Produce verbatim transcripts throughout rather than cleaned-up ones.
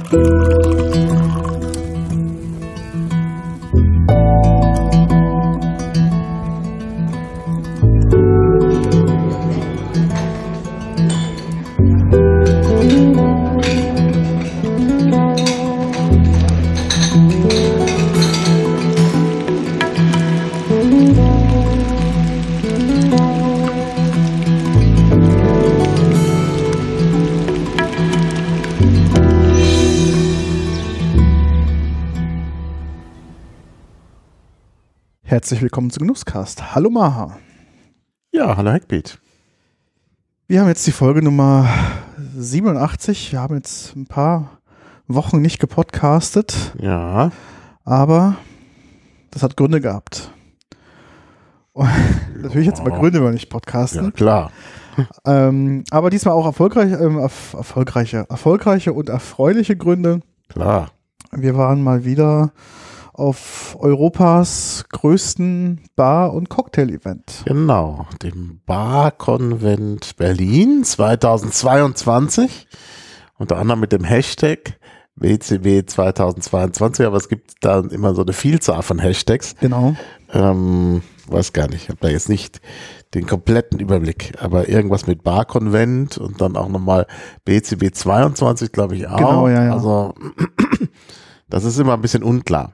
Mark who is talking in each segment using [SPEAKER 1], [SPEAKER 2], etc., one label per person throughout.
[SPEAKER 1] Herzlich willkommen zu Genusscast. Hallo Maha.
[SPEAKER 2] Ja, hallo Heckbeat.
[SPEAKER 1] Wir haben jetzt die Folge Nummer siebenundachtzig. Wir haben jetzt ein paar Wochen nicht gepodcastet.
[SPEAKER 2] Ja.
[SPEAKER 1] Aber das hat Gründe gehabt. Und natürlich jetzt mal Gründe, wenn wir nicht podcasten.
[SPEAKER 2] Ja, klar.
[SPEAKER 1] ähm, aber diesmal auch erfolgreich, ähm, erf- erfolgreiche, erfolgreiche und erfreuliche Gründe.
[SPEAKER 2] Klar.
[SPEAKER 1] Wir waren mal wieder auf Europas größten Bar- und Cocktail-Event.
[SPEAKER 2] Genau, dem Bar-Konvent Berlin zweitausendzweiundzwanzig, unter anderem mit dem Hashtag W C B zweitausendzweiundzwanzig, aber es gibt da immer so eine Vielzahl von Hashtags.
[SPEAKER 1] Genau.
[SPEAKER 2] Ähm, weiß gar nicht, ich habe da jetzt nicht den kompletten Überblick, aber irgendwas mit Bar-Konvent und dann auch nochmal W C B zweiundzwanzig, glaube ich auch.
[SPEAKER 1] Genau, ja, ja.
[SPEAKER 2] Also das ist immer ein bisschen unklar.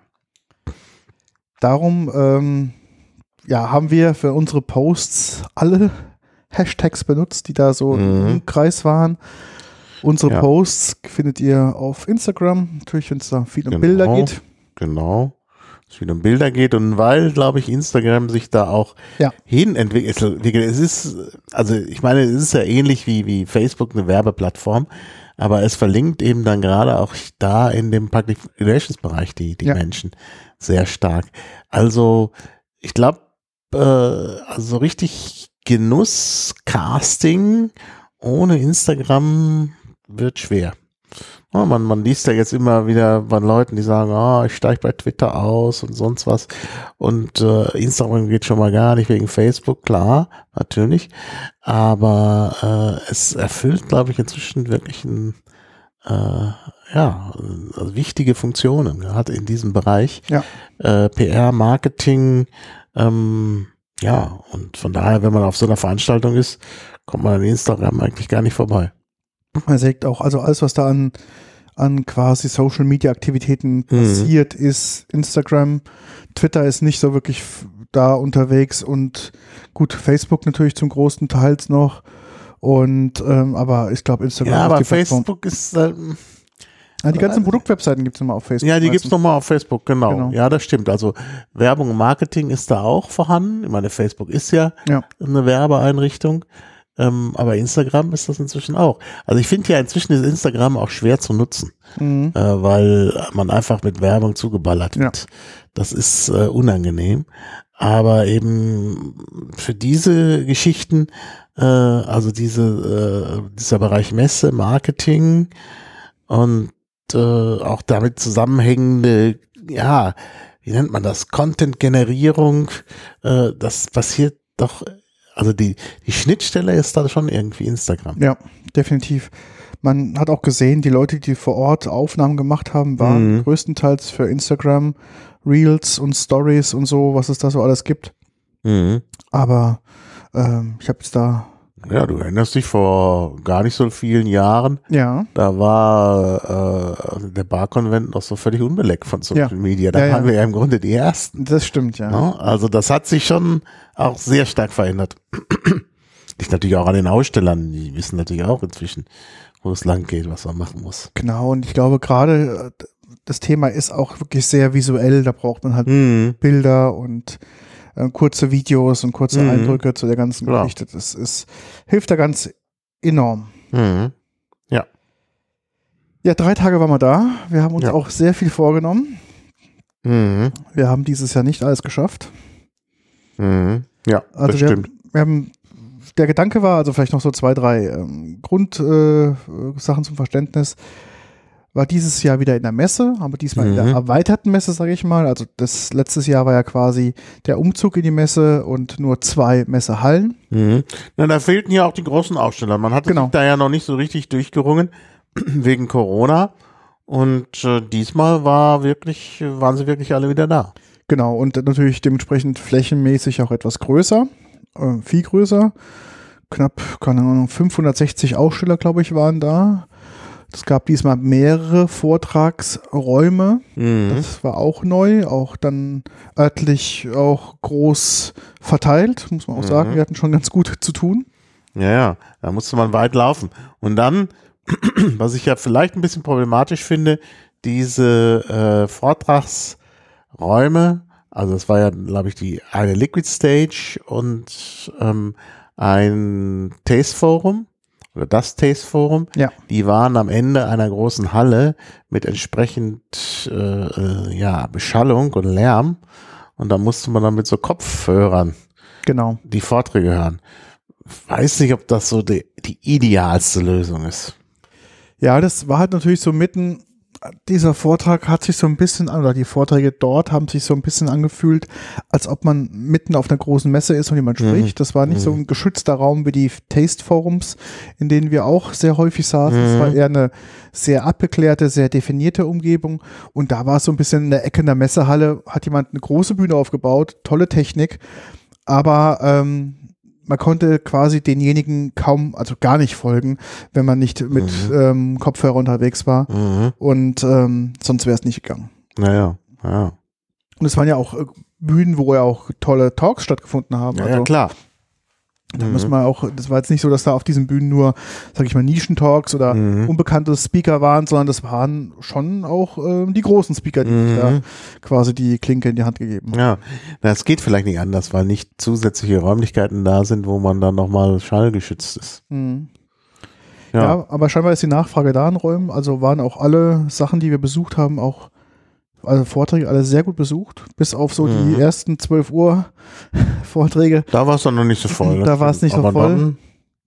[SPEAKER 1] Darum ähm, ja, haben wir für unsere Posts alle Hashtags benutzt, die da so
[SPEAKER 2] Mhm.
[SPEAKER 1] im Kreis waren. Unsere
[SPEAKER 2] Ja.
[SPEAKER 1] Posts findet ihr auf Instagram, natürlich, wenn es da viel um
[SPEAKER 2] Genau.
[SPEAKER 1] Bilder geht.
[SPEAKER 2] Genau. Es viel um Bilder geht und weil, glaube ich, Instagram sich da auch
[SPEAKER 1] Ja.
[SPEAKER 2] hin entwickelt. Es ist, also ich meine, es ist ja ähnlich wie, wie Facebook eine Werbeplattform, aber es verlinkt eben dann gerade auch da in dem Public Relations Bereich die, die
[SPEAKER 1] Ja.
[SPEAKER 2] Menschen sehr stark. Also ich glaube, äh, also richtig Genuss-Casting ohne Instagram wird schwer. Ja, man, man liest ja jetzt immer wieder von Leuten, die sagen, ah, ich steige bei Twitter aus und sonst was. Und äh, Instagram geht schon mal gar nicht wegen Facebook, klar, natürlich. Aber äh, es erfüllt, glaube ich, inzwischen wirklich ein, äh, ja, also wichtige Funktionen, gerade in diesem Bereich.
[SPEAKER 1] Ja.
[SPEAKER 2] Äh, P R, Marketing, ähm, ja, und von daher, wenn man auf so einer Veranstaltung ist, kommt man an Instagram eigentlich gar nicht vorbei.
[SPEAKER 1] Man sagt auch, also alles, was da an, an quasi Social Media Aktivitäten passiert, ist Instagram. Twitter ist nicht so wirklich f- da unterwegs und gut, Facebook natürlich zum großen Teils noch. Und ähm, aber ich glaube, Instagram
[SPEAKER 2] Ja,
[SPEAKER 1] ist
[SPEAKER 2] aber
[SPEAKER 1] die Plattform.
[SPEAKER 2] Facebook ist, ähm,
[SPEAKER 1] Ja, die ganzen Produktwebseiten gibt es nochmal auf Facebook.
[SPEAKER 2] ja, die
[SPEAKER 1] meistens.
[SPEAKER 2] gibt's nochmal auf Facebook, genau.
[SPEAKER 1] Genau.
[SPEAKER 2] Ja, das stimmt. Also Werbung und Marketing ist da auch vorhanden. Ich meine, Facebook ist ja,
[SPEAKER 1] Ja.
[SPEAKER 2] eine Werbeeinrichtung. Ähm, aber Instagram ist das inzwischen auch. Also ich finde ja inzwischen ist Instagram auch schwer zu nutzen,
[SPEAKER 1] Mhm.
[SPEAKER 2] äh, weil man einfach mit Werbung zugeballert wird.
[SPEAKER 1] Ja.
[SPEAKER 2] Das ist äh, unangenehm. Aber eben für diese Geschichten, äh, also diese, äh, dieser Bereich Messe, Marketing und äh, auch damit zusammenhängende, ja, wie nennt man das, Content-Generierung, äh, das passiert doch, also die, die Schnittstelle ist da schon irgendwie Instagram.
[SPEAKER 1] Ja, definitiv. Man hat auch gesehen, die Leute, die vor Ort Aufnahmen gemacht haben, waren
[SPEAKER 2] Mhm.
[SPEAKER 1] größtenteils für Instagram, Reels und Stories und so, was es da so alles gibt.
[SPEAKER 2] Mhm.
[SPEAKER 1] Aber ähm, ich habe jetzt da,
[SPEAKER 2] Ja, du erinnerst dich vor gar nicht so vielen Jahren,
[SPEAKER 1] ja,
[SPEAKER 2] da war äh, der Bar-Konvent noch so völlig unbeleckt von Social
[SPEAKER 1] Ja.
[SPEAKER 2] Media. Da
[SPEAKER 1] Ja, ja.
[SPEAKER 2] waren wir ja im Grunde die Ersten.
[SPEAKER 1] das stimmt, ja.
[SPEAKER 2] Ne? Also das hat sich schon auch sehr stark verändert. Liegt natürlich auch an den Ausstellern, die wissen natürlich auch inzwischen, wo es lang geht, was man machen muss.
[SPEAKER 1] Genau, und ich glaube gerade, äh, das Thema ist auch wirklich sehr visuell, da braucht man halt
[SPEAKER 2] Mhm.
[SPEAKER 1] Bilder und äh, kurze Videos und kurze
[SPEAKER 2] Mhm.
[SPEAKER 1] Eindrücke zu der ganzen
[SPEAKER 2] Klar.
[SPEAKER 1] Geschichte. Das ist, hilft da ganz enorm.
[SPEAKER 2] Mhm.
[SPEAKER 1] Ja, drei Tage waren wir da. Wir haben uns
[SPEAKER 2] Ja.
[SPEAKER 1] auch sehr viel vorgenommen.
[SPEAKER 2] Mhm.
[SPEAKER 1] Wir haben dieses Jahr nicht alles geschafft.
[SPEAKER 2] Mhm. Ja,
[SPEAKER 1] Also
[SPEAKER 2] das
[SPEAKER 1] wir,
[SPEAKER 2] stimmt.
[SPEAKER 1] wir haben, der Gedanke war, also vielleicht noch so zwei, drei ähm, Grundsachen äh, Sachen zum Verständnis. War dieses Jahr wieder in der Messe, aber diesmal in der
[SPEAKER 2] Mhm.
[SPEAKER 1] erweiterten Messe, sage ich mal. Also das letztes Jahr war ja quasi der Umzug in die Messe und nur zwei Messehallen.
[SPEAKER 2] Mhm. Na, da fehlten ja auch die großen Aussteller. Man hatte
[SPEAKER 1] Genau.
[SPEAKER 2] sich da ja noch nicht so richtig durchgerungen wegen Corona. Und äh, diesmal war wirklich, waren sie wirklich alle wieder da.
[SPEAKER 1] Genau, und natürlich dementsprechend flächenmäßig auch etwas größer, äh, viel größer. Knapp, keine Ahnung, fünfhundertsechzig Aussteller, glaube ich, waren da. Es gab diesmal mehrere Vortragsräume. Mhm. Das war auch neu, auch dann örtlich auch groß verteilt, muss man auch mhm. sagen. Wir hatten schon ganz gut zu tun.
[SPEAKER 2] Ja, ja, da musste man weit laufen. Und dann, was ich ja vielleicht ein bisschen problematisch finde, diese äh, Vortragsräume, also es war ja, glaube ich, die eine Liquid Stage und ähm, ein Taste Forum. Oder das Taste Forum,
[SPEAKER 1] ja.
[SPEAKER 2] Die waren am Ende einer großen Halle mit entsprechend äh, ja, Beschallung und Lärm und da musste man dann mit so Kopfhörern
[SPEAKER 1] genau.
[SPEAKER 2] die Vorträge hören. Weiß nicht, ob das so die, die idealste Lösung ist.
[SPEAKER 1] Ja, das war halt natürlich so mitten, dieser Vortrag hat sich so ein bisschen, oder die Vorträge dort haben sich so ein bisschen angefühlt, als ob man mitten auf einer großen Messe ist und jemand spricht. Mhm. Das war nicht mhm. so ein geschützter Raum wie die Taste-Forums, in denen wir auch sehr häufig saßen. Es mhm. war eher eine sehr abgeklärte, sehr definierte Umgebung. Und da war es so ein bisschen in der Ecke in der Messehalle, hat jemand eine große Bühne aufgebaut, tolle Technik, aber ähm, man konnte quasi denjenigen kaum, also gar nicht folgen, wenn man nicht mit mhm. ähm, Kopfhörer unterwegs war. Mhm. Und ähm, sonst wäre es nicht gegangen.
[SPEAKER 2] Naja, ja.
[SPEAKER 1] Und es waren ja auch äh, Bühnen, wo ja auch tolle Talks stattgefunden haben.
[SPEAKER 2] Ja,
[SPEAKER 1] also,
[SPEAKER 2] ja klar.
[SPEAKER 1] Da mhm. muss man auch, das war jetzt nicht so, dass da auf diesen Bühnen nur, sag ich mal, Nischentalks oder mhm. unbekannte Speaker waren, sondern das waren schon auch ähm, die großen Speaker, die mhm. da quasi die Klinke in die Hand gegeben haben.
[SPEAKER 2] Ja, das geht vielleicht nicht anders, weil nicht zusätzliche Räumlichkeiten da sind, wo man dann nochmal schallgeschützt ist.
[SPEAKER 1] Mhm. Ja. ja, aber scheinbar ist die Nachfrage da in Räumen, also waren auch alle Sachen, die wir besucht haben, auch also Vorträge alle sehr gut besucht, bis auf so mhm. die ersten zwölf Uhr Vorträge.
[SPEAKER 2] Da war es dann noch nicht so voll.
[SPEAKER 1] Da war es nicht so voll.
[SPEAKER 2] Dann,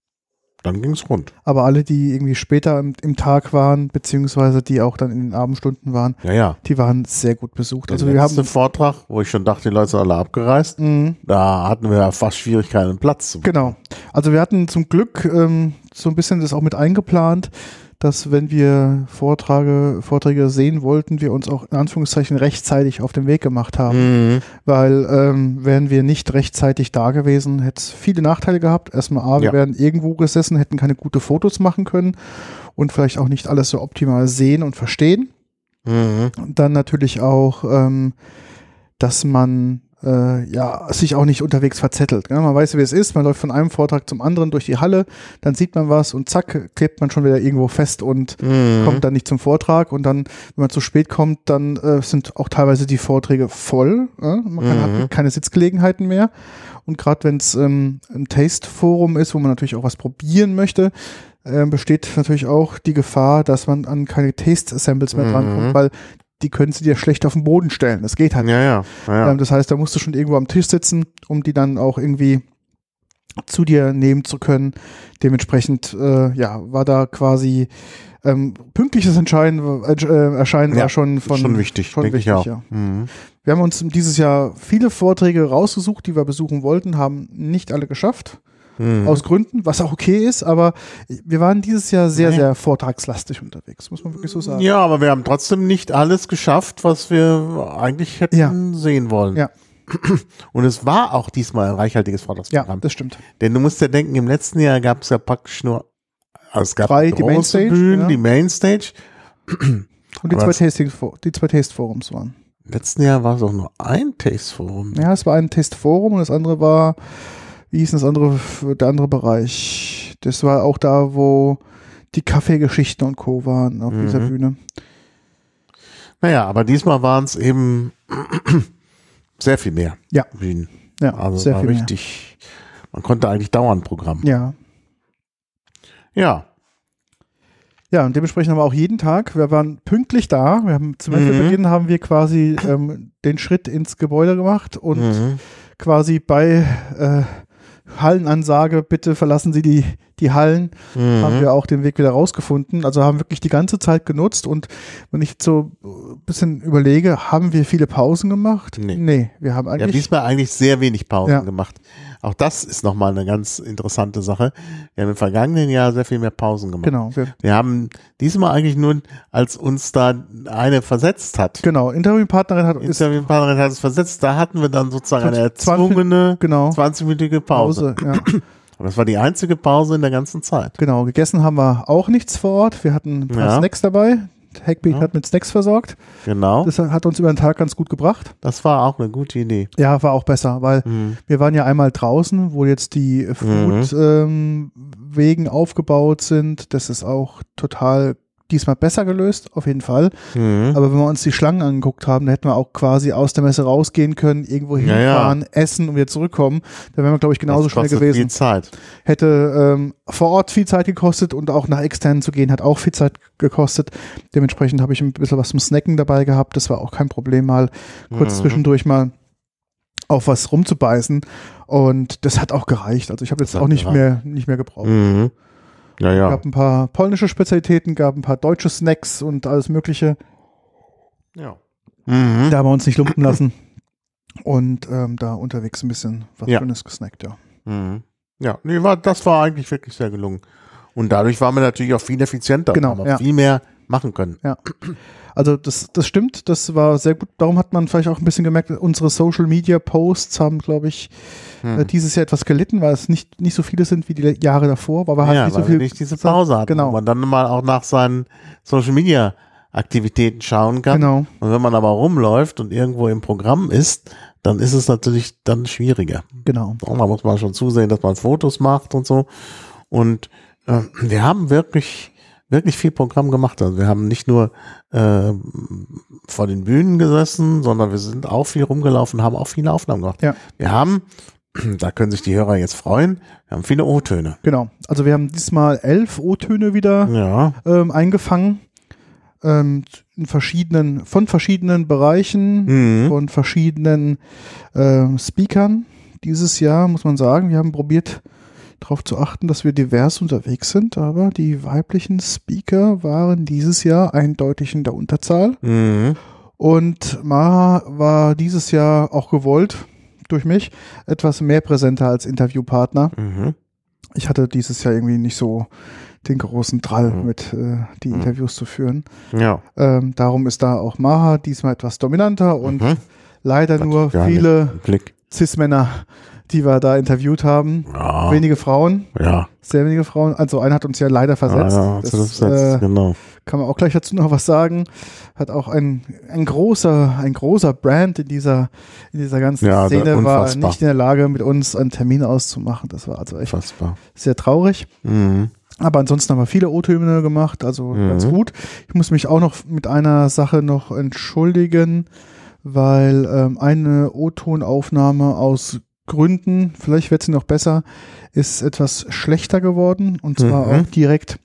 [SPEAKER 2] dann ging es rund.
[SPEAKER 1] Aber alle, die irgendwie später im, im Tag waren, beziehungsweise die auch dann in den Abendstunden waren,
[SPEAKER 2] ja, ja.
[SPEAKER 1] die waren sehr gut besucht.
[SPEAKER 2] Der
[SPEAKER 1] also
[SPEAKER 2] letzte
[SPEAKER 1] wir haben
[SPEAKER 2] Vortrag, wo ich schon dachte, die Leute sind alle abgereist, mhm. da hatten wir ja fast Schwierigkeiten, einen Platz zu bekommen.
[SPEAKER 1] Genau. Also wir hatten zum Glück ähm, so ein bisschen das auch mit eingeplant, dass wenn wir Vorträge, Vorträge sehen wollten, wir uns auch in Anführungszeichen rechtzeitig auf den Weg gemacht haben. Mhm. Weil ähm, wären wir nicht rechtzeitig da gewesen, hätte es viele Nachteile gehabt. Erstmal A, wir ja. wären irgendwo gesessen, hätten keine gute Fotos machen können und vielleicht auch nicht alles so optimal sehen und verstehen. Mhm. Und dann natürlich auch, ähm, dass man Äh, ja, sich auch nicht unterwegs verzettelt. Ja, man weiß, wie es ist, man läuft von einem Vortrag zum anderen durch die Halle, dann sieht man was und zack, klebt man schon wieder irgendwo fest und mhm. kommt dann nicht zum Vortrag und dann, wenn man zu spät kommt, dann äh, sind auch teilweise die Vorträge voll. Ja? Man kann, mhm. hat keine Sitzgelegenheiten mehr und gerade wenn es ähm, ein Taste-Forum ist, wo man natürlich auch was probieren möchte, äh, besteht natürlich auch die Gefahr, dass man an keine Taste-Samples mehr mhm. drankommt, weil die können sie dir schlecht auf den Boden stellen. Das geht halt nicht.
[SPEAKER 2] Ja, ja, ja.
[SPEAKER 1] Ähm, das heißt, da musst du schon irgendwo am Tisch sitzen, um die dann auch irgendwie zu dir nehmen zu können. Dementsprechend, äh, ja, war da quasi ähm, pünktliches Entscheiden, äh, Erscheinen
[SPEAKER 2] ja,
[SPEAKER 1] war schon von
[SPEAKER 2] schon wichtig,
[SPEAKER 1] schon
[SPEAKER 2] denke
[SPEAKER 1] wichtig,
[SPEAKER 2] ich auch.
[SPEAKER 1] Ja.
[SPEAKER 2] Mhm.
[SPEAKER 1] Wir haben uns dieses Jahr viele Vorträge rausgesucht, die wir besuchen wollten, haben nicht alle geschafft. Mhm. Aus Gründen, was auch okay ist, aber wir waren dieses Jahr sehr, nee. sehr vortragslastig unterwegs, muss man wirklich so sagen.
[SPEAKER 2] Ja, aber wir haben trotzdem nicht alles geschafft, was wir eigentlich hätten
[SPEAKER 1] ja.
[SPEAKER 2] sehen wollen.
[SPEAKER 1] Ja.
[SPEAKER 2] Und es war auch diesmal ein reichhaltiges Vortragsprogramm.
[SPEAKER 1] Ja, das stimmt.
[SPEAKER 2] Denn du musst ja denken, im letzten Jahr gab es ja praktisch nur, also es gab
[SPEAKER 1] Drei, die Mainstage,
[SPEAKER 2] Bühnen,
[SPEAKER 1] ja.
[SPEAKER 2] die Mainstage.
[SPEAKER 1] Und die zwei, Tasting, die zwei Taste-Forums waren.
[SPEAKER 2] Im letzten Jahr war es auch nur ein Taste-Forum.
[SPEAKER 1] Ja, es war ein Taste-Forum und das andere war, wie hieß das andere, der andere Bereich? Das war auch da, wo die Kaffeegeschichten und Co. waren auf mhm. dieser Bühne.
[SPEAKER 2] Naja, aber diesmal waren es eben sehr viel mehr.
[SPEAKER 1] Ja.
[SPEAKER 2] Bühnen.
[SPEAKER 1] Ja,
[SPEAKER 2] also
[SPEAKER 1] sehr
[SPEAKER 2] war
[SPEAKER 1] viel
[SPEAKER 2] richtig, mehr. Man konnte eigentlich dauernd Programm.
[SPEAKER 1] Ja.
[SPEAKER 2] Ja.
[SPEAKER 1] Ja, und dementsprechend haben wir auch jeden Tag, wir waren pünktlich da. Wir haben zum mhm. Beginn haben wir quasi ähm, den Schritt ins Gebäude gemacht und mhm. quasi bei äh, Hallenansage, bitte verlassen Sie die, die Hallen, mhm. haben wir auch den Weg wieder rausgefunden. Also haben wirklich die ganze Zeit genutzt und wenn ich so ein bisschen überlege, haben wir viele Pausen gemacht?
[SPEAKER 2] Nee.
[SPEAKER 1] Nee, wir haben eigentlich...
[SPEAKER 2] Ja, diesmal eigentlich sehr wenig Pausen ja. gemacht. auch das ist nochmal eine ganz interessante Sache. Wir haben im vergangenen Jahr sehr viel mehr Pausen gemacht.
[SPEAKER 1] Genau.
[SPEAKER 2] Wir, wir haben diesmal eigentlich nur, als uns da eine versetzt hat.
[SPEAKER 1] Genau, Interviewpartnerin hat
[SPEAKER 2] Interviewpartnerin hat es versetzt, da hatten wir dann sozusagen eine erzwungene
[SPEAKER 1] genau,
[SPEAKER 2] zwanzig-minütige Pause.
[SPEAKER 1] Pause ja.
[SPEAKER 2] Aber das war die einzige Pause in der ganzen Zeit.
[SPEAKER 1] Genau, gegessen haben wir auch nichts vor Ort. Wir hatten ein paar
[SPEAKER 2] ja.
[SPEAKER 1] Snacks dabei. Hackbeat
[SPEAKER 2] ja.
[SPEAKER 1] hat mit Snacks versorgt.
[SPEAKER 2] Genau.
[SPEAKER 1] Das hat uns über den Tag ganz gut gebracht.
[SPEAKER 2] Das war auch eine gute Idee.
[SPEAKER 1] Ja, war auch besser, weil
[SPEAKER 2] mhm.
[SPEAKER 1] wir waren ja einmal draußen, wo jetzt die Food-Wegen ähm, aufgebaut sind. Das ist auch total diesmal besser gelöst, auf jeden Fall.
[SPEAKER 2] Mhm.
[SPEAKER 1] Aber wenn wir uns die Schlangen angeguckt haben, da hätten wir auch quasi aus der Messe rausgehen können, irgendwo hinfahren, ja, ja. essen und wieder zurückkommen. Da wären wir, glaube ich, genauso schnell gewesen.
[SPEAKER 2] Viel Zeit.
[SPEAKER 1] Hätte ähm, vor Ort viel Zeit gekostet und auch nach extern zu gehen, hat auch viel Zeit gekostet. Dementsprechend habe ich ein bisschen was zum Snacken dabei gehabt. Das war auch kein Problem, mal kurz mhm. zwischendurch mal auf was rumzubeißen. Und das hat auch gereicht. Also ich habe jetzt auch nicht mehr, nicht mehr gebraucht.
[SPEAKER 2] Mhm. Ja, ja.
[SPEAKER 1] Gab ein paar polnische Spezialitäten, gab ein paar deutsche Snacks und alles Mögliche.
[SPEAKER 2] Ja. Mhm.
[SPEAKER 1] Da haben wir uns nicht lumpen lassen. Und ähm, da unterwegs ein bisschen was
[SPEAKER 2] ja.
[SPEAKER 1] Schönes gesnackt, ja.
[SPEAKER 2] Mhm. Ja, nee, war, das war eigentlich wirklich sehr gelungen. Und dadurch waren wir natürlich auch viel effizienter.
[SPEAKER 1] Genau,
[SPEAKER 2] haben
[SPEAKER 1] ja.
[SPEAKER 2] viel mehr machen können.
[SPEAKER 1] Ja. Also das, das stimmt, das war sehr gut. Darum hat man vielleicht auch ein bisschen gemerkt, unsere Social Media Posts haben, glaube ich, hm. äh, dieses Jahr etwas gelitten, weil es nicht, nicht so viele sind wie die Jahre davor, weil wir halt
[SPEAKER 2] ja,
[SPEAKER 1] nicht
[SPEAKER 2] weil
[SPEAKER 1] so viel
[SPEAKER 2] wir nicht diese Pause hatten,
[SPEAKER 1] genau.
[SPEAKER 2] wo man dann mal auch nach seinen Social Media Aktivitäten schauen kann.
[SPEAKER 1] Genau.
[SPEAKER 2] Und wenn man aber rumläuft und irgendwo im Programm ist, dann ist es natürlich dann schwieriger.
[SPEAKER 1] Genau.
[SPEAKER 2] Und da muss man schon zusehen, dass man Fotos macht und so. Und äh, wir haben wirklich wirklich viel Programm gemacht. Also wir haben nicht nur äh, vor den Bühnen gesessen, sondern wir sind auch viel rumgelaufen, haben auch viele Aufnahmen gemacht.
[SPEAKER 1] Ja.
[SPEAKER 2] Wir haben, da können sich die Hörer jetzt freuen, wir haben viele O-Töne.
[SPEAKER 1] Genau. Also wir haben diesmal elf O-Töne wieder
[SPEAKER 2] ja.
[SPEAKER 1] ähm, eingefangen. Ähm, in verschiedenen, von verschiedenen Bereichen,
[SPEAKER 2] mhm.
[SPEAKER 1] von verschiedenen ähm, Speakern. Dieses Jahr muss man sagen, wir haben probiert, darauf zu achten, dass wir divers unterwegs sind, aber die weiblichen Speaker waren dieses Jahr eindeutig in der Unterzahl.
[SPEAKER 2] Mhm.
[SPEAKER 1] Und Maha war dieses Jahr auch gewollt, durch mich, etwas mehr präsenter als Interviewpartner.
[SPEAKER 2] Mhm.
[SPEAKER 1] Ich hatte dieses Jahr irgendwie nicht so den großen Drall
[SPEAKER 2] mhm.
[SPEAKER 1] mit, äh, die
[SPEAKER 2] mhm.
[SPEAKER 1] Interviews zu führen.
[SPEAKER 2] Ja.
[SPEAKER 1] Ähm, darum ist da auch Maha diesmal etwas dominanter und
[SPEAKER 2] mhm.
[SPEAKER 1] leider
[SPEAKER 2] Gott,
[SPEAKER 1] nur viele Cis-Männer, die wir da interviewt haben.
[SPEAKER 2] Ja.
[SPEAKER 1] Wenige Frauen.
[SPEAKER 2] Ja.
[SPEAKER 1] Sehr wenige Frauen. Also einer hat uns ja leider versetzt.
[SPEAKER 2] Ja, ja,
[SPEAKER 1] das
[SPEAKER 2] das
[SPEAKER 1] äh,
[SPEAKER 2] genau.
[SPEAKER 1] kann man auch gleich dazu noch was sagen. Hat auch ein, ein großer, ein großer Brand in dieser, in dieser ganzen
[SPEAKER 2] ja,
[SPEAKER 1] Szene, war nicht in der Lage, mit uns einen Termin auszumachen. Das war also echt
[SPEAKER 2] unfassbar.
[SPEAKER 1] Sehr traurig.
[SPEAKER 2] Mhm.
[SPEAKER 1] Aber ansonsten haben wir viele O-Töne gemacht, also mhm. ganz gut. Ich muss mich auch noch mit einer Sache noch entschuldigen, weil ähm, eine O-Tonaufnahme aus Gründen, vielleicht wird sie noch besser, ist etwas schlechter geworden und zwar
[SPEAKER 2] mhm.
[SPEAKER 1] auch direkt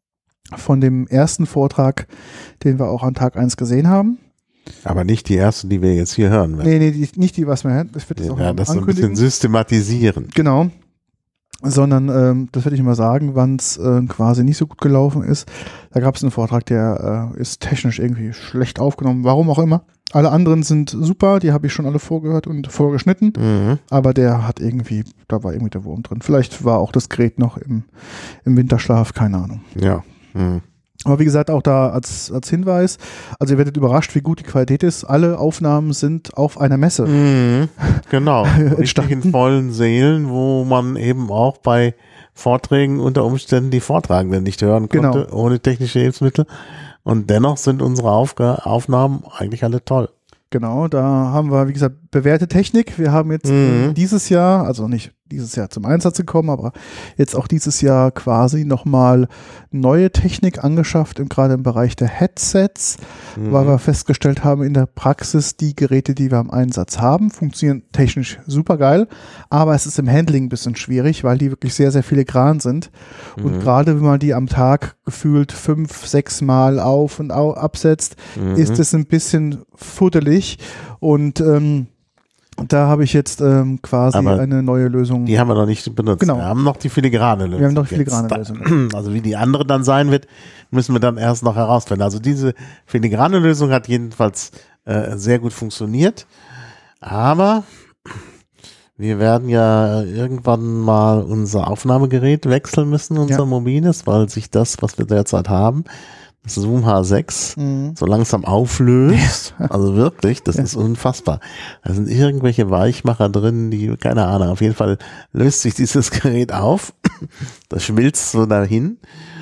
[SPEAKER 1] von dem ersten Vortrag, den wir auch an Tag eins gesehen haben.
[SPEAKER 2] Aber nicht die erste, die wir jetzt hier hören werden.
[SPEAKER 1] Nee, nee, die, nicht die, was wir hören. Das wird jetzt
[SPEAKER 2] ja,
[SPEAKER 1] auch
[SPEAKER 2] ja,
[SPEAKER 1] noch
[SPEAKER 2] das so ein
[SPEAKER 1] ankündigen.
[SPEAKER 2] bisschen systematisieren.
[SPEAKER 1] Genau. Sondern, ähm, das werde ich mal sagen, wann es äh, quasi nicht so gut gelaufen ist. Da gab es einen Vortrag, der äh, ist technisch irgendwie schlecht aufgenommen, warum auch immer. Alle anderen sind super, die habe ich schon alle vorgehört und vorgeschnitten,
[SPEAKER 2] mhm.
[SPEAKER 1] aber der hat irgendwie, da war irgendwie der Wurm drin. Vielleicht war auch das Gerät noch im, im Winterschlaf, keine Ahnung.
[SPEAKER 2] Ja. Mhm.
[SPEAKER 1] Aber wie gesagt, auch da als, als Hinweis, also ihr werdet überrascht, wie gut die Qualität ist. Alle Aufnahmen sind auf einer Messe.
[SPEAKER 2] Mhm, genau. Richtig in
[SPEAKER 1] entstanden.
[SPEAKER 2] vollen Sälen, wo man eben auch bei Vorträgen unter Umständen die Vortragenden nicht hören konnte,
[SPEAKER 1] Genau.
[SPEAKER 2] ohne technische Hilfsmittel. Und dennoch sind unsere Aufga- Aufnahmen eigentlich alle toll.
[SPEAKER 1] Genau, da haben wir, wie gesagt, bewährte Technik. Wir haben jetzt
[SPEAKER 2] Mhm.
[SPEAKER 1] äh, dieses Jahr, also nicht dieses Jahr zum Einsatz gekommen, aber jetzt auch dieses Jahr quasi nochmal neue Technik angeschafft, im, gerade im Bereich der Headsets,
[SPEAKER 2] Mhm.
[SPEAKER 1] weil wir festgestellt haben, in der Praxis, die Geräte, die wir im Einsatz haben, funktionieren technisch super geil, aber es ist im Handling ein bisschen schwierig, weil die wirklich sehr, sehr filigran sind. Und
[SPEAKER 2] Mhm.
[SPEAKER 1] gerade wenn man die am Tag gefühlt fünf, sechs Mal auf und au- absetzt,
[SPEAKER 2] Mhm.
[SPEAKER 1] ist es ein bisschen fuddelig und ähm, da habe ich jetzt ähm, quasi
[SPEAKER 2] Aber
[SPEAKER 1] eine neue Lösung.
[SPEAKER 2] Die haben wir noch nicht benutzt.
[SPEAKER 1] Genau.
[SPEAKER 2] Wir haben noch die filigrane Lösung.
[SPEAKER 1] Wir haben noch die filigrane
[SPEAKER 2] jetzt.
[SPEAKER 1] Lösung.
[SPEAKER 2] Also wie die andere dann sein wird, müssen wir dann erst noch herausfinden. Also diese filigrane Lösung hat jedenfalls äh, sehr gut funktioniert. Aber wir werden ja irgendwann mal unser Aufnahmegerät wechseln müssen, unser ja. mobiles, weil sich das, was wir derzeit haben, das Zoom H sechs, mhm. so langsam auflöst. Also wirklich, das ja. ist unfassbar. Da sind irgendwelche Weichmacher drin, die, keine Ahnung, auf jeden Fall löst sich dieses Gerät auf. Das schmilzt so dahin.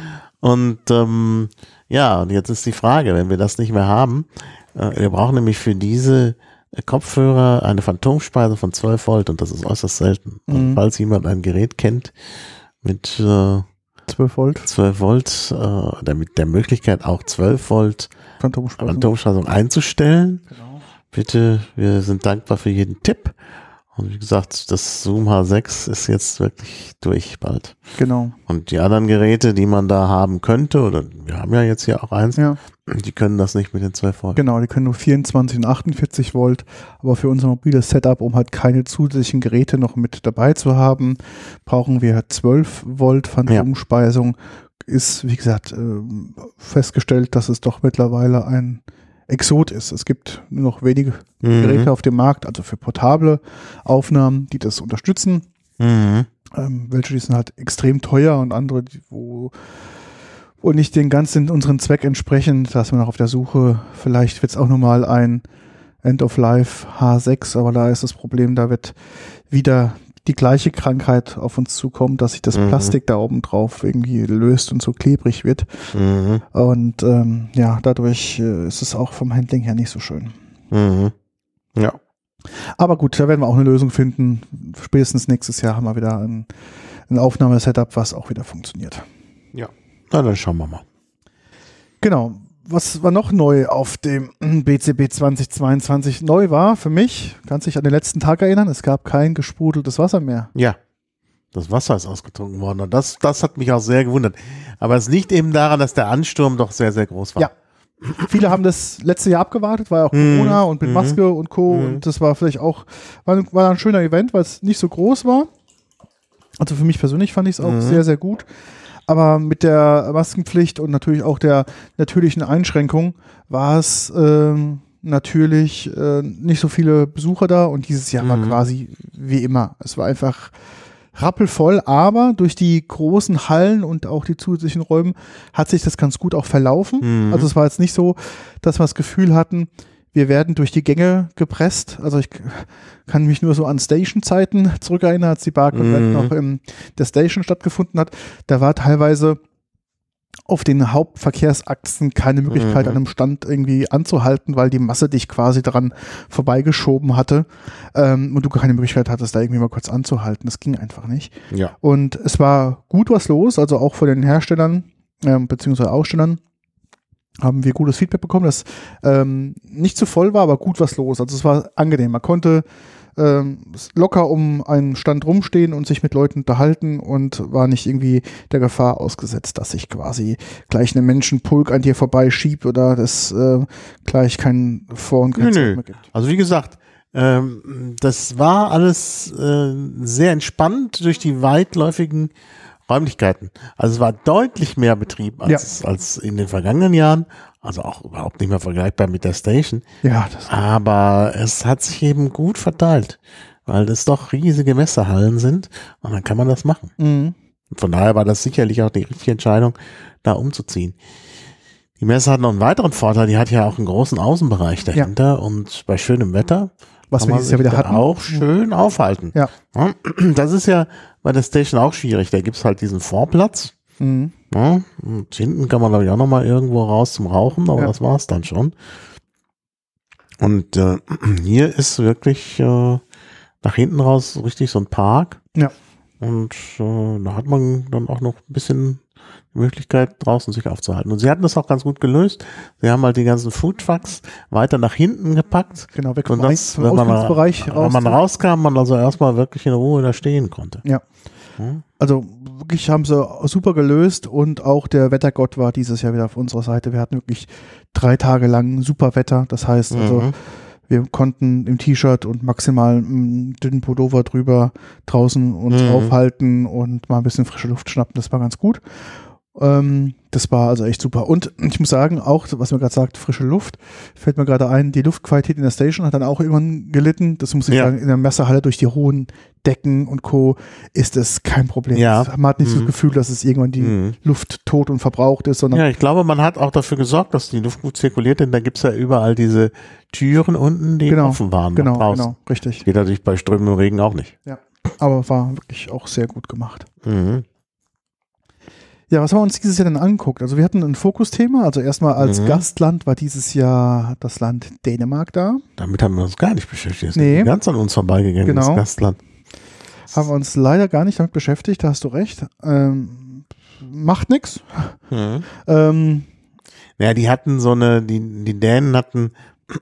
[SPEAKER 2] Und ähm, ja, und jetzt ist die Frage, wenn wir das nicht mehr haben, äh, wir brauchen nämlich für diese Kopfhörer eine Phantomspeise von zwölf Volt und das ist äußerst selten. Mhm. Und falls jemand ein Gerät kennt mit äh, zwölf Volt, zwölf Volt äh, der, mit der Möglichkeit auch zwölf Volt Phantomspeisung, Phantomspeisung einzustellen, genau. Bitte, wir sind dankbar für jeden Tipp. Und wie gesagt, das Zoom H sechs ist jetzt wirklich durch bald.
[SPEAKER 1] Genau.
[SPEAKER 2] Und die anderen Geräte, die man da haben könnte, oder wir haben ja jetzt hier auch eins, ja. die können das nicht mit den zwölf Volt.
[SPEAKER 1] Genau, die können nur vierundzwanzig und achtundvierzig Volt, aber für unser mobiles Setup, um halt keine zusätzlichen Geräte noch mit dabei zu haben, brauchen wir zwölf Volt Phantomspeisung. Ja. Ist, wie gesagt, festgestellt, dass es doch mittlerweile ein Exot ist. Es gibt nur noch wenige mhm. Geräte auf dem Markt, also für portable Aufnahmen, die das unterstützen. Mhm. Ähm, welche die sind halt extrem teuer und andere, die, wo, wo nicht den ganzen unseren Zweck entsprechen. Da ist man noch auf der Suche. Vielleicht wird es auch nochmal ein End-of-Life H sechs, aber da ist das Problem, da wird wieder die gleiche Krankheit auf uns zukommen, dass sich das mhm. Plastik da oben drauf irgendwie löst und so klebrig wird. Mhm. Und ähm, ja, dadurch äh, ist es auch vom Handling her nicht so schön.
[SPEAKER 2] Mhm. Ja.
[SPEAKER 1] Aber gut, da werden wir auch eine Lösung finden. Spätestens nächstes Jahr haben wir wieder ein, ein Aufnahmesetup, was auch wieder funktioniert.
[SPEAKER 2] Ja, na dann schauen wir mal.
[SPEAKER 1] Genau. Was war noch neu auf dem B C B zwanzig zweiundzwanzig? Neu war für mich, kannst du dich an den letzten Tag erinnern, es gab kein gesprudeltes Wasser mehr.
[SPEAKER 2] Ja, das Wasser ist ausgetrunken worden und das, das hat mich auch sehr gewundert. Aber es liegt eben daran, dass der Ansturm doch sehr, sehr groß war.
[SPEAKER 1] Ja, viele haben das letzte Jahr abgewartet, war ja auch Corona und mit Maske
[SPEAKER 2] mhm.
[SPEAKER 1] und Co. Mhm. Und das war vielleicht auch, war, war ein schöner Event, weil es nicht so groß war. Also für mich persönlich fand ich es auch mhm. sehr, sehr gut. Aber mit der Maskenpflicht und natürlich auch der natürlichen Einschränkung war es ähm, natürlich äh, nicht so viele Besucher da und dieses Jahr mhm. war quasi wie immer. Es war einfach rappelvoll, aber durch die großen Hallen und auch die zusätzlichen Räume hat sich das ganz gut auch verlaufen. Mhm. Also es war jetzt nicht so, dass wir das Gefühl hatten, wir werden durch die Gänge gepresst. Also ich kann mich nur so an Station-Zeiten zurückerinnern, als die Bar-Convent mm. noch in der Station stattgefunden hat. Da war teilweise auf den Hauptverkehrsachsen keine Möglichkeit, mm. an einem Stand irgendwie anzuhalten, weil die Masse dich quasi daran vorbeigeschoben hatte ähm, und du keine Möglichkeit hattest, da irgendwie mal kurz anzuhalten. Das ging einfach nicht.
[SPEAKER 2] Ja.
[SPEAKER 1] Und es war gut was los, also auch von den Herstellern ähm, beziehungsweise Ausstellern haben wir gutes Feedback bekommen, dass ähm, nicht zu voll war, aber gut was los. Also es war angenehm. Man konnte ähm, locker um einen Stand rumstehen und sich mit Leuten unterhalten und war nicht irgendwie der Gefahr ausgesetzt, dass sich quasi gleich ein Menschenpulk an dir vorbeischiebt oder das äh, gleich kein Vor- und kein Zurück mehr gibt.
[SPEAKER 2] Also wie gesagt, ähm, das war alles äh, sehr entspannt durch die weitläufigen Räumlichkeiten. Also es war deutlich mehr Betrieb als, ja. als in den vergangenen Jahren. Also auch überhaupt nicht mehr vergleichbar mit der Station.
[SPEAKER 1] Ja, das
[SPEAKER 2] aber es hat sich eben gut verteilt, weil es doch riesige Messehallen sind und dann kann man das machen.
[SPEAKER 1] Mhm.
[SPEAKER 2] Und von daher war das sicherlich auch die richtige Entscheidung, da umzuziehen. Die Messe hat noch einen weiteren Vorteil, die hat ja auch einen großen Außenbereich dahinter ja. und bei schönem Wetter
[SPEAKER 1] was wir dieses Jahr wieder hatten,
[SPEAKER 2] auch schön aufhalten.
[SPEAKER 1] Ja.
[SPEAKER 2] Das ist ja bei der Station auch schwierig. Da gibt's halt diesen Vorplatz.
[SPEAKER 1] Mhm.
[SPEAKER 2] Ja, und hinten kann man, glaube ich, auch noch mal irgendwo raus zum Rauchen, aber ja. das war's dann schon. Und äh, hier ist wirklich äh, nach hinten raus richtig so ein Park.
[SPEAKER 1] Ja.
[SPEAKER 2] Und äh, da hat man dann auch noch ein bisschen die Möglichkeit, draußen sich aufzuhalten. Und sie hatten das auch ganz gut gelöst. Sie haben halt die ganzen Foodtrucks weiter nach hinten gepackt.
[SPEAKER 1] Genau, weg
[SPEAKER 2] vom, das, vom wenn man,
[SPEAKER 1] Ausgangsbereich raus.
[SPEAKER 2] Wenn man rauskam, man also erstmal wirklich in Ruhe da stehen konnte.
[SPEAKER 1] Ja. Hm? Also wirklich haben sie super gelöst und auch der Wettergott war dieses Jahr wieder auf unserer Seite. Wir hatten wirklich drei Tage lang super Wetter. Das heißt, also mhm. wir konnten im T-Shirt und maximal einen dünnen Pullover drüber draußen uns mhm. aufhalten und mal ein bisschen frische Luft schnappen. Das war ganz gut. Ähm, das war also echt super. Und ich muss sagen, auch, was man gerade sagt, frische Luft, fällt mir gerade ein, die Luftqualität in der Station hat dann auch irgendwann gelitten. Das muss ich
[SPEAKER 2] Ja.
[SPEAKER 1] sagen, in der Messehalle durch die hohen Decken und Co. ist das kein Problem.
[SPEAKER 2] Ja.
[SPEAKER 1] Man hat nicht so
[SPEAKER 2] Mhm.
[SPEAKER 1] das Gefühl, dass es irgendwann die
[SPEAKER 2] Mhm.
[SPEAKER 1] Luft tot und verbraucht ist, sondern
[SPEAKER 2] Ja, ich glaube, man hat auch dafür gesorgt, dass die Luft gut zirkuliert, denn da gibt's ja überall diese Türen unten, die
[SPEAKER 1] Genau,
[SPEAKER 2] offen waren. nach
[SPEAKER 1] genau,
[SPEAKER 2] draußen.
[SPEAKER 1] genau, richtig.
[SPEAKER 2] Geht natürlich bei strömendem Regen auch nicht.
[SPEAKER 1] Ja. Aber war wirklich auch sehr gut gemacht.
[SPEAKER 2] Mhm.
[SPEAKER 1] Ja, was haben wir uns dieses Jahr denn angeguckt? Also wir hatten ein Fokusthema, also erstmal als
[SPEAKER 2] Mhm.
[SPEAKER 1] Gastland war dieses Jahr das Land Dänemark da.
[SPEAKER 2] Damit haben wir uns gar nicht beschäftigt. Das
[SPEAKER 1] Nee.
[SPEAKER 2] ist ganz an uns vorbeigegangen,
[SPEAKER 1] Genau.
[SPEAKER 2] das Gastland.
[SPEAKER 1] Haben wir uns leider gar nicht damit beschäftigt, da hast du recht. Ähm, macht nix.
[SPEAKER 2] Mhm.
[SPEAKER 1] Ähm,
[SPEAKER 2] Ja, die hatten so eine, die, die Dänen hatten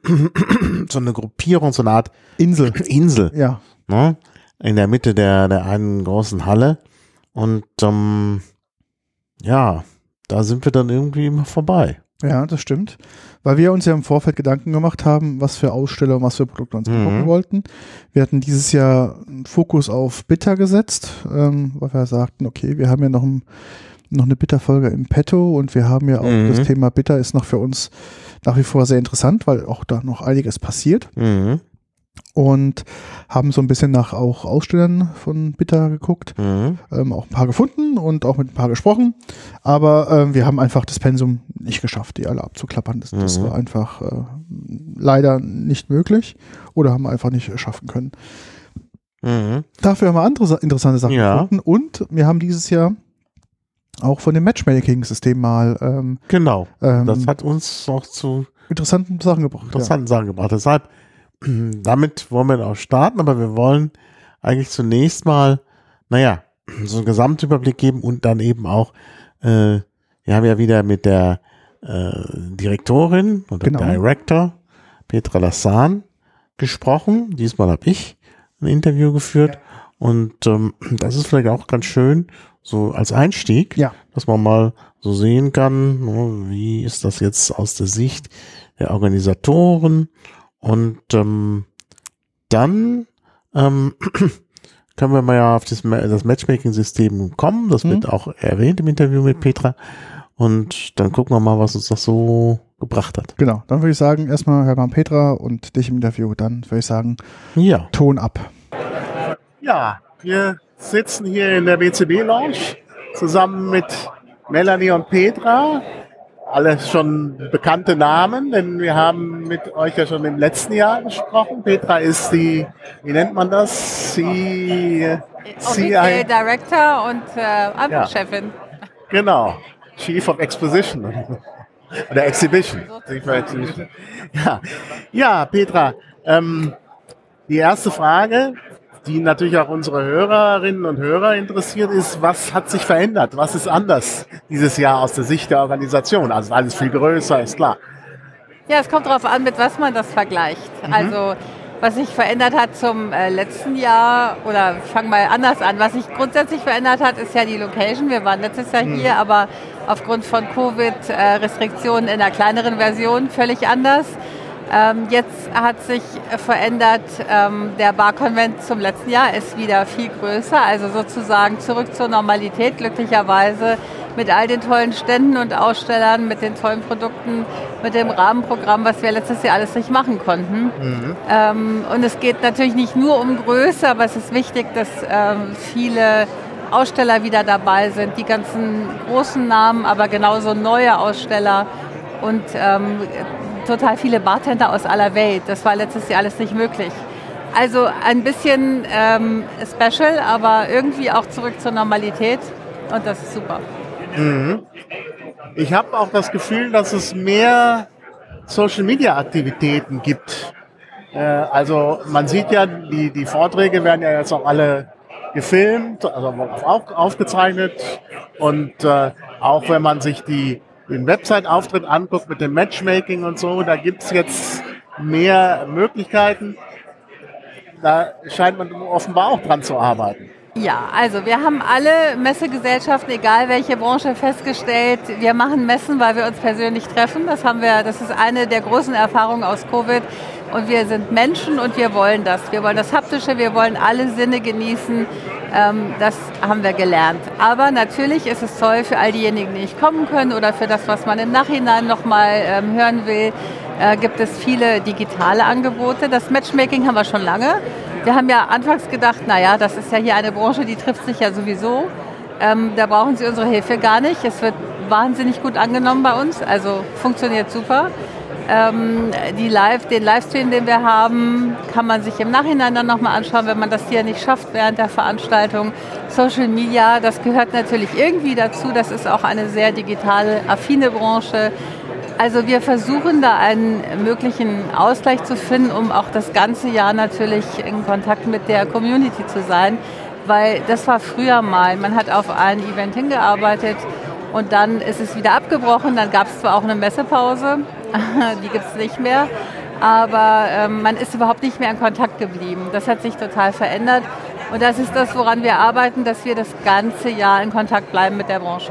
[SPEAKER 2] so eine Gruppierung, so eine Art
[SPEAKER 1] Insel.
[SPEAKER 2] Insel,
[SPEAKER 1] Ja,
[SPEAKER 2] ne? In der Mitte der, der einen großen Halle. Und ähm, ja, da sind wir dann irgendwie immer vorbei.
[SPEAKER 1] ja, das stimmt. Weil wir uns ja im Vorfeld Gedanken gemacht haben, was für Aussteller und was für Produkte uns
[SPEAKER 2] Mhm.
[SPEAKER 1] angucken wollten. Wir hatten dieses Jahr einen Fokus auf Bitter gesetzt, ähm, weil wir sagten, okay, wir haben ja noch, ein, noch eine Bitter-Folge im Petto und wir haben ja auch
[SPEAKER 2] Mhm.
[SPEAKER 1] das Thema Bitter ist noch für uns nach wie vor sehr interessant, weil auch da noch einiges passiert.
[SPEAKER 2] Mhm.
[SPEAKER 1] Und haben so ein bisschen nach auch Ausstellern von Bitter geguckt,
[SPEAKER 2] Mhm.
[SPEAKER 1] ähm, auch ein paar gefunden und auch mit ein paar gesprochen, aber ähm, wir haben einfach das Pensum nicht geschafft, die alle abzuklappern. Das, das
[SPEAKER 2] Mhm.
[SPEAKER 1] war einfach äh, leider nicht möglich oder haben wir einfach nicht schaffen können.
[SPEAKER 2] Mhm.
[SPEAKER 1] Dafür haben wir andere sa- interessante Sachen
[SPEAKER 2] Ja.
[SPEAKER 1] gefunden und wir haben dieses Jahr auch von dem Matchmaking-System mal ähm,
[SPEAKER 2] Genau.
[SPEAKER 1] ähm,
[SPEAKER 2] Das hat uns auch zu
[SPEAKER 1] interessanten Sachen gebracht. Ja.
[SPEAKER 2] interessanten Sachen gebracht. Deshalb, damit wollen wir auch starten, aber wir wollen eigentlich zunächst mal, naja, so einen Gesamtüberblick geben und dann eben auch, äh, wir haben ja wieder mit der äh, Direktorin oder
[SPEAKER 1] Genau.
[SPEAKER 2] Director Petra Lassan gesprochen. Diesmal habe ich ein Interview geführt und ähm, das ist vielleicht auch ganz schön, so als Einstieg,
[SPEAKER 1] Ja.
[SPEAKER 2] dass man mal so sehen kann, ne, wie ist das jetzt aus der Sicht der Organisatoren und ähm, dann ähm, können wir mal ja auf das, Ma- das Matchmaking-System kommen. Das
[SPEAKER 1] Mhm.
[SPEAKER 2] wird auch erwähnt im Interview mit Petra. Und dann gucken wir mal, was uns das so gebracht hat.
[SPEAKER 1] Genau, dann würde ich sagen, erstmal Hermann Petra und dich im Interview, dann würde ich sagen,
[SPEAKER 2] Ja.
[SPEAKER 1] Ton ab.
[SPEAKER 3] Ja, wir sitzen hier in der B C B-Lounge zusammen mit Melanie und Petra. Alle schon bekannte Namen, denn wir haben mit euch ja schon im letzten Jahr gesprochen. Petra ist die, wie nennt man das? Sie,
[SPEAKER 4] Offiziell Director und äh, Anbauchefin.
[SPEAKER 3] Genau, Chief of Exposition oder Exhibition. Ja, ja Petra, ähm, die erste Frage, die natürlich auch unsere Hörerinnen und Hörer interessiert, ist, was hat sich verändert? Was ist anders dieses Jahr aus der Sicht der Organisation? Also alles viel größer, ist klar.
[SPEAKER 4] Ja, es kommt darauf an, mit was man das vergleicht.
[SPEAKER 3] Mhm.
[SPEAKER 4] Also was sich verändert hat zum äh, letzten Jahr, oder ich fange mal anders an, was sich grundsätzlich verändert hat, ist ja die Location. Wir waren letztes Jahr
[SPEAKER 3] Mhm.
[SPEAKER 4] hier, aber aufgrund von Covid-Restriktionen in einer kleineren Version völlig anders. Ähm, jetzt hat sich verändert, ähm, der Barkonvent zum letzten Jahr ist wieder viel größer, also sozusagen zurück zur Normalität, glücklicherweise mit all den tollen Ständen und Ausstellern, mit den tollen Produkten, mit dem Rahmenprogramm, was wir letztes Jahr alles nicht machen konnten.
[SPEAKER 3] Mhm.
[SPEAKER 4] Ähm, und es geht natürlich nicht nur um Größe, aber es ist wichtig, dass ähm, viele Aussteller wieder dabei sind, die ganzen großen Namen, aber genauso neue Aussteller und ähm, total viele Bartender aus aller Welt. Das war letztes Jahr alles nicht möglich. Also ein bisschen ähm, special, aber irgendwie auch zurück zur Normalität und das ist super.
[SPEAKER 3] Mhm. Ich habe auch das Gefühl, dass es mehr Social-Media-Aktivitäten gibt. Äh, also man sieht ja, die, die Vorträge werden ja jetzt auch alle gefilmt, also auch aufgezeichnet und äh, auch wenn man sich die, den Website-Auftritt anguckt mit dem Matchmaking und so, da gibt es jetzt mehr Möglichkeiten. Da scheint man offenbar auch dran zu arbeiten.
[SPEAKER 4] Ja, also wir haben alle Messegesellschaften, egal welche Branche, festgestellt, wir machen Messen, weil wir uns persönlich treffen. Das haben wir, das ist eine der großen Erfahrungen aus Covid. Und wir sind Menschen und wir wollen das. Wir wollen das Haptische, wir wollen alle Sinne genießen. Ähm, das haben wir gelernt. Aber natürlich ist es toll für all diejenigen, die nicht kommen können oder für das, was man im Nachhinein nochmal ähm, hören will, äh, gibt es viele digitale Angebote. Das Matchmaking haben wir schon lange. Wir haben ja anfangs gedacht, naja, das ist ja hier eine Branche, die trifft sich ja sowieso. Ähm, da brauchen Sie unsere Hilfe gar nicht. Es wird wahnsinnig gut angenommen bei uns, also funktioniert super. Ähm, die Live, den Livestream, den wir haben, kann man sich im Nachhinein dann nochmal anschauen, wenn man das hier nicht schafft während der Veranstaltung. Social Media, das gehört natürlich irgendwie dazu. Das ist auch eine sehr digital affine Branche. Also wir versuchen da einen möglichen Ausgleich zu finden, um auch das ganze Jahr natürlich in Kontakt mit der Community zu sein, weil das war früher mal. Man hat auf ein Event hingearbeitet und dann ist es wieder abgebrochen. Dann gab es zwar auch eine Messepause, die gibt es nicht mehr, aber ähm, man ist überhaupt nicht mehr in Kontakt geblieben. Das hat sich total verändert und das ist das, woran wir arbeiten, dass wir das ganze Jahr in Kontakt bleiben mit der Branche.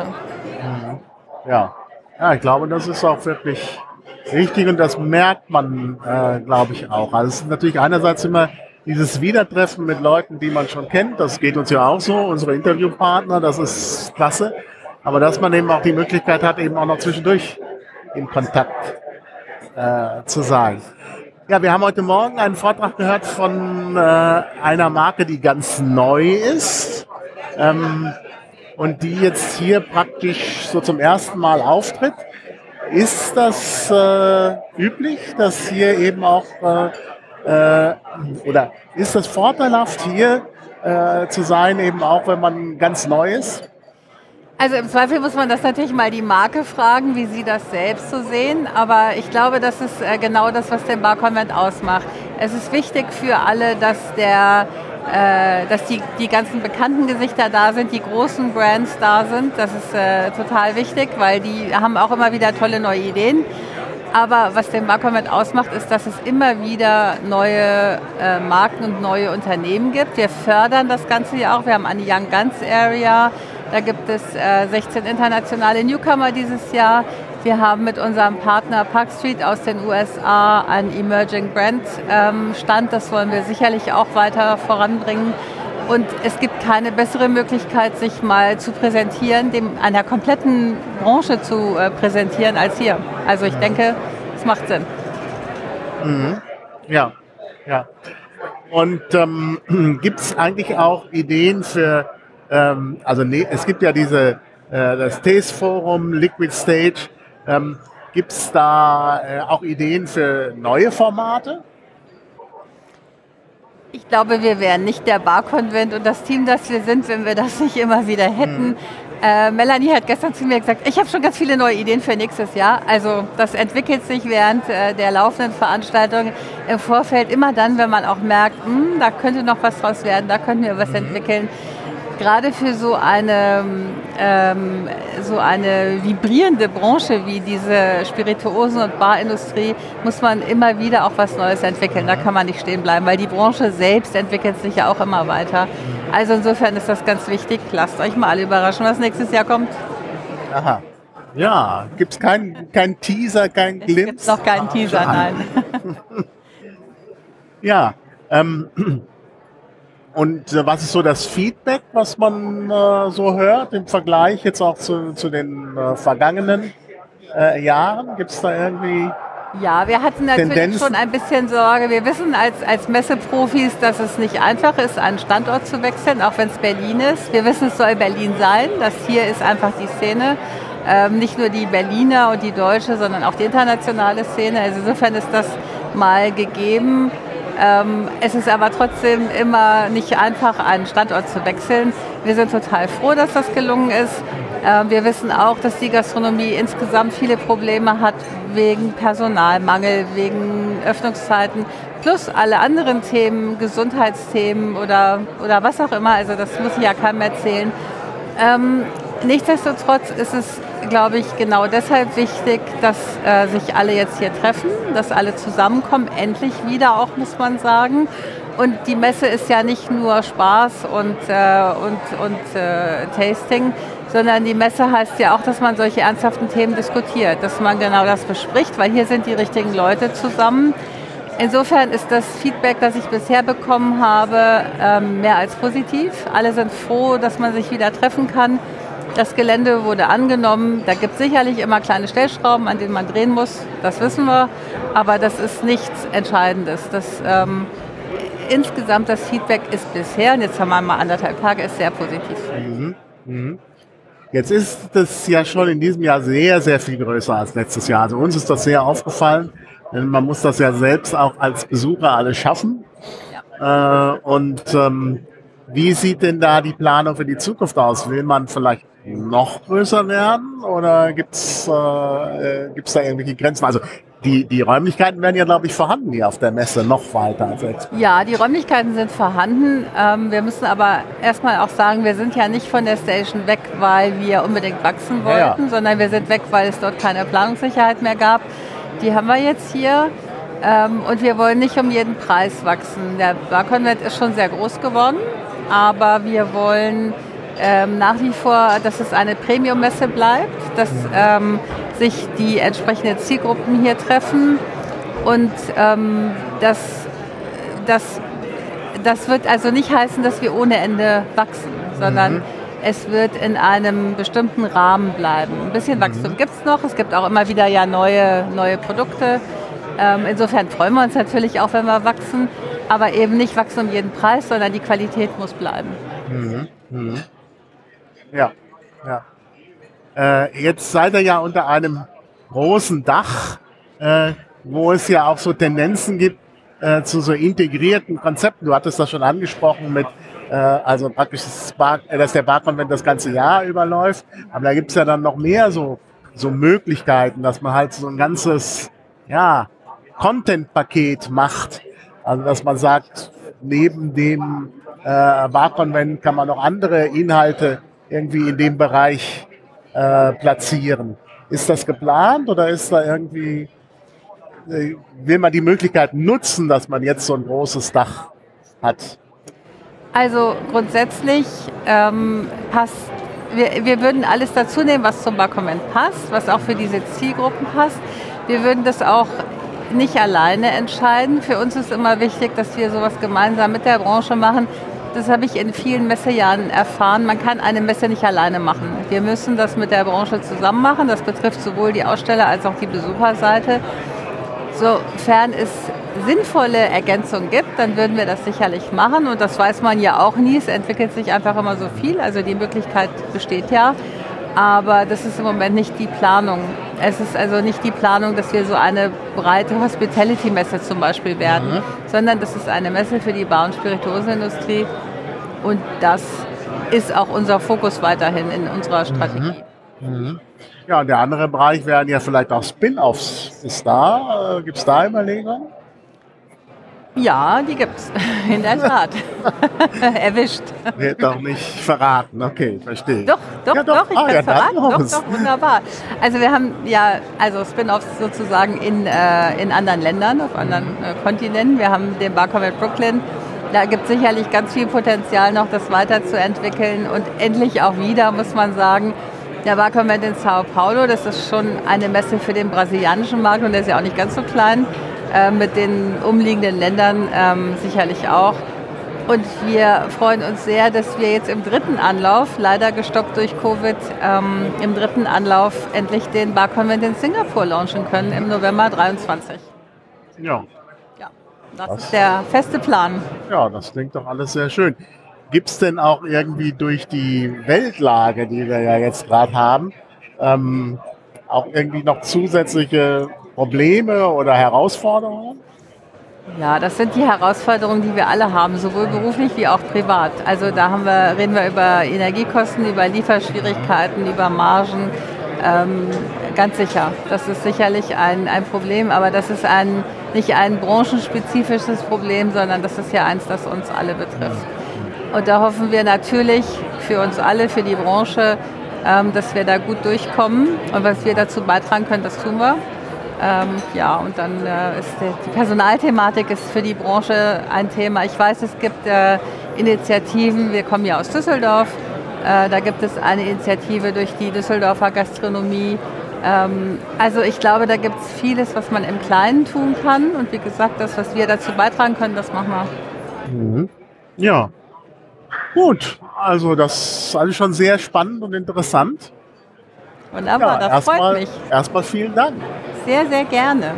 [SPEAKER 3] Ja, ja, ich glaube, das ist auch wirklich richtig und das merkt man, äh, glaube ich, auch. Also es ist natürlich einerseits immer dieses Wiedertreffen mit Leuten, die man schon kennt, das geht uns ja auch so, unsere Interviewpartner, das ist klasse, aber dass man eben auch die Möglichkeit hat, eben auch noch zwischendurch in Kontakt äh, zu sein. Ja, wir haben heute Morgen einen Vortrag gehört von äh, einer Marke, die ganz neu ist ähm, und die jetzt hier praktisch so zum ersten Mal auftritt. Ist das äh, üblich, dass hier eben auch äh, äh, oder ist das vorteilhaft hier äh, zu sein, eben auch wenn man ganz neu ist?
[SPEAKER 4] Also im Zweifel muss man das natürlich mal die Marke fragen, wie sie das selbst so sehen. Aber ich glaube, das ist äh, genau das, was den Bar-Convent ausmacht. Es ist wichtig für alle, dass, der, äh, dass die, die ganzen bekannten Gesichter da sind, die großen Brands da sind. Das ist äh, total wichtig, weil die haben auch immer wieder tolle neue Ideen. Aber was den Bar-Convent ausmacht, ist, dass es immer wieder neue äh, Marken und neue Unternehmen gibt. Wir fördern das Ganze ja auch. Wir haben eine Young Guns Area. Da gibt es äh, sechzehn internationale Newcomer dieses Jahr. Wir haben mit unserem Partner Park Street aus den U S A einen Emerging Brand ähm, Stand. Das wollen wir sicherlich auch weiter voranbringen. Und es gibt keine bessere Möglichkeit, sich mal zu präsentieren, dem einer kompletten Branche zu äh, präsentieren als hier. Also ich denke, es macht Sinn.
[SPEAKER 3] Mhm. Ja, ja. Und ähm, gibt es eigentlich auch Ideen für Ähm, also ne, es gibt ja diese äh, das Taste Forum, Liquid Stage. Ähm, gibt es da äh, auch Ideen für neue Formate?
[SPEAKER 4] Ich glaube, wir wären nicht der Bar-Convent und das Team, das wir sind, wenn wir das nicht immer wieder hätten. Mhm. Äh, Melanie hat gestern zu mir gesagt, ich habe schon ganz viele neue Ideen für nächstes Jahr. Also das entwickelt sich während äh, der laufenden Veranstaltung im Vorfeld immer dann, wenn man auch merkt, mh, da könnte noch was draus werden, da könnten wir was mhm. entwickeln. Gerade für so eine, ähm, so eine vibrierende Branche wie diese Spirituosen- und Barindustrie muss man immer wieder auch was Neues entwickeln. Da kann man nicht stehen bleiben, weil die Branche selbst entwickelt sich ja auch immer weiter. Also insofern ist das ganz wichtig. Lasst euch mal alle überraschen, was nächstes Jahr kommt.
[SPEAKER 3] Aha. Ja, gibt es keinen kein Teaser, keinen Glimpse?
[SPEAKER 4] Es gibt noch keinen Teaser, nein.
[SPEAKER 3] Ja, ähm... Und äh, was ist so das Feedback, was man äh, so hört im Vergleich jetzt auch zu, zu den äh, vergangenen äh, Jahren? Gibt es da irgendwie
[SPEAKER 4] Ja, wir hatten natürlich
[SPEAKER 3] Tendenzen?
[SPEAKER 4] schon ein bisschen Sorge. Wir wissen als, als Messeprofis, dass es nicht einfach ist, einen Standort zu wechseln, auch wenn es Berlin ist. Wir wissen, es soll Berlin sein. Das hier ist einfach die Szene. Ähm, nicht nur die Berliner und die deutsche, sondern auch die internationale Szene. Also insofern ist das mal gegeben. Ähm, es ist aber trotzdem immer nicht einfach, einen Standort zu wechseln. Wir sind total froh, dass das gelungen ist. Ähm, wir wissen auch, dass die Gastronomie insgesamt viele Probleme hat wegen Personalmangel, wegen Öffnungszeiten, plus alle anderen Themen, Gesundheitsthemen oder, oder was auch immer. Also das muss ich ja keinem erzählen. Ähm, nichtsdestotrotz ist es, glaube ich, genau deshalb wichtig, dass äh, sich alle jetzt hier treffen, dass alle zusammenkommen, endlich wieder auch, muss man sagen. Und die Messe ist ja nicht nur Spaß und, äh, und, und äh, Tasting, sondern die Messe heißt ja auch, dass man solche ernsthaften Themen diskutiert, dass man genau das bespricht, weil hier sind die richtigen Leute zusammen. insofern ist das Feedback, das ich bisher bekommen habe, ähm, mehr als positiv. Alle sind froh, dass man sich wieder treffen kann. Das Gelände wurde angenommen. Da gibt es sicherlich immer kleine Stellschrauben, an denen man drehen muss. Das wissen wir. Aber das ist nichts Entscheidendes. Das, ähm, insgesamt das Feedback ist bisher, und jetzt haben wir mal anderthalb Tage, ist sehr positiv.
[SPEAKER 3] Mhm. Mhm. Jetzt ist das ja schon in diesem Jahr sehr, sehr viel größer als letztes Jahr. Also uns ist das sehr aufgefallen. Denn man muss das ja selbst auch als Besucher alles schaffen. Ja. Äh, und ähm, wie sieht denn da die Planung für die Zukunft aus? Will man vielleicht noch größer werden oder gibt's äh, gibt's da irgendwelche Grenzen? Also die, die Räumlichkeiten werden ja, glaube ich, vorhanden hier auf der Messe noch weiter als jetzt.
[SPEAKER 4] Ja, die Räumlichkeiten sind vorhanden. Ähm, wir müssen aber erstmal auch sagen, wir sind ja nicht von der Station weg, weil wir unbedingt wachsen wollten, ja, ja. sondern wir sind weg, weil es dort keine Planungssicherheit mehr gab. Die haben wir jetzt hier. Ähm, und wir wollen nicht um jeden Preis wachsen. Der Bar-Convent ist schon sehr groß geworden, aber wir wollen ähm, nach wie vor, dass es eine Premium-Messe bleibt, dass ähm, sich die entsprechenden Zielgruppen hier treffen und ähm, das, das, das wird also nicht heißen, dass wir ohne Ende wachsen, sondern mhm. es wird in einem bestimmten Rahmen bleiben. Ein bisschen Wachstum mhm. gibt es noch, es gibt auch immer wieder ja neue, neue Produkte. Ähm, insofern freuen wir uns natürlich auch, wenn wir wachsen, aber eben nicht wachsen um jeden Preis, sondern die Qualität muss bleiben.
[SPEAKER 3] Mhm. Mhm. Ja, ja. Äh, jetzt seid ihr ja unter einem großen Dach, äh, wo es ja auch so Tendenzen gibt äh, zu so integrierten Konzepten. Du hattest das schon angesprochen mit, äh, also praktisch, das Bar, äh, dass der Bar-Convent das ganze Jahr überläuft, aber da gibt es ja dann noch mehr so, so Möglichkeiten, dass man halt so ein ganzes, ja, Content-Paket macht. Also dass man sagt, neben dem äh, Bar-Convent kann man noch andere Inhalte irgendwie in dem Bereich äh, platzieren. Ist das geplant oder ist da irgendwie, äh, will man die Möglichkeit nutzen, dass man jetzt so ein großes Dach hat?
[SPEAKER 4] Also grundsätzlich ähm, passt, wir, wir würden alles dazu nehmen, was zum Bar-Convent passt, was auch für diese Zielgruppen passt. Wir würden das auch nicht alleine entscheiden. Für uns ist immer wichtig, dass wir sowas gemeinsam mit der Branche machen. Das habe ich in vielen Messejahren erfahren. Man kann eine Messe nicht alleine machen. Wir müssen das mit der Branche zusammen machen. Das betrifft sowohl die Aussteller als auch die Besucherseite. Sofern es sinnvolle Ergänzungen gibt, dann würden wir das sicherlich machen. Und das weiß man ja auch nie. Es entwickelt sich einfach immer so viel. Also die Möglichkeit besteht ja. Aber das ist im Moment nicht die Planung. Es ist also nicht die Planung, dass wir so eine breite Hospitality-Messe zum Beispiel werden, mhm. sondern das ist eine Messe für die Bar- und Spirituosenindustrie. Und das ist auch unser Fokus weiterhin in unserer Strategie.
[SPEAKER 3] Mhm. Mhm. Ja, und der andere Bereich wären ja vielleicht auch Spin-Offs. Ist da, äh, gibt es da Überlegungen?
[SPEAKER 4] Ja, die gibt's. In der Tat. Erwischt.
[SPEAKER 3] Wird doch nicht verraten. Okay, verstehe.
[SPEAKER 4] Doch, doch, ja, doch, doch, ich
[SPEAKER 3] ah,
[SPEAKER 4] kann
[SPEAKER 3] ja,
[SPEAKER 4] es verraten. Doch,
[SPEAKER 3] los.
[SPEAKER 4] doch, wunderbar. Also wir haben ja also Spin-offs sozusagen in, äh, in anderen Ländern, auf anderen äh, Kontinenten. Wir haben den Bar-Convent Brooklyn. Da gibt es sicherlich ganz viel Potenzial noch, das weiterzuentwickeln. Und endlich auch wieder, muss man sagen, der Bar-Convent in Sao Paulo, das ist schon eine Messe für den brasilianischen Markt und der ist ja auch nicht ganz so klein. Mit den umliegenden Ländern ähm, sicherlich auch. Und wir freuen uns sehr, dass wir jetzt im dritten Anlauf, leider gestoppt durch Covid, ähm, im dritten Anlauf endlich den Bar-Convent in Singapur launchen können im November dreiundzwanzig.
[SPEAKER 3] Ja.
[SPEAKER 4] Ja, das, das ist der feste Plan.
[SPEAKER 3] Ja, das klingt doch alles sehr schön. Gibt es denn auch irgendwie durch die Weltlage, die wir ja jetzt gerade haben, ähm, auch irgendwie noch zusätzliche Probleme oder Herausforderungen?
[SPEAKER 4] Ja, das sind die Herausforderungen, die wir alle haben, sowohl beruflich wie auch privat. Also da haben wir, reden wir über Energiekosten, über Lieferschwierigkeiten, über Margen. Ähm, ganz sicher, das ist sicherlich ein, ein Problem, aber das ist ein, nicht ein branchenspezifisches Problem, sondern das ist ja eins, das uns alle betrifft. Und da hoffen wir natürlich für uns alle, für die Branche, ähm, dass wir da gut durchkommen und was wir dazu beitragen können, das tun wir. Ähm, ja, und dann äh, ist die, die Personalthematik ist für die Branche ein Thema. Ich weiß, es gibt äh, Initiativen, wir kommen ja aus Düsseldorf, äh, da gibt es eine Initiative durch die Düsseldorfer Gastronomie, Ähm, also ich glaube, da gibt es vieles, was man im Kleinen tun kann. Und wie gesagt, das, was wir dazu beitragen können, das machen wir.
[SPEAKER 3] Mhm. Ja, gut. Also das ist alles schon sehr spannend und interessant.
[SPEAKER 4] Wunderbar,
[SPEAKER 3] Ja,
[SPEAKER 4] das
[SPEAKER 3] erstmal,
[SPEAKER 4] freut mich.
[SPEAKER 3] Erstmal vielen Dank.
[SPEAKER 4] Sehr, sehr gerne.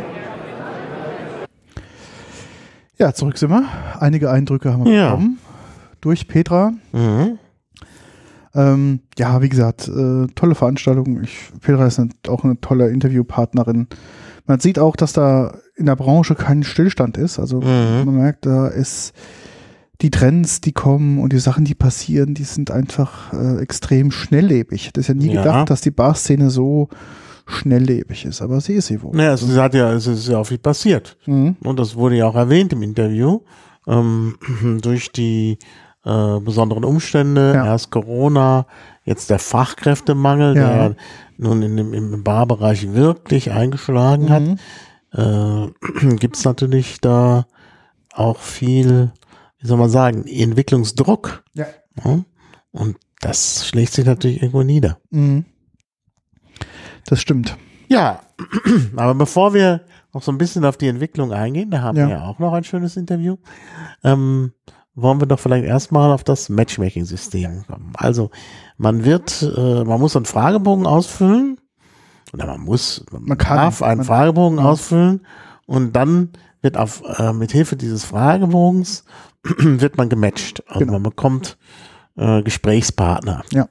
[SPEAKER 1] Ja, zurück sind wir. Einige Eindrücke haben wir
[SPEAKER 2] Ja.
[SPEAKER 1] bekommen durch Petra.
[SPEAKER 2] Mhm.
[SPEAKER 1] Ähm, ja, wie gesagt, äh, tolle Veranstaltung. Ich, Petra ist eine, auch eine tolle Interviewpartnerin. Man sieht auch, dass da in der Branche kein Stillstand ist. Also
[SPEAKER 2] Mhm.
[SPEAKER 1] man merkt, da ist die Trends, die kommen und die Sachen, die passieren, die sind einfach äh, extrem schnelllebig. Ich hätte ja nie
[SPEAKER 2] Ja.
[SPEAKER 1] gedacht, dass die Barszene so schnelllebig ist, aber sie ist sie wohl.
[SPEAKER 2] Naja, es, es hat ja, es ist ja auch viel passiert.
[SPEAKER 1] Mhm.
[SPEAKER 2] Und das wurde ja auch erwähnt im Interview. Ähm, durch die äh, besonderen Umstände,
[SPEAKER 1] Ja.
[SPEAKER 2] erst Corona, jetzt der Fachkräftemangel,
[SPEAKER 1] Ja.
[SPEAKER 2] der nun in dem, im Barbereich wirklich eingeschlagen hat,
[SPEAKER 1] Mhm.
[SPEAKER 2] äh, gibt es natürlich da auch viel, wie soll man sagen, Entwicklungsdruck.
[SPEAKER 1] Ja.
[SPEAKER 2] Ja? Und das schlägt sich natürlich irgendwo nieder.
[SPEAKER 1] Mhm. Das stimmt.
[SPEAKER 2] Ja, aber bevor wir noch so ein bisschen auf die Entwicklung eingehen, da haben
[SPEAKER 1] Ja.
[SPEAKER 2] wir ja auch noch ein schönes Interview, ähm, wollen wir doch vielleicht erstmal auf das Matchmaking-System kommen. Also man wird, äh, man muss einen Fragebogen ausfüllen, oder man muss, man,
[SPEAKER 1] Man kann,
[SPEAKER 2] darf einen
[SPEAKER 1] man-
[SPEAKER 2] Fragebogen
[SPEAKER 1] ja.
[SPEAKER 2] ausfüllen und dann wird auf, äh, mit Hilfe dieses Fragebogens wird man gematcht. Also
[SPEAKER 1] Genau.
[SPEAKER 2] man bekommt äh, Gesprächspartner.
[SPEAKER 1] Ja.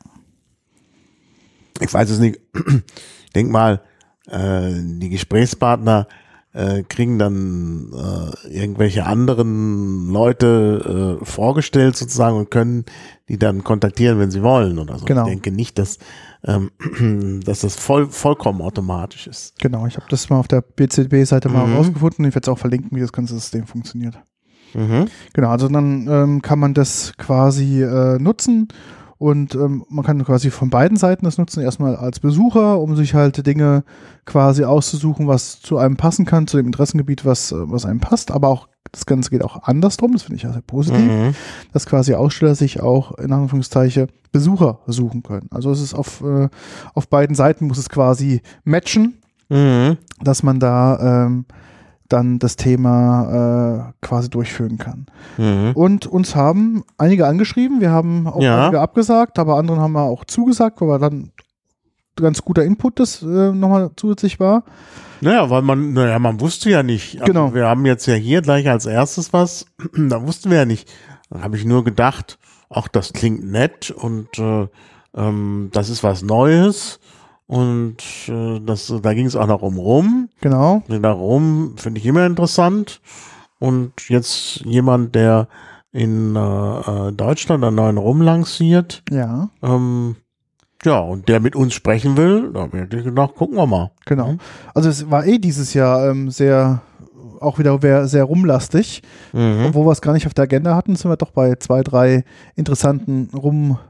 [SPEAKER 2] Ich weiß es nicht. Ich denke mal, äh, die Gesprächspartner äh, kriegen dann äh, irgendwelche anderen Leute äh, vorgestellt sozusagen und können die dann kontaktieren, wenn sie wollen oder so.
[SPEAKER 1] Genau.
[SPEAKER 2] Ich denke nicht, dass, ähm, dass das voll, vollkommen automatisch ist.
[SPEAKER 1] Genau, ich habe das mal auf der B C B-Seite mal
[SPEAKER 2] Mhm.
[SPEAKER 1] rausgefunden. Ich werde es auch verlinken, wie das ganze System funktioniert.
[SPEAKER 2] Mhm.
[SPEAKER 1] Genau, also dann ähm, kann man das quasi äh, nutzen und ähm, man kann quasi von beiden Seiten das nutzen. Erstmal als Besucher, um sich halt Dinge quasi auszusuchen, was zu einem passen kann, zu dem Interessengebiet, was, äh, was einem passt. Aber auch das Ganze geht auch andersrum, das finde ich ja sehr positiv,
[SPEAKER 2] Mhm.
[SPEAKER 1] dass quasi Aussteller sich auch in Anführungszeichen Besucher suchen können. Also es ist auf, äh, auf beiden Seiten muss es quasi matchen,
[SPEAKER 2] Mhm.
[SPEAKER 1] dass man da ähm, dann das Thema äh, quasi durchführen kann.
[SPEAKER 2] Mhm.
[SPEAKER 1] Und uns haben einige angeschrieben, wir haben auch
[SPEAKER 2] Ja.
[SPEAKER 1] einige abgesagt, aber anderen haben wir auch zugesagt, weil dann ganz guter Input das äh, nochmal zusätzlich war.
[SPEAKER 2] Naja, weil man, naja, man wusste ja nicht. Also
[SPEAKER 1] Genau.
[SPEAKER 2] wir haben jetzt ja hier gleich als erstes was, da wussten wir ja nicht. Da habe ich nur gedacht, ach, das klingt nett und äh, ähm, das ist was Neues. Und äh, das, da ging es auch noch um Rum.
[SPEAKER 1] Genau.
[SPEAKER 2] Darum finde ich immer interessant. Und jetzt jemand, der in äh, äh, Deutschland einen neuen Rum lanciert,
[SPEAKER 1] Ja,
[SPEAKER 2] ähm, ja, und der mit uns sprechen will, da habe ich gedacht, gucken wir mal.
[SPEAKER 1] genau.
[SPEAKER 2] Mhm.
[SPEAKER 1] Also es war eh dieses Jahr ähm, sehr, auch wieder sehr, sehr rumlastig.
[SPEAKER 2] Mhm.
[SPEAKER 1] Obwohl wir es gar nicht auf der Agenda hatten, sind wir doch bei zwei, drei interessanten Rum,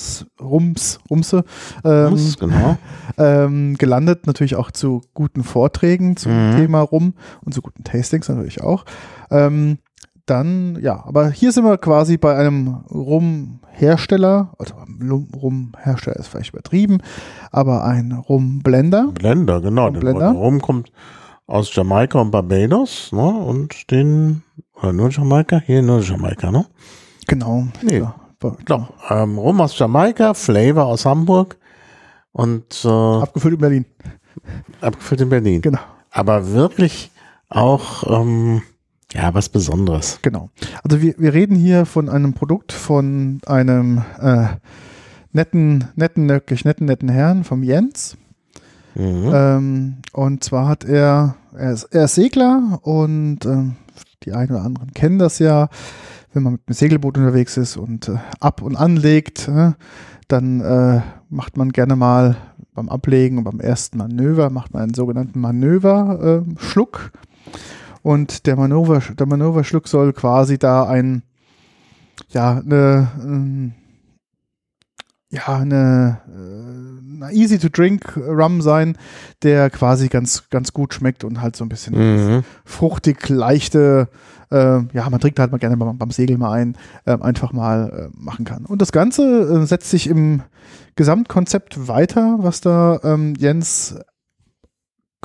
[SPEAKER 1] Rums, Rumse ähm,
[SPEAKER 2] Muss, genau.
[SPEAKER 1] ähm, gelandet. Natürlich auch zu guten Vorträgen zum
[SPEAKER 2] Mhm.
[SPEAKER 1] Thema Rum und zu guten Tastings natürlich auch. Ähm, dann, ja, aber hier sind wir quasi bei einem Rumhersteller, also Rumhersteller ist vielleicht übertrieben, aber ein Rumblender.
[SPEAKER 2] Blender, genau. Der
[SPEAKER 1] Blender.
[SPEAKER 2] Rum kommt aus Jamaika und Barbados, ne? Und den, oder nur Jamaika? Hier nur Jamaika, ne?
[SPEAKER 1] Genau.
[SPEAKER 2] Nee.
[SPEAKER 1] Ja, war-
[SPEAKER 2] Doch, ähm, Rum aus Jamaika, Flavor aus Hamburg und äh,
[SPEAKER 1] Abgefüllt in Berlin.
[SPEAKER 2] abgefüllt in Berlin.
[SPEAKER 1] Genau.
[SPEAKER 2] Aber wirklich auch, ähm, ja, was Besonderes.
[SPEAKER 1] Genau. Also wir, wir reden hier von einem Produkt von einem äh, netten, netten, wirklich netten, netten Herrn, vom Jens.
[SPEAKER 2] Mhm.
[SPEAKER 1] Ähm, und zwar hat er, er ist, er ist Segler und ähm, die einen oder anderen kennen das ja, wenn man mit einem Segelboot unterwegs ist und äh, ab und anlegt, äh, dann äh, macht man gerne mal beim Ablegen und beim ersten Manöver, macht man einen sogenannten Manöverschluck. Und der Manöver, der Manöverschluck soll quasi da ein, ja, eine, ähm, ja, eine, äh, eine easy to drink Rum sein, der quasi ganz, ganz gut schmeckt und halt so ein bisschen
[SPEAKER 2] Mhm.
[SPEAKER 1] fruchtig, leichte, äh, ja, man trinkt halt mal gerne beim, beim Segeln mal ein, äh, einfach mal äh, machen kann. Und das Ganze äh, setzt sich im Gesamtkonzept weiter, was da ähm, Jens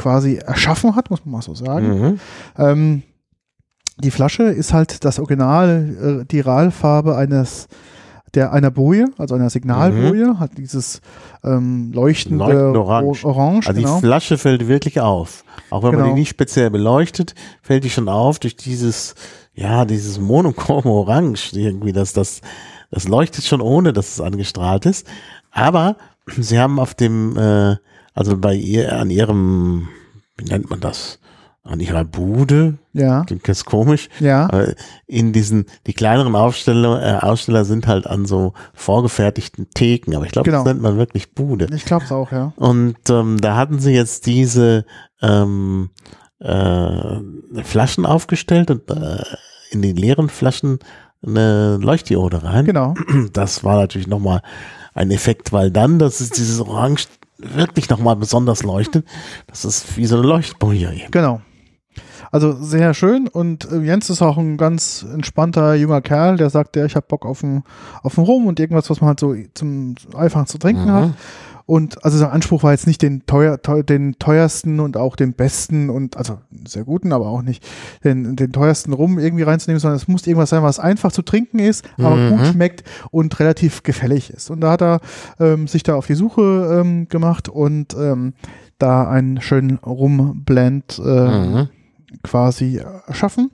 [SPEAKER 1] quasi erschaffen hat, muss man mal so sagen.
[SPEAKER 2] Mhm.
[SPEAKER 1] Ähm, die Flasche ist halt das Original, äh, die Ralfarbe eines der einer Boje, also einer Signalboje, mhm. hat dieses ähm, leuchtende
[SPEAKER 2] Leuchtend orange.
[SPEAKER 1] Orange.
[SPEAKER 2] Also
[SPEAKER 1] genau.
[SPEAKER 2] die Flasche fällt wirklich auf. Auch wenn
[SPEAKER 1] genau.
[SPEAKER 2] man die nicht speziell beleuchtet, fällt die schon auf durch dieses, ja, dieses monochrome Orange irgendwie, das, das, das leuchtet schon ohne, dass es angestrahlt ist. Aber sie haben auf dem, äh, also bei ihr, an ihrem, wie nennt man das? An ihrer Bude,
[SPEAKER 1] ja.
[SPEAKER 2] klingt ganz komisch,
[SPEAKER 1] ja.
[SPEAKER 2] aber in diesen, die kleineren Aufsteller, äh, Aussteller sind halt an so vorgefertigten Theken, aber ich glaube,
[SPEAKER 1] genau.
[SPEAKER 2] das nennt man wirklich Bude.
[SPEAKER 1] Ich glaube es auch, ja.
[SPEAKER 2] Und ähm, da hatten sie jetzt diese ähm, äh, Flaschen aufgestellt und äh, in die leeren Flaschen eine Leuchtdiode rein.
[SPEAKER 1] Genau.
[SPEAKER 2] Das war natürlich nochmal ein Effekt, weil dann, das ist dieses Orange wirklich nochmal besonders leuchtet. Das ist wie so eine Leuchtboje.
[SPEAKER 1] Genau. Also sehr schön und äh, Jens ist auch ein ganz entspannter junger Kerl, der sagt, ja, ich habe Bock auf einen auf einen Rum und irgendwas, was man halt so zum einfach zu trinken
[SPEAKER 2] Mhm.
[SPEAKER 1] hat. Und also sein Anspruch war jetzt nicht den teuer, teuer, den teuersten und auch den besten und also sehr guten, aber auch nicht den, den teuersten Rum irgendwie reinzunehmen, sondern es muss irgendwas sein, was einfach zu trinken ist, aber
[SPEAKER 2] Mhm.
[SPEAKER 1] gut schmeckt und relativ gefällig ist. Und da hat er ähm, sich da auf die Suche ähm, gemacht und ähm, da einen schönen Rum-Blend äh,
[SPEAKER 2] Mhm.
[SPEAKER 1] quasi erschaffen.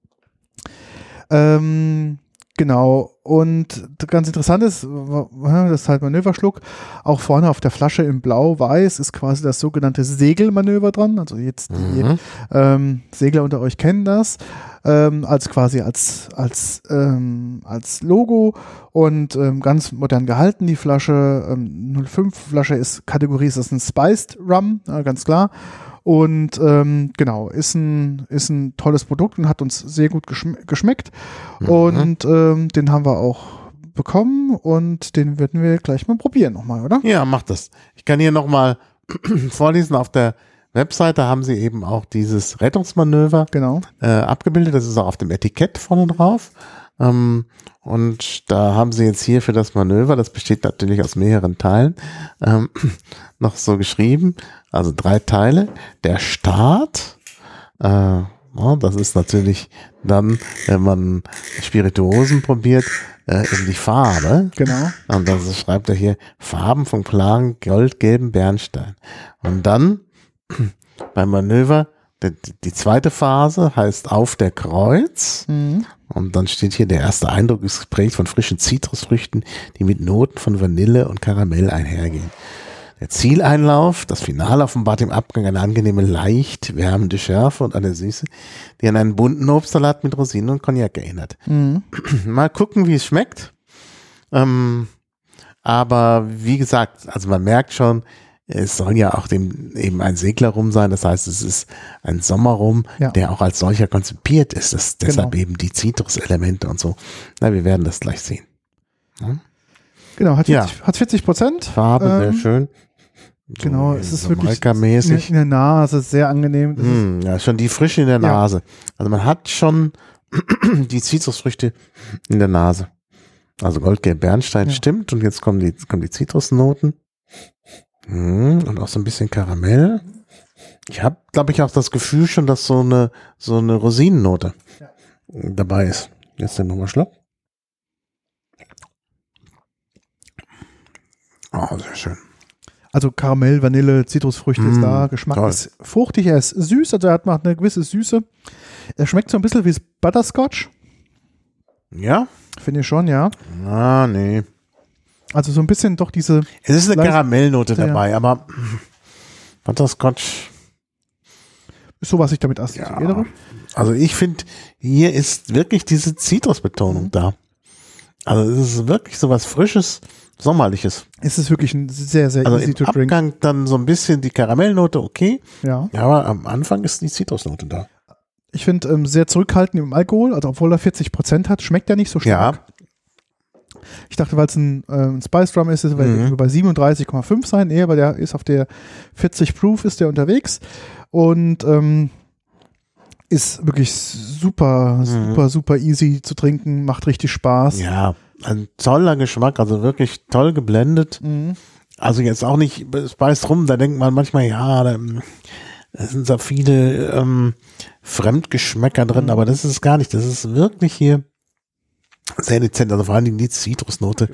[SPEAKER 1] Ähm, genau. Und ganz interessant ist, das ist halt Manöverschluck, auch vorne auf der Flasche in Blau-Weiß ist quasi das sogenannte Segelmanöver dran. Also jetzt die
[SPEAKER 2] Mhm.
[SPEAKER 1] ähm, Segler unter euch kennen das, ähm, als quasi als, als, ähm, als Logo und ähm, ganz modern gehalten. Die Flasche, ähm, null fünf Flasche ist, Kategorie ist das ein Spiced Rum, ja, ganz klar. Und ähm, genau, ist ein, ist ein tolles Produkt und hat uns sehr gut geschm- geschmeckt.
[SPEAKER 2] Mhm.
[SPEAKER 1] Und ähm, den haben wir auch bekommen und den werden wir gleich mal probieren nochmal, oder?
[SPEAKER 2] Ja, mach das. Ich kann hier nochmal vorlesen, auf der Webseite haben sie eben auch dieses Rettungsmanöver
[SPEAKER 1] Genau.
[SPEAKER 2] äh, abgebildet. Das ist auch auf dem Etikett vorne drauf. Ähm, und da haben sie jetzt hier für das Manöver, das besteht natürlich aus mehreren Teilen, ähm, noch so geschrieben, also drei Teile. Der Start, äh, ja, das ist natürlich dann, wenn man Spirituosen probiert, äh, in die Farbe.
[SPEAKER 1] Genau.
[SPEAKER 2] Und dann schreibt er hier Farben von klaren goldgelben Bernstein. Und dann beim Manöver, die, die zweite Phase heißt Auf der Kreuz.
[SPEAKER 1] Mhm.
[SPEAKER 2] Und dann steht hier, der erste Eindruck ist geprägt von frischen Zitrusfrüchten, die mit Noten von Vanille und Karamell einhergehen. Der Zieleinlauf, das Finale offenbart im Abgang eine angenehme, leicht wärmende Schärfe und eine Süße, die an einen bunten Obstsalat mit Rosinen und Cognac erinnert.
[SPEAKER 1] Mhm.
[SPEAKER 2] Mal gucken, wie es schmeckt. Ähm, aber wie gesagt, also man merkt schon, es soll ja auch dem, eben ein Seglerrum sein. Das heißt, es ist ein Sommerrum,
[SPEAKER 1] Ja.
[SPEAKER 2] der auch als solcher konzipiert ist. Das, deshalb
[SPEAKER 1] Genau.
[SPEAKER 2] eben die Zitruselemente und so. Na, wir werden das gleich sehen. Ja?
[SPEAKER 1] Genau, hat
[SPEAKER 2] Ja.
[SPEAKER 1] vierzig, hat vierzig Prozent.
[SPEAKER 2] Farbe, sehr
[SPEAKER 1] Ähm,
[SPEAKER 2] schön. So
[SPEAKER 1] Genau, es ist
[SPEAKER 2] so
[SPEAKER 1] wirklich in,
[SPEAKER 2] Malka-mäßig.
[SPEAKER 1] in der Nase sehr angenehm. Das ist,
[SPEAKER 2] Hm, ja, schon die Frische in der
[SPEAKER 1] Ja.
[SPEAKER 2] Nase. Also man hat schon die Zitrusfrüchte in der Nase. Also Goldgelb Bernstein
[SPEAKER 1] Ja.
[SPEAKER 2] stimmt und jetzt kommen die, kommen die Zitrusnoten. Hm, und auch so ein bisschen Karamell. Ich habe, glaube ich, auch das Gefühl schon, dass so eine, so eine Rosinennote
[SPEAKER 1] Ja.
[SPEAKER 2] dabei ist. Jetzt den nochmal Schluck. Oh, sehr schön.
[SPEAKER 1] Also Karamell, Vanille, Zitrusfrüchte ist
[SPEAKER 2] Mm,
[SPEAKER 1] da. Geschmack
[SPEAKER 2] toll.
[SPEAKER 1] ist fruchtig, er ist süß, also er hat macht eine gewisse Süße. Er schmeckt so ein bisschen wie Butterscotch,
[SPEAKER 2] Ja?
[SPEAKER 1] finde ich schon, ja.
[SPEAKER 2] Ah, nee.
[SPEAKER 1] Also so ein bisschen doch diese,
[SPEAKER 2] Es ist eine
[SPEAKER 1] Leicht-
[SPEAKER 2] Karamellnote
[SPEAKER 1] Ja, ja.
[SPEAKER 2] dabei, aber Butterscotch.
[SPEAKER 1] ist so, was ich damit assoziiere.
[SPEAKER 2] Also ich finde, hier ist wirklich diese Zitrusbetonung
[SPEAKER 1] Mhm.
[SPEAKER 2] da. Also es ist wirklich so was Frisches, Sommerliches.
[SPEAKER 1] Es ist wirklich ein sehr, sehr
[SPEAKER 2] Also
[SPEAKER 1] easy
[SPEAKER 2] im
[SPEAKER 1] to drink.
[SPEAKER 2] Abgang dann so ein bisschen die Karamellnote, okay.
[SPEAKER 1] Ja.
[SPEAKER 2] Ja, aber am Anfang ist die Zitrusnote da.
[SPEAKER 1] Ich finde ähm, sehr zurückhaltend im Alkohol, also obwohl er vierzig Prozent hat, schmeckt er nicht so stark. Ich dachte, weil es ein, äh, ein Spice Rum ist, ist er
[SPEAKER 2] Mhm.
[SPEAKER 1] bei siebenunddreißig Komma fünf sein. Nee, aber der ist auf der vierzig Proof ist der unterwegs und ähm, ist wirklich super,
[SPEAKER 2] Mhm.
[SPEAKER 1] super, super easy zu trinken, macht richtig Spaß.
[SPEAKER 2] Ja, ein toller Geschmack, also wirklich toll geblendet.
[SPEAKER 1] Mhm.
[SPEAKER 2] Also jetzt auch nicht Spice rum, da denkt man manchmal, ja, da, es sind so viele ähm, Fremdgeschmäcker drin, aber das ist es gar nicht. Das ist wirklich hier sehr dezent, also vor allen Dingen die Zitrusnote.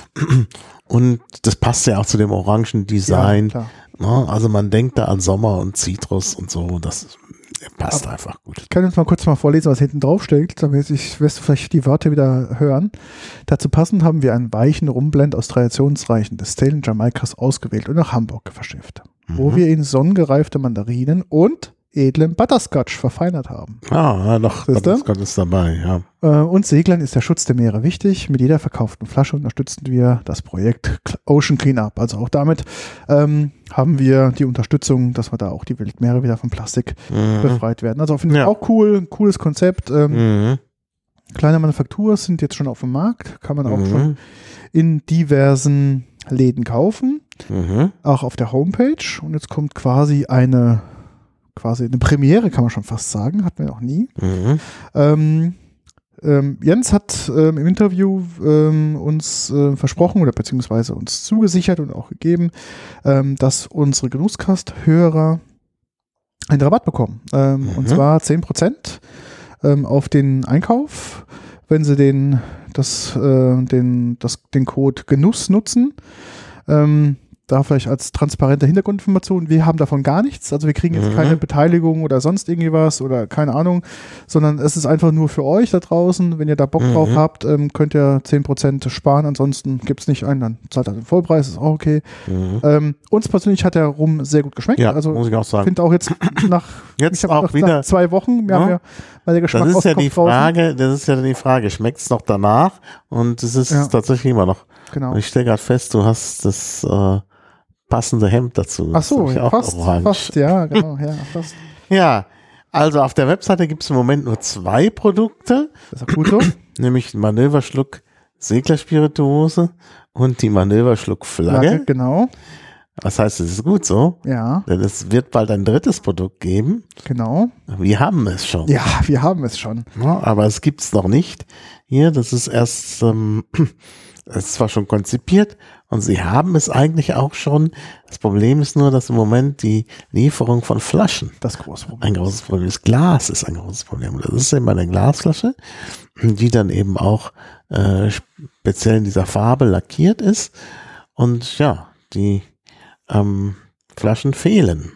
[SPEAKER 2] Und das passt ja auch zu dem orangen Design.
[SPEAKER 1] Ja,
[SPEAKER 2] ne? Also man denkt da an Sommer und Zitrus und so, das passt aber einfach gut.
[SPEAKER 1] Ich kann jetzt mal kurz mal vorlesen, was hinten drauf steht, damit ich wirst du vielleicht die Wörter wieder hören. Dazu passend haben wir einen weichen Rumblend aus traditionsreichen Destillen Jamaikas ausgewählt und nach Hamburg verschifft, mhm. wo wir in sonnengereifte Mandarinen und edlen Butterscotch verfeinert haben.
[SPEAKER 2] Ah, noch Butterscotch ist dabei, ja.
[SPEAKER 1] Uns Seglern ist der Schutz der Meere wichtig. Mit jeder verkauften Flasche unterstützen wir das Projekt Ocean Cleanup. Also auch damit ähm, haben wir die Unterstützung, dass wir da auch die Weltmeere wieder von Plastik mhm. befreit werden. Also finde ich ja. auch cool, cooles Konzept. Ähm, mhm. Kleine Manufaktur sind jetzt schon auf dem Markt, kann man auch mhm. schon in diversen Läden kaufen, mhm. auch auf der Homepage. Und jetzt kommt quasi eine quasi eine Premiere, kann man schon fast sagen, hatten wir noch nie. Mhm. Ähm, ähm, Jens hat ähm, im Interview ähm, uns äh, versprochen oder beziehungsweise uns zugesichert und auch gegeben, ähm, dass unsere Genusskast-Hörer einen Rabatt bekommen. Ähm, mhm. Und zwar zehn Prozent ähm, auf den Einkauf, wenn sie den, das, äh, den, das, den Code Genuss nutzen. Ähm, Da vielleicht als transparente Hintergrundinformation, wir haben davon gar nichts, also wir kriegen jetzt mhm. keine Beteiligung oder sonst irgendwie was oder keine Ahnung, sondern es ist einfach nur für euch da draußen, wenn ihr da Bock mhm. drauf habt, ähm, könnt ihr zehn Prozent sparen, ansonsten gibt es nicht einen, dann zahlt ihr den Vollpreis, ist auch okay. Mhm. Ähm, uns persönlich hat der Rum sehr gut geschmeckt,
[SPEAKER 2] ja,
[SPEAKER 1] also
[SPEAKER 2] muss ich auch sagen.
[SPEAKER 1] Ich finde auch jetzt nach,
[SPEAKER 2] jetzt
[SPEAKER 1] ich
[SPEAKER 2] auch
[SPEAKER 1] nach,
[SPEAKER 2] wieder
[SPEAKER 1] nach zwei Wochen, wir
[SPEAKER 2] ja.
[SPEAKER 1] haben ja, weil der Geschmack
[SPEAKER 2] das ist ja die
[SPEAKER 1] draußen.
[SPEAKER 2] Frage, das ist ja die Frage, schmeckt es noch danach? Und es ist ja. tatsächlich immer noch.
[SPEAKER 1] Genau.
[SPEAKER 2] Und ich stelle gerade fest, du hast das äh, passende Hemd dazu.
[SPEAKER 1] Ach so, ja, fast, fast, ja, genau, ja, fast.
[SPEAKER 2] Ja, also auf der Webseite gibt es im Moment nur zwei Produkte.
[SPEAKER 1] Das ist auch gut so.
[SPEAKER 2] Nämlich Manöverschluck Seglerspirituose und die Manöverschluck Flagge. Flagge.
[SPEAKER 1] Genau.
[SPEAKER 2] Was heißt, es ist gut so?
[SPEAKER 1] Ja.
[SPEAKER 2] Denn es wird bald ein drittes Produkt geben.
[SPEAKER 1] Genau.
[SPEAKER 2] Wir haben es schon.
[SPEAKER 1] Ja, wir haben es schon.
[SPEAKER 2] Ja, aber es gibt es noch nicht. Hier, das ist erst, ähm, es ist zwar schon konzipiert und sie haben es eigentlich auch schon. Das Problem ist nur, dass im Moment die Lieferung von Flaschen
[SPEAKER 1] das große Problem.
[SPEAKER 2] ein großes Problem ist. Glas ist ein großes Problem. Das ist eben eine Glasflasche, die dann eben auch äh, speziell in dieser Farbe lackiert ist. Und ja, die ähm, Flaschen fehlen.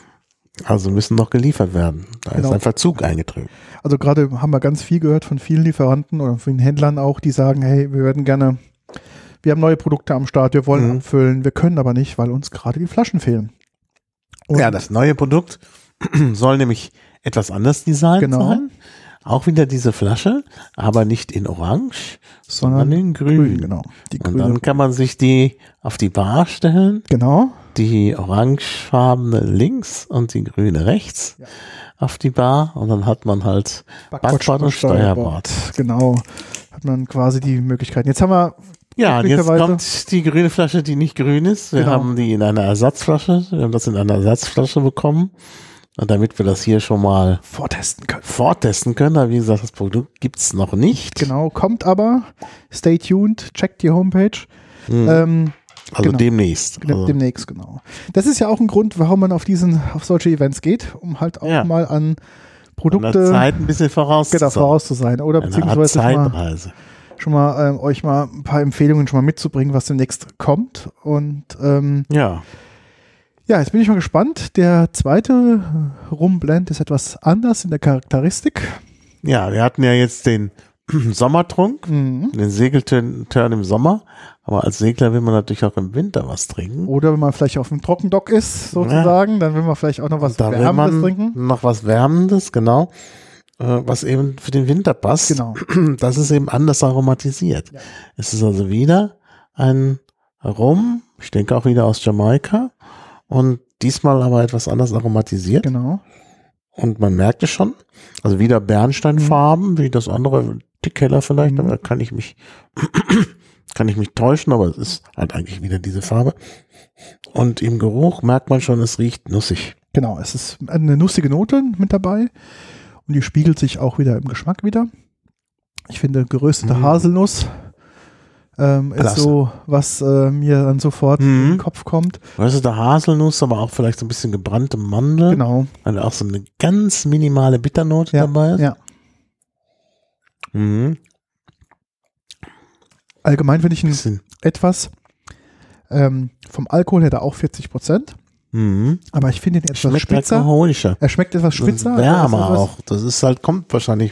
[SPEAKER 2] Also müssen noch geliefert werden. Da genau. ist ein Verzug eingetreten.
[SPEAKER 1] Also gerade haben wir ganz viel gehört von vielen Lieferanten oder von den Händlern auch, die sagen, hey, wir würden gerne, wir haben neue Produkte am Start, wir wollen mhm. abfüllen, wir können aber nicht, weil uns gerade die Flaschen fehlen. Und
[SPEAKER 2] ja, das neue Produkt soll nämlich etwas anders designt
[SPEAKER 1] genau.
[SPEAKER 2] sein. Auch wieder diese Flasche, aber nicht in Orange, sondern, sondern in Grün.
[SPEAKER 1] grün genau.
[SPEAKER 2] Die Und dann kann man sich die auf die Bar stellen.
[SPEAKER 1] Genau.
[SPEAKER 2] Die orangefarbene links und die grüne rechts ja. auf die Bar. Und dann hat man halt Backbord und Steuerbord.
[SPEAKER 1] Genau. Hat man quasi die Möglichkeiten. Jetzt haben wir
[SPEAKER 2] Ja, jetzt kommt die grüne Flasche, die nicht grün ist. Wir genau. haben die in einer Ersatzflasche. Wir haben das in einer Ersatzflasche bekommen. Und damit wir das hier schon mal
[SPEAKER 1] vortesten können.
[SPEAKER 2] Vortesten können, aber wie gesagt, das Produkt gibt es noch nicht.
[SPEAKER 1] Genau, kommt aber. Stay tuned, checkt die Homepage.
[SPEAKER 2] Hm.
[SPEAKER 1] Ähm,
[SPEAKER 2] also
[SPEAKER 1] genau.
[SPEAKER 2] demnächst.
[SPEAKER 1] Also. Demnächst, genau. Das ist ja auch ein Grund, warum man auf diesen, auf solche Events geht, um halt auch ja. mal an Produkte
[SPEAKER 2] an der Zeit ein bisschen voraus,
[SPEAKER 1] genau,
[SPEAKER 2] zu,
[SPEAKER 1] voraus zu sein. Oder
[SPEAKER 2] Eine
[SPEAKER 1] beziehungsweise
[SPEAKER 2] Art
[SPEAKER 1] mal, schon mal ähm, euch mal ein paar Empfehlungen schon mal mitzubringen, was demnächst kommt. Und ähm,
[SPEAKER 2] ja.
[SPEAKER 1] Ja, jetzt bin ich mal gespannt. Der zweite Rumblend ist etwas anders in der Charakteristik.
[SPEAKER 2] Ja, wir hatten ja jetzt den Sommertrunk, mhm. den Segelturn im Sommer. Aber als Segler will man natürlich auch im Winter was trinken.
[SPEAKER 1] Oder wenn man vielleicht auf dem Trockendock ist, sozusagen, ja. dann will man vielleicht auch noch was
[SPEAKER 2] da
[SPEAKER 1] Wärmendes trinken.
[SPEAKER 2] Noch was Wärmendes, genau. Äh, was eben für den Winter passt.
[SPEAKER 1] Genau.
[SPEAKER 2] Das ist eben anders aromatisiert. Ja. Es ist also wieder ein Rum, ich denke auch wieder aus Jamaika. Und diesmal aber etwas anders aromatisiert.
[SPEAKER 1] Genau.
[SPEAKER 2] Und man merkt es schon. Also wieder Bernsteinfarben, mhm. wie das andere, dick heller vielleicht. Mhm. Da kann ich mich, kann ich mich täuschen, aber es ist halt eigentlich wieder diese Farbe. Und im Geruch merkt man schon, es riecht nussig.
[SPEAKER 1] Genau, es ist eine nussige Note mit dabei. Und die spiegelt sich auch wieder im Geschmack wieder. Ich finde geröstete mhm. Haselnuss ähm, ist so, was äh, mir dann sofort mhm. in den Kopf kommt.
[SPEAKER 2] Weißt du, der Haselnuss, aber auch vielleicht so ein bisschen gebrannte Mandel.
[SPEAKER 1] Genau.
[SPEAKER 2] Also auch so eine ganz minimale Bitternote
[SPEAKER 1] ja,
[SPEAKER 2] dabei ist.
[SPEAKER 1] Ja.
[SPEAKER 2] Mhm.
[SPEAKER 1] Allgemein finde ich ihn etwas, ähm, vom Alkohol her da auch vierzig Prozent.
[SPEAKER 2] Mhm.
[SPEAKER 1] Aber ich finde ihn etwas
[SPEAKER 2] schmeckt
[SPEAKER 1] spitzer.
[SPEAKER 2] alkoholischer.
[SPEAKER 1] Er schmeckt etwas spitzer.
[SPEAKER 2] Wärmer also auch. Das ist halt, kommt wahrscheinlich,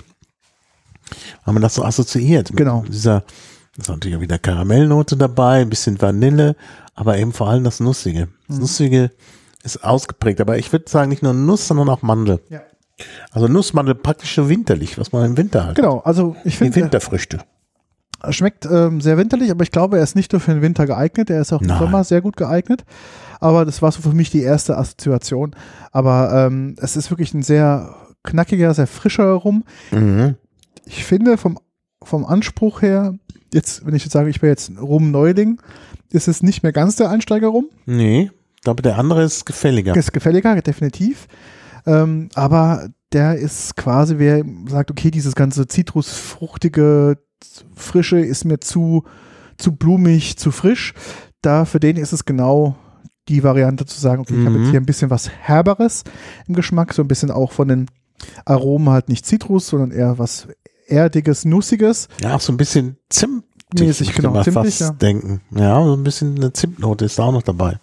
[SPEAKER 2] weil man das so assoziiert.
[SPEAKER 1] Genau.
[SPEAKER 2] Mit dieser, ist natürlich auch wieder Karamellnote dabei, ein bisschen Vanille, aber eben vor allem das Nussige. Das mhm. Nussige ist ausgeprägt, aber ich würde sagen, nicht nur Nuss, sondern auch Mandel.
[SPEAKER 1] Ja.
[SPEAKER 2] Also Nussmandel praktisch so winterlich, was man im Winter hat.
[SPEAKER 1] Genau, also ich finde.
[SPEAKER 2] Die Winterfrüchte.
[SPEAKER 1] Er schmeckt ähm, sehr winterlich, aber ich glaube, er ist nicht nur für den Winter geeignet, er ist auch im
[SPEAKER 2] Nein.
[SPEAKER 1] Sommer sehr gut geeignet. Aber das war so für mich die erste Assoziation. Aber ähm, es ist wirklich ein sehr knackiger, sehr frischer Rum. Mhm. Ich finde vom, vom Anspruch her, jetzt, wenn ich jetzt sage, ich wäre jetzt Rum-Neuling, ist es nicht mehr ganz der Einsteiger-Rum.
[SPEAKER 2] Nee, ich glaube, der andere ist gefälliger.
[SPEAKER 1] Ist gefälliger, definitiv. Ähm, aber der ist quasi, wer sagt, okay, dieses ganze zitrusfruchtige, Frische ist mir zu, zu blumig, zu frisch. Da für den ist es genau die Variante zu sagen, okay, ich mhm. habe jetzt hier ein bisschen was Herberes im Geschmack, so ein bisschen auch von den Aromen halt nicht Zitrus, sondern eher was Erdiges, Nussiges.
[SPEAKER 2] Ja, auch so ein bisschen
[SPEAKER 1] zimtmäßig, genau,
[SPEAKER 2] man
[SPEAKER 1] zimtlich,
[SPEAKER 2] fast
[SPEAKER 1] ja.
[SPEAKER 2] denken. Ja, so ein bisschen eine Zimtnote ist da auch noch dabei.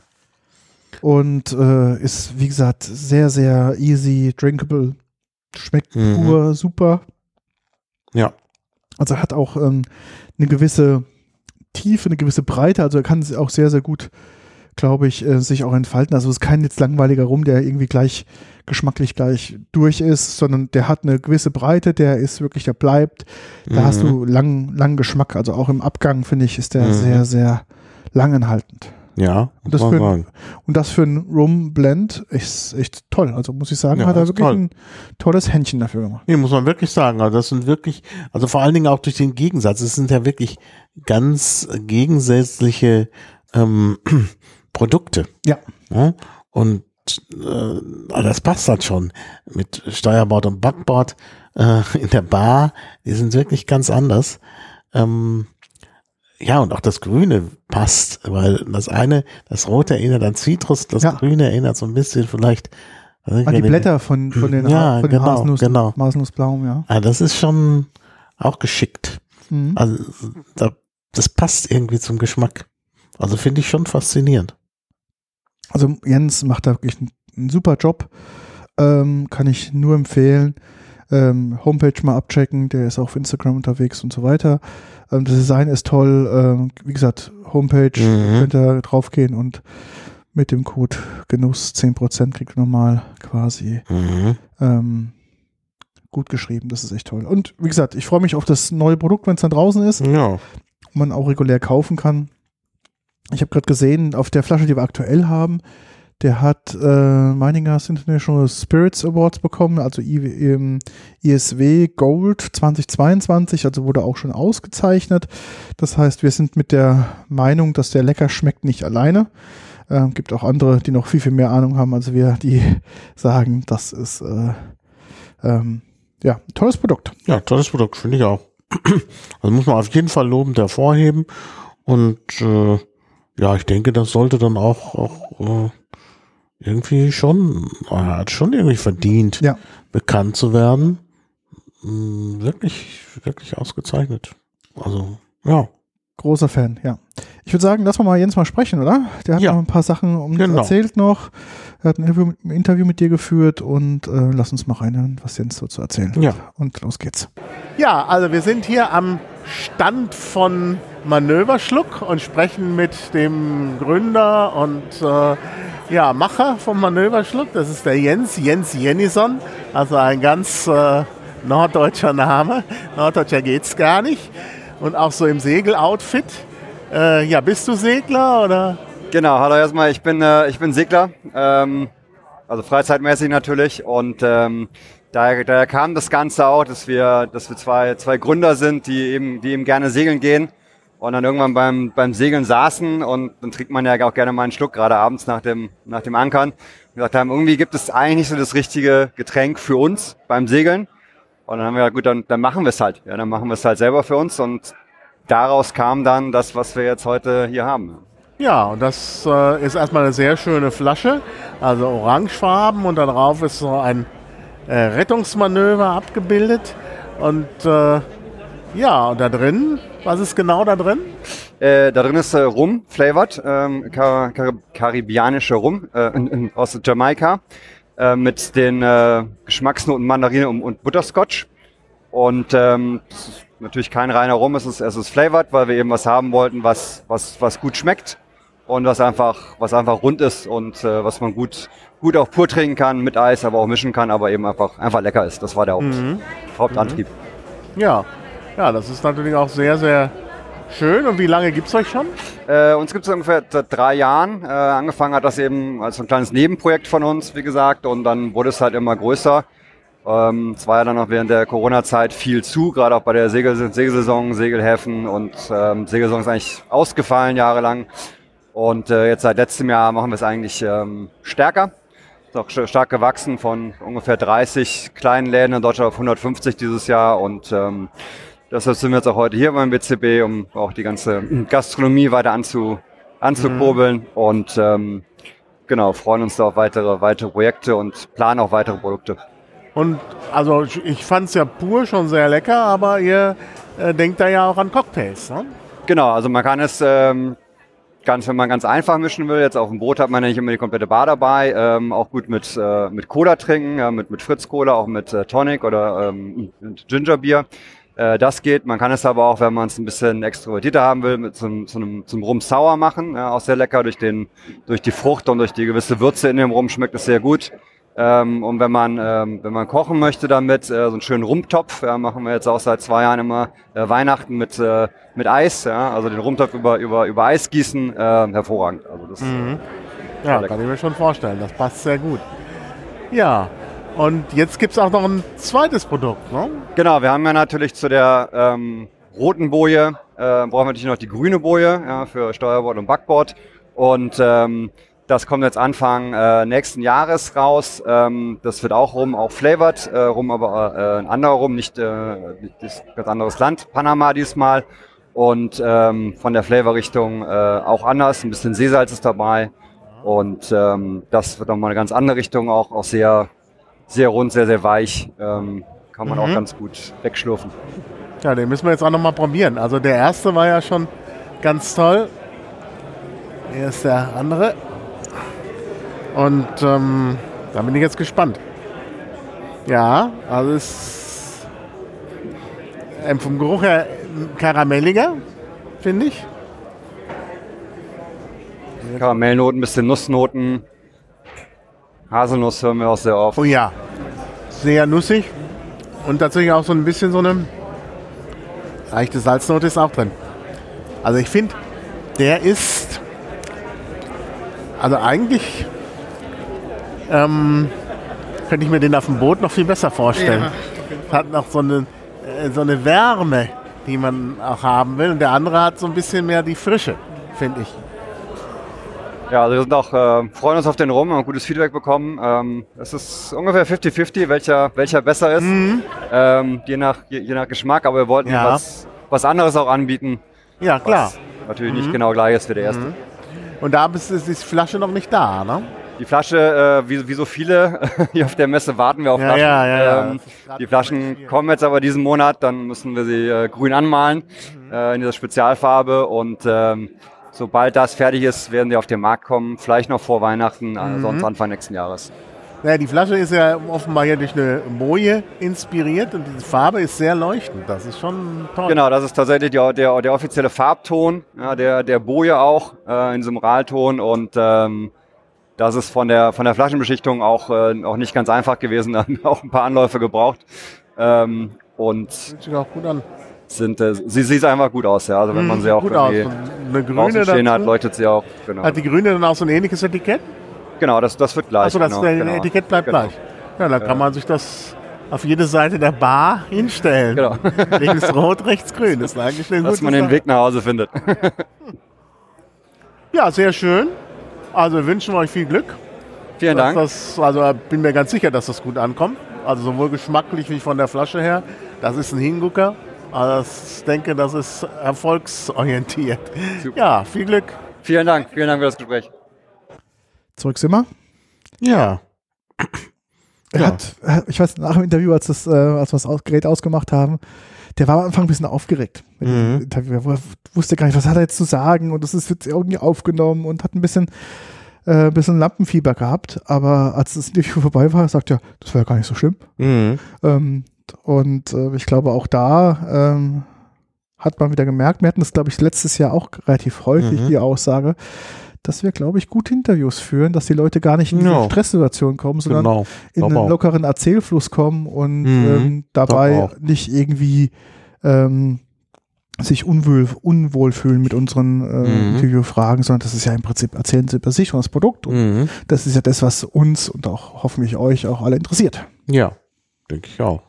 [SPEAKER 1] Und äh, ist, wie gesagt, sehr, sehr easy, drinkable, schmeckt mhm. pur, super.
[SPEAKER 2] Ja.
[SPEAKER 1] Also er hat auch ähm, eine gewisse Tiefe, eine gewisse Breite, also er kann auch sehr, sehr gut, glaube ich, äh, sich auch entfalten. Also es ist kein jetzt langweiliger Rum, der irgendwie gleich geschmacklich gleich durch ist, sondern der hat eine gewisse Breite, der ist wirklich, der bleibt. Da mhm. hast du lang, lang Geschmack, also auch im Abgang, finde ich, ist der mhm. sehr, sehr langanhaltend.
[SPEAKER 2] Ja,
[SPEAKER 1] und das, für ein, und das für einen Rum-Blend ist echt toll. Also muss ich sagen, ja, hat er wirklich toll. ein tolles Händchen dafür gemacht.
[SPEAKER 2] Nee, muss man wirklich sagen. Also das sind wirklich, also vor allen Dingen auch durch den Gegensatz. Es sind ja wirklich ganz gegensätzliche ähm, Produkte.
[SPEAKER 1] Ja.
[SPEAKER 2] ja? Und äh, das passt halt schon mit Steuerbord und Backbord äh, in der Bar. Die sind wirklich ganz anders. Ähm, Ja, und auch das Grüne passt, weil das eine, das Rote erinnert an Zitrus, das ja. Grüne erinnert so ein bisschen vielleicht
[SPEAKER 1] an die Blätter von, von den,
[SPEAKER 2] ja,
[SPEAKER 1] von den
[SPEAKER 2] genau,
[SPEAKER 1] Haselnuss,
[SPEAKER 2] genau.
[SPEAKER 1] Haselnussblaum, ja.
[SPEAKER 2] Ah, das ist schon auch geschickt.
[SPEAKER 1] Mhm.
[SPEAKER 2] Also da, das passt irgendwie zum Geschmack. Also finde ich schon faszinierend.
[SPEAKER 1] Also Jens macht da wirklich einen, einen super Job, ähm, kann ich nur empfehlen. Ähm, Homepage mal abchecken, der ist auch auf Instagram unterwegs und so weiter. Ähm, das Design ist toll. Ähm, wie gesagt, Homepage, mhm. könnt ihr draufgehen und mit dem Code Genuss zehn Prozent kriegt ihr nochmal quasi
[SPEAKER 2] mhm.
[SPEAKER 1] ähm, gut geschrieben. Das ist echt toll. Und wie gesagt, ich freue mich auf das neue Produkt, wenn es dann draußen ist.
[SPEAKER 2] Ja.
[SPEAKER 1] Und man auch regulär kaufen kann. Ich habe gerade gesehen, auf der Flasche, die wir aktuell haben, der hat äh, Meiningers International Spirits Awards bekommen, also I, ähm, I S W Gold zweitausendzweiundzwanzig, also wurde auch schon ausgezeichnet. Das heißt, wir sind mit der Meinung, dass der lecker schmeckt, nicht alleine. Äh, gibt auch andere, die noch viel, viel mehr Ahnung haben als wir, die sagen, das ist äh, ähm, ja, ein tolles Produkt.
[SPEAKER 2] Ja, tolles Produkt, finde ich auch. Also muss man auf jeden Fall lobend hervorheben. Und äh, ja, ich denke, das sollte dann auch, auch äh, irgendwie schon, er hat schon irgendwie verdient,
[SPEAKER 1] ja.
[SPEAKER 2] bekannt zu werden. Hm, wirklich, wirklich ausgezeichnet. Also, ja.
[SPEAKER 1] Großer Fan, ja. Ich würde sagen, lass mal mal Jens mal sprechen, oder? Der hat
[SPEAKER 2] ja.
[SPEAKER 1] noch ein paar Sachen um
[SPEAKER 2] genau.
[SPEAKER 1] erzählt noch. Er hat ein Interview, ein Interview mit dir geführt und äh, lass uns mal reinhören, was Jens so zu erzählen hat.
[SPEAKER 2] Ja.
[SPEAKER 1] Und los geht's.
[SPEAKER 3] Ja, also wir sind hier am Stand von Manöverschluck und sprechen mit dem Gründer und äh, ja, Macher vom Manöverschluck. Das ist der Jens, Jens Jennison, also ein ganz äh, norddeutscher Name. Norddeutscher geht's gar nicht. Und auch so im Segeloutfit. Äh, ja, bist du Segler oder?
[SPEAKER 5] Genau, hallo erstmal, ich bin, äh, ich bin Segler, ähm, also freizeitmäßig natürlich. Und ähm, daher, daher kam das Ganze auch, dass wir, dass wir zwei, zwei Gründer sind, die eben, die eben gerne segeln gehen. Und dann irgendwann beim, beim Segeln saßen und dann trinkt man ja auch gerne mal einen Schluck, gerade abends nach dem, nach dem Ankern. Und gesagt haben, irgendwie gibt es eigentlich nicht so das richtige Getränk für uns beim Segeln. Und dann haben wir gesagt, gut, dann, dann machen wir es halt. Ja, dann machen wir es halt selber für uns und daraus kam dann das, was wir jetzt heute hier haben.
[SPEAKER 3] Ja, und das äh, ist erstmal eine sehr schöne Flasche, also orangefarben und darauf ist so ein äh, Rettungsmanöver abgebildet. Und äh, ja, und da drin, was ist genau da drin?
[SPEAKER 5] Äh, da drin ist äh, Rum flavored, ähm, kar kar karibianischer Rum äh, aus Jamaika äh, mit den äh, Geschmacksnoten Mandarine und, und Butterscotch. Und ähm, das ist natürlich kein reiner Rum, es ist, es ist flavored, weil wir eben was haben wollten, was, was, was gut schmeckt und was einfach, was einfach rund ist und äh, was man gut, gut auch pur trinken kann, mit Eis, aber auch mischen kann, aber eben einfach, einfach lecker ist. Das war der Haupt,
[SPEAKER 3] Mhm.
[SPEAKER 5] Hauptantrieb.
[SPEAKER 3] Ja, ja, das ist natürlich auch sehr, sehr schön. Und wie lange gibt es euch schon?
[SPEAKER 5] Äh, uns gibt es ungefähr seit drei Jahren. Äh, angefangen hat das eben als ein kleines Nebenprojekt von uns, wie gesagt, und dann wurde es halt immer größer. Ähm, es war ja dann auch während der Corona-Zeit viel zu, gerade auch bei der Segel Segelsaison, Segelhäfen und ähm, Segelsaison ist eigentlich ausgefallen jahrelang. Und äh, jetzt seit letztem Jahr machen wir es eigentlich ähm, stärker. Ist auch st- stark gewachsen von ungefähr dreißig kleinen Läden in Deutschland auf hundertfünfzig dieses Jahr. Und ähm, deshalb sind wir jetzt auch heute hier beim B C B, um auch die ganze Gastronomie weiter anzu, anzukurbeln. Mhm. Und ähm, genau, freuen uns da auf weitere, weitere Projekte und planen auch weitere Produkte.
[SPEAKER 3] Und also ich fand es ja pur schon sehr lecker, aber ihr äh, denkt da ja auch an Cocktails, ne?
[SPEAKER 5] Genau, also man kann es ähm, ganz, wenn man ganz einfach mischen will, jetzt auf dem Boot hat man ja nicht immer die komplette Bar dabei, ähm, auch gut mit, äh, mit Cola trinken, ja, mit, mit Fritz Cola, auch mit äh, Tonic oder ähm, mit Gingerbier. Äh, das geht, man kann es aber auch, wenn man es ein bisschen extrovertierter haben will, mit zum, zum, zum Rum Sour machen, ja, auch sehr lecker durch, den, durch die Frucht und durch die gewisse Würze in dem Rum schmeckt es sehr gut. Ähm, und wenn man ähm, wenn man kochen möchte damit, äh, so einen schönen Rumtopf, ja, machen wir jetzt auch seit zwei Jahren immer äh, Weihnachten mit äh, mit Eis, ja, also den Rumtopf über über über Eis gießen, äh, hervorragend. Also das
[SPEAKER 3] Mhm. Ja, kann ich mir schon vorstellen, das passt sehr gut. Ja, und jetzt gibt es auch noch ein zweites Produkt, ne?
[SPEAKER 5] Genau, wir haben ja natürlich zu der ähm, roten Boje, äh, brauchen wir natürlich noch die grüne Boje, ja, für Steuerbord und Backbord. Und ähm, das kommt jetzt Anfang äh, nächsten Jahres raus. Ähm, das wird auch Rum, auch flavored, äh, Rum, aber äh, ein anderer Rum, nicht, äh, nicht das ganz anderes Land, Panama diesmal. Und ähm, von der Flavorrichtung äh, auch anders, ein bisschen Seesalz ist dabei. Und ähm, das wird nochmal eine ganz andere Richtung, auch, auch sehr, sehr rund, sehr, sehr weich. Ähm, kann man
[SPEAKER 3] Mhm.
[SPEAKER 5] auch ganz gut wegschlürfen.
[SPEAKER 3] Ja, den müssen wir jetzt auch noch mal probieren. Also der erste war ja schon ganz toll. Hier ist der andere. Und ähm, da bin ich jetzt gespannt. Ja, also es ist ähm, vom Geruch her karamelliger, finde ich.
[SPEAKER 5] Karamellnoten, bisschen Nussnoten. Haselnuss hören wir auch sehr oft.
[SPEAKER 3] Oh ja, sehr nussig. Und tatsächlich auch so ein bisschen so eine leichte Salznote ist auch drin. Also ich finde, der ist, also eigentlich ähm, könnte ich mir den auf dem Boot noch viel besser vorstellen. Hat noch so eine, äh, so eine Wärme, die man auch haben will. Und der andere hat so ein bisschen mehr die Frische, finde ich.
[SPEAKER 5] Ja, also wir sind auch, äh, freuen uns auf den Rum, haben gutes Feedback bekommen. Ähm, es ist ungefähr fifty fifty, welcher, welcher besser ist, ähm, je, nach, je, je nach Geschmack. Aber wir wollten
[SPEAKER 3] Ja.
[SPEAKER 5] was, was anderes auch anbieten,
[SPEAKER 3] Ja, klar.
[SPEAKER 5] was natürlich nicht genau gleich ist wie der erste.
[SPEAKER 3] Und da ist, ist die Flasche noch nicht da, ne?
[SPEAKER 5] Die Flasche, äh, wie, wie so viele hier auf der Messe, warten wir auf
[SPEAKER 3] Ja,
[SPEAKER 5] Flaschen.
[SPEAKER 3] ja, ja, ja.
[SPEAKER 5] Ähm,
[SPEAKER 3] Das ist grad
[SPEAKER 5] die Flaschen
[SPEAKER 3] hier.
[SPEAKER 5] kommen jetzt aber diesen Monat, dann müssen wir sie äh, grün anmalen äh, in dieser Spezialfarbe. Und ähm, sobald das fertig ist, werden sie auf den Markt kommen. Vielleicht noch vor Weihnachten, äh, sonst Anfang nächsten Jahres.
[SPEAKER 3] Ja, die Flasche ist ja offenbar hier durch eine Boje inspiriert und die Farbe ist sehr leuchtend. Das ist schon toll.
[SPEAKER 5] Genau, das ist tatsächlich der, der, der offizielle Farbton, ja, der, der Boje auch äh, in diesem Ralton. Und ähm, das ist von der, von der Flaschenbeschichtung auch, äh, auch nicht ganz einfach gewesen, haben auch ein paar Anläufe gebraucht. Ähm, und
[SPEAKER 3] Sieht sich auch gut an.
[SPEAKER 5] sind, äh, sie sieht einfach gut aus, ja. Also wenn man sie auch
[SPEAKER 3] gut aus.
[SPEAKER 5] irgendwie
[SPEAKER 3] Und eine grüne
[SPEAKER 5] draußen stehen hat,
[SPEAKER 3] dazu.
[SPEAKER 5] leuchtet sie auch. Genau,
[SPEAKER 3] Hat die grüne dann auch so ein ähnliches Etikett?
[SPEAKER 5] genau das, das wird gleich.
[SPEAKER 3] Achso, das
[SPEAKER 5] genau,
[SPEAKER 3] der
[SPEAKER 5] genau.
[SPEAKER 3] Etikett bleibt
[SPEAKER 5] Genau.
[SPEAKER 3] gleich. Ja, dann kann man sich das auf jede Seite der Bar hinstellen.
[SPEAKER 5] Genau.
[SPEAKER 3] Links rot, rechts grün. Das ist eigentlich eine
[SPEAKER 5] Dass
[SPEAKER 3] gute
[SPEAKER 5] man den
[SPEAKER 3] Sache.
[SPEAKER 5] Weg nach Hause findet.
[SPEAKER 3] Ja, sehr schön. Also wir wünschen euch viel Glück.
[SPEAKER 5] Vielen
[SPEAKER 3] Dass
[SPEAKER 5] Dank.
[SPEAKER 3] Das, also bin mir ganz sicher, dass das gut ankommt. Also sowohl geschmacklich wie von der Flasche her. Das ist ein Hingucker. Also ich denke, das ist erfolgsorientiert. Super. Ja, viel Glück.
[SPEAKER 5] Vielen Dank, vielen Dank für das Gespräch.
[SPEAKER 1] Zurück sind wir.
[SPEAKER 2] Ja.
[SPEAKER 1] Er
[SPEAKER 2] Ja.
[SPEAKER 1] hat, ich weiß, nach dem Interview, als, das, äh, als wir das Gerät ausgemacht haben, der war am Anfang ein bisschen aufgeregt. Mit
[SPEAKER 2] Mhm.
[SPEAKER 1] dem Interview. Er wusste gar nicht, was hat er jetzt zu sagen und das ist wird irgendwie aufgenommen und hat ein bisschen, äh, ein bisschen Lampenfieber gehabt. Aber als das Interview vorbei war, sagt er, das war ja gar nicht so schlimm.
[SPEAKER 2] Mhm.
[SPEAKER 1] Ähm, und äh, ich glaube, auch da ähm, hat man wieder gemerkt, wir hatten das, glaube ich, letztes Jahr auch relativ häufig,
[SPEAKER 2] Mhm.
[SPEAKER 1] die Aussage, dass wir, glaube ich, gute Interviews führen, dass die Leute gar nicht in diese
[SPEAKER 2] Ja.
[SPEAKER 1] Stresssituation kommen, sondern
[SPEAKER 2] Genau.
[SPEAKER 1] in
[SPEAKER 2] Glaub
[SPEAKER 1] einen
[SPEAKER 2] auch.
[SPEAKER 1] lockeren Erzählfluss kommen und
[SPEAKER 2] Mhm.
[SPEAKER 1] ähm, dabei
[SPEAKER 2] Glaub auch.
[SPEAKER 1] nicht irgendwie ähm, sich unwohl, unwohl fühlen mit unseren äh,
[SPEAKER 2] Mhm.
[SPEAKER 1] Interviewfragen, sondern das ist ja im Prinzip, erzählen sie über sich und das Produkt. Und
[SPEAKER 2] Mhm.
[SPEAKER 1] das ist ja das, was uns und auch hoffentlich euch auch alle interessiert.
[SPEAKER 2] Ja, denke ich auch.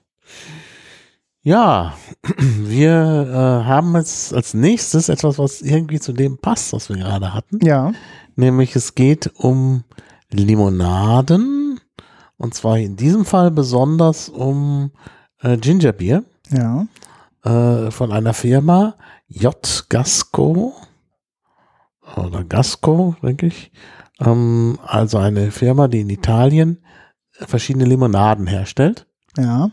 [SPEAKER 2] Ja, wir äh, haben jetzt als nächstes etwas, was irgendwie zu dem passt, was wir gerade hatten.
[SPEAKER 1] Ja.
[SPEAKER 2] Nämlich es geht um Limonaden und zwar in diesem Fall besonders um äh, Gingerbier
[SPEAKER 1] Ja.
[SPEAKER 2] äh, von einer Firma J. Gasco oder Gasco, denke ich. Ähm, also eine Firma, die in Italien verschiedene Limonaden herstellt.
[SPEAKER 1] Ja.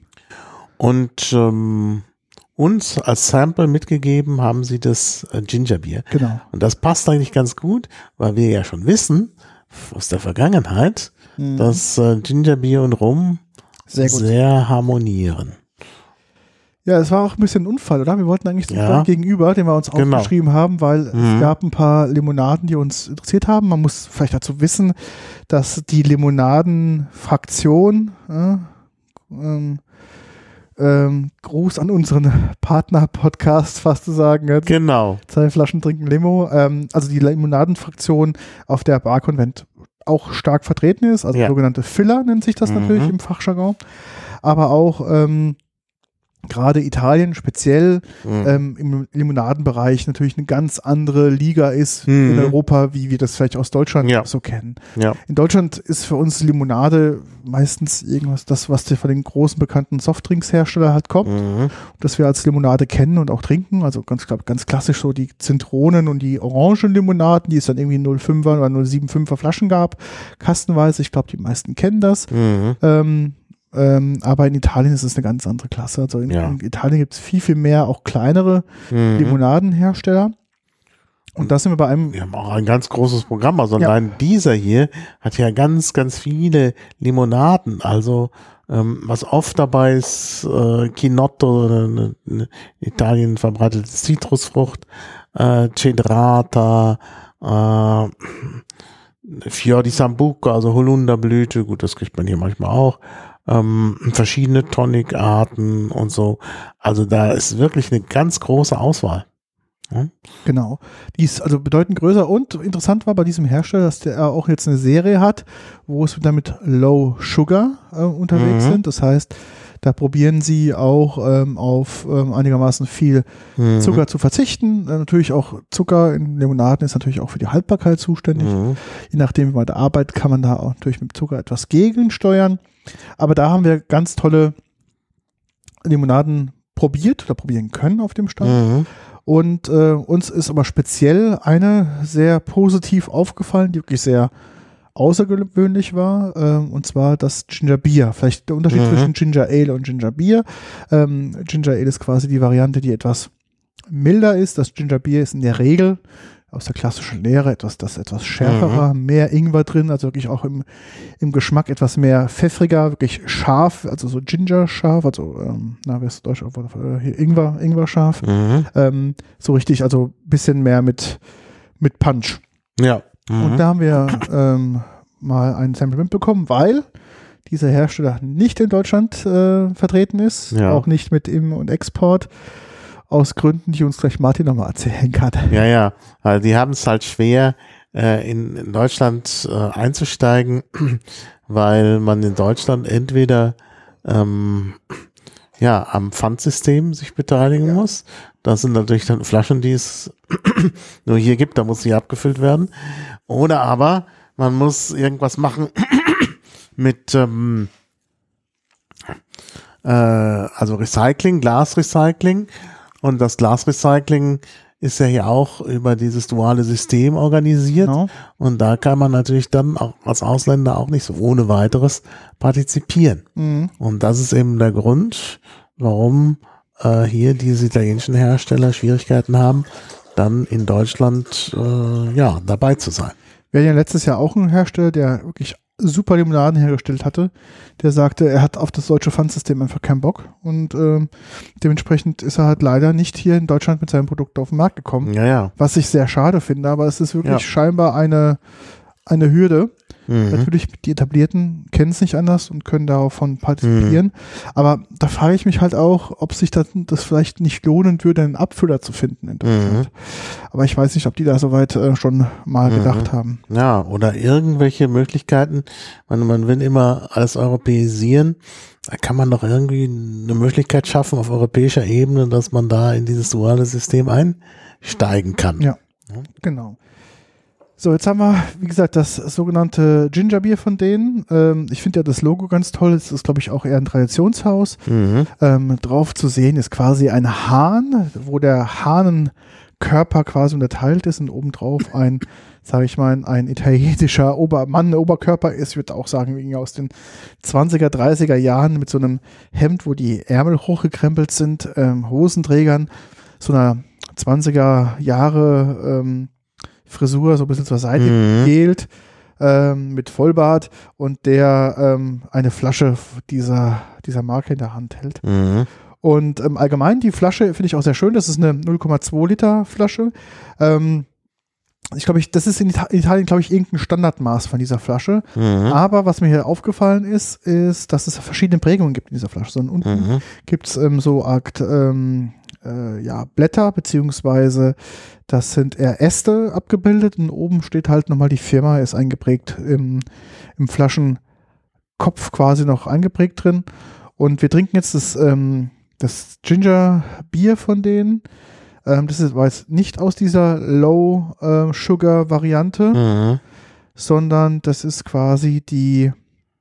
[SPEAKER 2] Und ähm, uns als Sample mitgegeben haben sie das äh, Gingerbier.
[SPEAKER 1] Genau.
[SPEAKER 2] Und das passt eigentlich ganz gut, weil wir ja schon wissen aus der Vergangenheit,
[SPEAKER 1] Mhm.
[SPEAKER 2] dass äh, Gingerbier und Rum
[SPEAKER 1] Sehr
[SPEAKER 2] sehr,
[SPEAKER 1] gut.
[SPEAKER 2] harmonieren.
[SPEAKER 1] Ja, es war auch ein bisschen ein Unfall, oder? Wir wollten eigentlich zum
[SPEAKER 2] Ja.
[SPEAKER 1] Stand gegenüber, den wir uns
[SPEAKER 2] Genau.
[SPEAKER 1] aufgeschrieben haben, weil
[SPEAKER 2] Mhm.
[SPEAKER 1] es gab ein paar Limonaden, die uns interessiert haben. Man muss vielleicht dazu wissen, dass die Limonadenfraktion, äh, ähm, ähm, Gruß an unseren Partner-Podcast fast zu sagen, jetzt,
[SPEAKER 2] Genau.
[SPEAKER 1] zwei Flaschen trinken Limo, ähm, also die Limonadenfraktion auf der Bar-Konvent auch stark vertreten ist, also
[SPEAKER 2] Ja.
[SPEAKER 1] sogenannte Filler nennt sich das
[SPEAKER 2] Mhm.
[SPEAKER 1] natürlich im Fachjargon, aber auch ähm, gerade Italien speziell
[SPEAKER 2] Mhm.
[SPEAKER 1] ähm, im Limonadenbereich natürlich eine ganz andere Liga ist
[SPEAKER 2] Mhm.
[SPEAKER 1] in Europa, wie wir das vielleicht aus Deutschland
[SPEAKER 2] Ja.
[SPEAKER 1] so kennen.
[SPEAKER 2] Ja.
[SPEAKER 1] In Deutschland ist für uns Limonade meistens irgendwas, das, was von den großen bekannten Softdrinksherstellern halt kommt,
[SPEAKER 2] Mhm.
[SPEAKER 1] das wir als Limonade kennen und auch trinken. Also ganz, glaub, ganz klassisch so die Zitronen- und die Orangenlimonaden, die es dann irgendwie null Komma fünfer oder null Komma fünfundsiebziger Flaschen gab, kastenweise. Ich glaube, die meisten kennen das.
[SPEAKER 2] Mhm.
[SPEAKER 1] Ähm, ähm, aber in Italien ist es eine ganz andere Klasse. Also in,
[SPEAKER 2] Ja.
[SPEAKER 1] in Italien gibt es viel, viel mehr auch kleinere
[SPEAKER 2] Mhm.
[SPEAKER 1] Limonadenhersteller. Und da sind wir bei einem,
[SPEAKER 2] Wir haben auch ein ganz großes Programm. Also
[SPEAKER 1] Ja.
[SPEAKER 2] allein dieser hier hat ja ganz, ganz viele Limonaden. Also ähm, was oft dabei ist, äh, Chinotto, eine, eine in Italien verbreitete Zitrusfrucht, äh, Cedrata, äh, Fior di Sambuco, also Holunderblüte, gut, das kriegt man hier manchmal auch. Ähm, verschiedene Tonic-Arten und so. Also da ist wirklich eine ganz große Auswahl.
[SPEAKER 1] genau, die ist also bedeutend größer und interessant war bei diesem Hersteller, dass der auch jetzt eine Serie hat, wo es wieder mit Low Sugar äh, unterwegs
[SPEAKER 2] Mhm.
[SPEAKER 1] sind. Das heißt, da probieren sie auch ähm, auf ähm, einigermaßen viel
[SPEAKER 2] Mhm.
[SPEAKER 1] Zucker zu verzichten. Äh, natürlich auch Zucker in Limonaden ist natürlich auch für die Haltbarkeit zuständig.
[SPEAKER 2] Mhm.
[SPEAKER 1] Je nachdem, wie man da arbeitet, kann man da auch natürlich mit Zucker etwas gegensteuern. Aber da haben wir ganz tolle Limonaden probiert oder probieren können auf dem Stand.
[SPEAKER 2] Mhm.
[SPEAKER 1] Und äh, uns ist aber speziell eine sehr positiv aufgefallen, die wirklich sehr außergewöhnlich war, ähm, und zwar das Ginger Beer. Vielleicht der Unterschied
[SPEAKER 2] Mhm.
[SPEAKER 1] zwischen Ginger Ale und Ginger Beer. Ähm, Ginger Ale ist quasi die Variante, die etwas milder ist. Das Ginger Beer ist in der Regel aus der klassischen Lehre etwas, das etwas schärferer, mehr Ingwer drin, also wirklich auch im, im Geschmack etwas mehr pfeffriger, wirklich scharf, also so Ginger scharf, also ähm, na, wie ist Deutsch, äh, hier Ingwer, Ingwer scharf.
[SPEAKER 2] Mhm.
[SPEAKER 1] Ähm, so richtig, also ein bisschen mehr mit, mit Punch.
[SPEAKER 2] Ja. Mhm.
[SPEAKER 1] Und da haben wir ähm, mal ein Sample mitbekommen, weil dieser Hersteller nicht in Deutschland äh, vertreten ist,
[SPEAKER 2] Ja.
[SPEAKER 1] auch nicht mit Im- und Export, aus Gründen, die uns gleich Martin nochmal erzählen kann.
[SPEAKER 2] Ja, ja. Also die haben es halt schwer, äh, in, in Deutschland äh, einzusteigen, weil man in Deutschland entweder ähm, ja, am Pfandsystem sich beteiligen
[SPEAKER 1] Ja.
[SPEAKER 2] muss. Das sind natürlich dann Flaschen, die es nur hier gibt, da muss sie abgefüllt werden. Oder aber man muss irgendwas machen mit ähm, äh, also Recycling, Glasrecycling. Und das Glasrecycling ist ja hier auch über dieses duale System organisiert.
[SPEAKER 1] Genau.
[SPEAKER 2] Und da kann man natürlich dann auch als Ausländer auch nicht so ohne weiteres partizipieren.
[SPEAKER 1] Mhm.
[SPEAKER 2] Und das ist eben der Grund, warum äh, hier diese italienischen Hersteller Schwierigkeiten haben, dann in Deutschland äh, ja dabei zu sein.
[SPEAKER 1] Wir hatten ja letztes Jahr auch einen Hersteller, der wirklich super Limonaden hergestellt hatte, der sagte, er hat auf das deutsche Pfandsystem einfach keinen Bock und ähm, dementsprechend ist er halt leider nicht hier in Deutschland mit seinem Produkt auf den Markt gekommen,
[SPEAKER 2] Ja, ja.
[SPEAKER 1] was ich sehr schade finde, aber es ist wirklich
[SPEAKER 2] Ja.
[SPEAKER 1] scheinbar eine, eine Hürde.
[SPEAKER 2] Mhm.
[SPEAKER 1] Natürlich, die Etablierten kennen es nicht anders und können davon partizipieren,
[SPEAKER 2] Mhm.
[SPEAKER 1] aber da frage ich mich halt auch, ob sich das, das vielleicht nicht lohnen würde, einen Abfüller zu finden in Deutschland. Aber ich weiß nicht, ob die da soweit äh, schon mal
[SPEAKER 2] Mhm.
[SPEAKER 1] gedacht haben.
[SPEAKER 2] Ja, oder irgendwelche Möglichkeiten. Man, man will immer alles europäisieren. Da kann man doch irgendwie eine Möglichkeit schaffen auf europäischer Ebene, dass man da in dieses duale System einsteigen kann.
[SPEAKER 1] Ja. Genau. So, jetzt haben wir, wie gesagt, das sogenannte Gingerbier von denen. Ähm, ich finde ja das Logo ganz toll. Es ist, glaube ich, auch eher ein Traditionshaus.
[SPEAKER 2] Mhm.
[SPEAKER 1] Ähm, drauf zu sehen ist quasi ein Hahn, wo der Hahnenkörper quasi unterteilt ist und obendrauf ein, sage ich mal, ein italienischer Ober Mann, Oberkörper ist. Ich würde auch sagen, irgendwie aus den zwanziger, dreißiger Jahren mit so einem Hemd, wo die Ärmel hochgekrempelt sind, ähm, Hosenträgern, so einer zwanziger Jahre ähm, Frisur, so ein bisschen zur Seite
[SPEAKER 2] Mhm.
[SPEAKER 1] gegelt, ähm, mit Vollbart und der ähm, eine Flasche dieser, dieser Marke in der Hand hält.
[SPEAKER 2] Mhm.
[SPEAKER 1] Und ähm, allgemein, die Flasche finde ich auch sehr schön. Das ist eine null Komma zwei Liter Flasche. Ähm, ich glaube, ich, das ist in Ita- Italien, glaube ich, irgendein Standardmaß von dieser Flasche.
[SPEAKER 2] Mhm.
[SPEAKER 1] Aber was mir hier aufgefallen ist, ist, dass es verschiedene Prägungen gibt in dieser Flasche. So, und unten
[SPEAKER 2] Mhm.
[SPEAKER 1] gibt es ähm, so Art ähm, äh, ja, Blätter, beziehungsweise das sind eher Äste abgebildet und oben steht halt nochmal die Firma, ist eingeprägt im, im Flaschenkopf quasi noch eingeprägt drin. Und wir trinken jetzt das, ähm, das Ginger-Bier von denen. Ähm, das ist, war jetzt nicht aus dieser Low-Sugar-Variante,
[SPEAKER 2] Mhm.
[SPEAKER 1] sondern das ist quasi die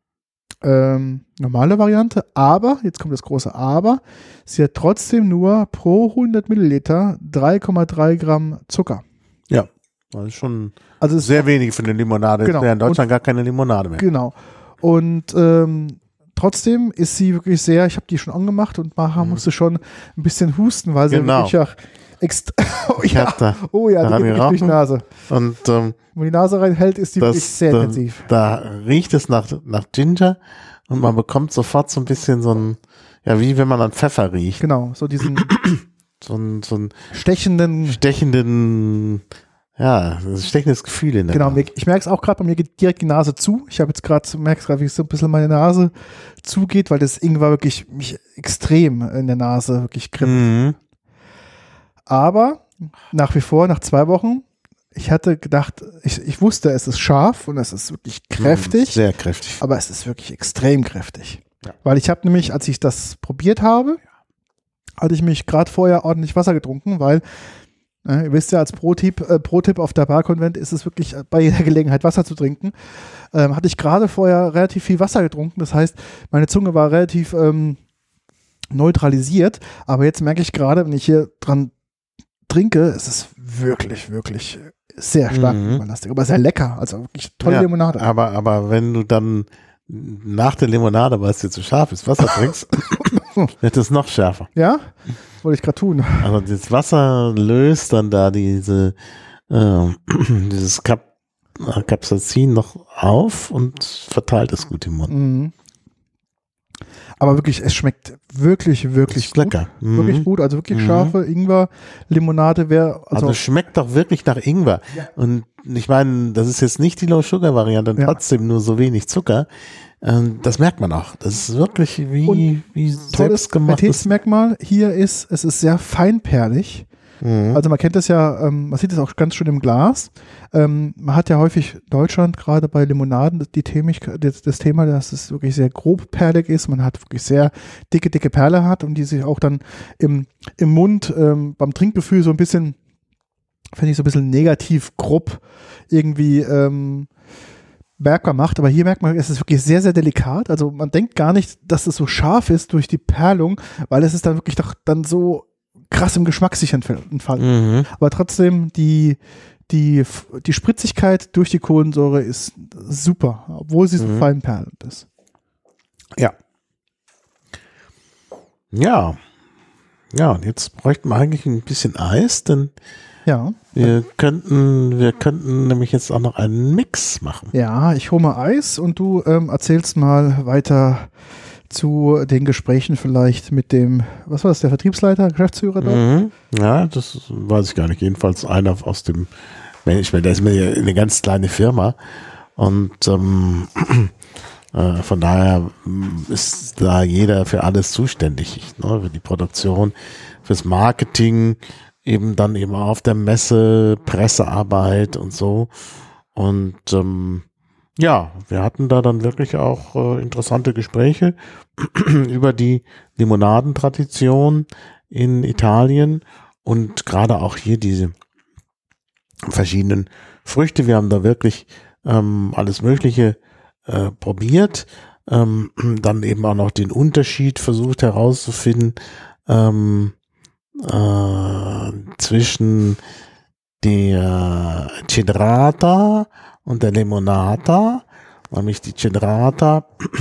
[SPEAKER 1] ähm, normale Variante, aber, jetzt kommt das große Aber, sie hat trotzdem nur pro hundert Milliliter drei Komma drei Gramm Zucker.
[SPEAKER 2] Ja, das ist schon
[SPEAKER 1] Also es ist
[SPEAKER 2] sehr wenig für eine Limonade.
[SPEAKER 1] Genau.
[SPEAKER 2] Es wäre in Deutschland gar keine Limonade mehr.
[SPEAKER 1] Genau. Und ähm, trotzdem ist sie wirklich sehr, ich habe die schon angemacht und Maha
[SPEAKER 2] Mhm.
[SPEAKER 1] musste schon ein bisschen husten, weil sie
[SPEAKER 2] Genau.
[SPEAKER 1] wirklich auch extra, oh
[SPEAKER 2] Ich
[SPEAKER 1] ja,
[SPEAKER 2] hab da,
[SPEAKER 1] oh ja, die
[SPEAKER 2] daran
[SPEAKER 1] geht wirklich durch die
[SPEAKER 2] gerochen.
[SPEAKER 1] Nase.
[SPEAKER 2] und ähm,
[SPEAKER 1] Wenn die Nase reinhält, ist die wirklich
[SPEAKER 2] das,
[SPEAKER 1] sehr
[SPEAKER 2] da,
[SPEAKER 1] intensiv.
[SPEAKER 2] da riecht es nach, nach Ginger und man bekommt sofort so ein bisschen so ein, ja, wie wenn man an Pfeffer riecht.
[SPEAKER 1] Genau, so diesen
[SPEAKER 2] So ein, so ein
[SPEAKER 1] stechenden,
[SPEAKER 2] stechenden, ja, ein stechendes Gefühl in der
[SPEAKER 1] genau,
[SPEAKER 2] Nase.
[SPEAKER 1] mir- ich merke es auch gerade, bei mir geht direkt die Nase zu. Ich habe jetzt gerade, merke gerade, wie es so ein bisschen meine Nase zugeht, weil das Ingwer wirklich mich extrem in der Nase wirklich kribbelt.
[SPEAKER 2] Mhm.
[SPEAKER 1] Aber nach wie vor, nach zwei Wochen, ich hatte gedacht, ich, ich wusste, es ist scharf und es ist wirklich kräftig,
[SPEAKER 2] Sehr kräftig.
[SPEAKER 1] aber es ist wirklich extrem kräftig.
[SPEAKER 2] Ja.
[SPEAKER 1] Weil ich habe nämlich, als ich das probiert habe, hatte ich mich gerade vorher ordentlich Wasser getrunken, weil, äh, ihr wisst ja, als Pro-Tipp äh, Pro-Tipp auf der Barkonvent ist es wirklich bei jeder Gelegenheit Wasser zu trinken. Ähm, hatte ich gerade vorher relativ viel Wasser getrunken, das heißt, meine Zunge war relativ ähm, neutralisiert, aber jetzt merke ich gerade, wenn ich hier dran trinke, es ist wirklich, wirklich sehr stark
[SPEAKER 2] Mhm.
[SPEAKER 1] überlastet, aber sehr lecker, also wirklich tolle
[SPEAKER 2] Ja,
[SPEAKER 1] Limonade.
[SPEAKER 2] Aber, aber wenn du dann nach der Limonade, weil es dir zu scharf ist, Wasser trinkst, wird es noch schärfer.
[SPEAKER 1] Ja, wollte ich gerade tun.
[SPEAKER 2] Also das Wasser löst dann da diese äh, dieses Cap äh, Capsaicin noch auf und verteilt es gut im Mund.
[SPEAKER 1] Mhm. Aber wirklich, es schmeckt wirklich, wirklich
[SPEAKER 2] ist
[SPEAKER 1] gut.
[SPEAKER 2] lecker. Mhm.
[SPEAKER 1] Wirklich gut, also wirklich
[SPEAKER 2] Mhm.
[SPEAKER 1] scharfe Ingwer-Limonade wäre,
[SPEAKER 2] Also,
[SPEAKER 1] also,
[SPEAKER 2] es schmeckt doch wirklich nach Ingwer.
[SPEAKER 1] Ja.
[SPEAKER 2] Und ich meine, das ist jetzt nicht die Low-Sugar-Variante,
[SPEAKER 1] Ja.
[SPEAKER 2] trotzdem nur so wenig Zucker. Ähm, das merkt man auch. Das ist wirklich wie,
[SPEAKER 1] Und
[SPEAKER 2] wie
[SPEAKER 1] tolles
[SPEAKER 2] selbstgemachtes.
[SPEAKER 1] Qualitätsmerkmal hier ist, es ist sehr feinperlig.
[SPEAKER 2] Mhm.
[SPEAKER 1] Also man kennt das ja, ähm, man sieht es auch ganz schön im Glas. Ähm, man hat ja häufig in Deutschland, gerade bei Limonaden, die Themik, das, das Thema, dass es wirklich sehr grobperlig ist. Man hat wirklich sehr dicke, dicke Perle hat und die sich auch dann im, im Mund ähm, beim Trinkgefühl so ein bisschen, finde ich, so ein bisschen negativ grob irgendwie ähm, bemerkbar macht. Aber hier merkt man, es ist wirklich sehr, sehr delikat. Also man denkt gar nicht, dass es so scharf ist durch die Perlung, weil es ist dann wirklich doch dann so krass im Geschmack sich entfalten.
[SPEAKER 2] Mhm.
[SPEAKER 1] Aber trotzdem, die, die, die Spritzigkeit durch die Kohlensäure ist super, obwohl sie so
[SPEAKER 2] Mhm.
[SPEAKER 1] fein perlend ist.
[SPEAKER 2] Ja. Ja. Ja, und jetzt bräuchten wir eigentlich ein bisschen Eis, denn
[SPEAKER 1] Ja.
[SPEAKER 2] wir könnten, wir könnten nämlich jetzt auch noch einen Mix machen.
[SPEAKER 1] Ja, ich hole mal Eis und du ähm, erzählst mal weiter zu den Gesprächen vielleicht mit dem, was war das, der Vertriebsleiter, Geschäftsführer dort?
[SPEAKER 2] Mhm. Ja, das weiß ich gar nicht. Jedenfalls einer aus dem Management. Da ist mir ja eine ganz kleine Firma und ähm, äh, von daher ist da jeder für alles zuständig, ne? Für die Produktion, fürs Marketing, eben dann eben auch auf der Messe, Pressearbeit und so. Und ähm, ja, wir hatten da dann wirklich auch äh, interessante Gespräche über die Limonadentradition in Italien und gerade auch hier diese verschiedenen Früchte. Wir haben da wirklich ähm, alles Mögliche äh, probiert, ähm, dann eben auch noch den Unterschied versucht herauszufinden ähm, äh, zwischen der Cedrata und der Limonata, nämlich die Cedrata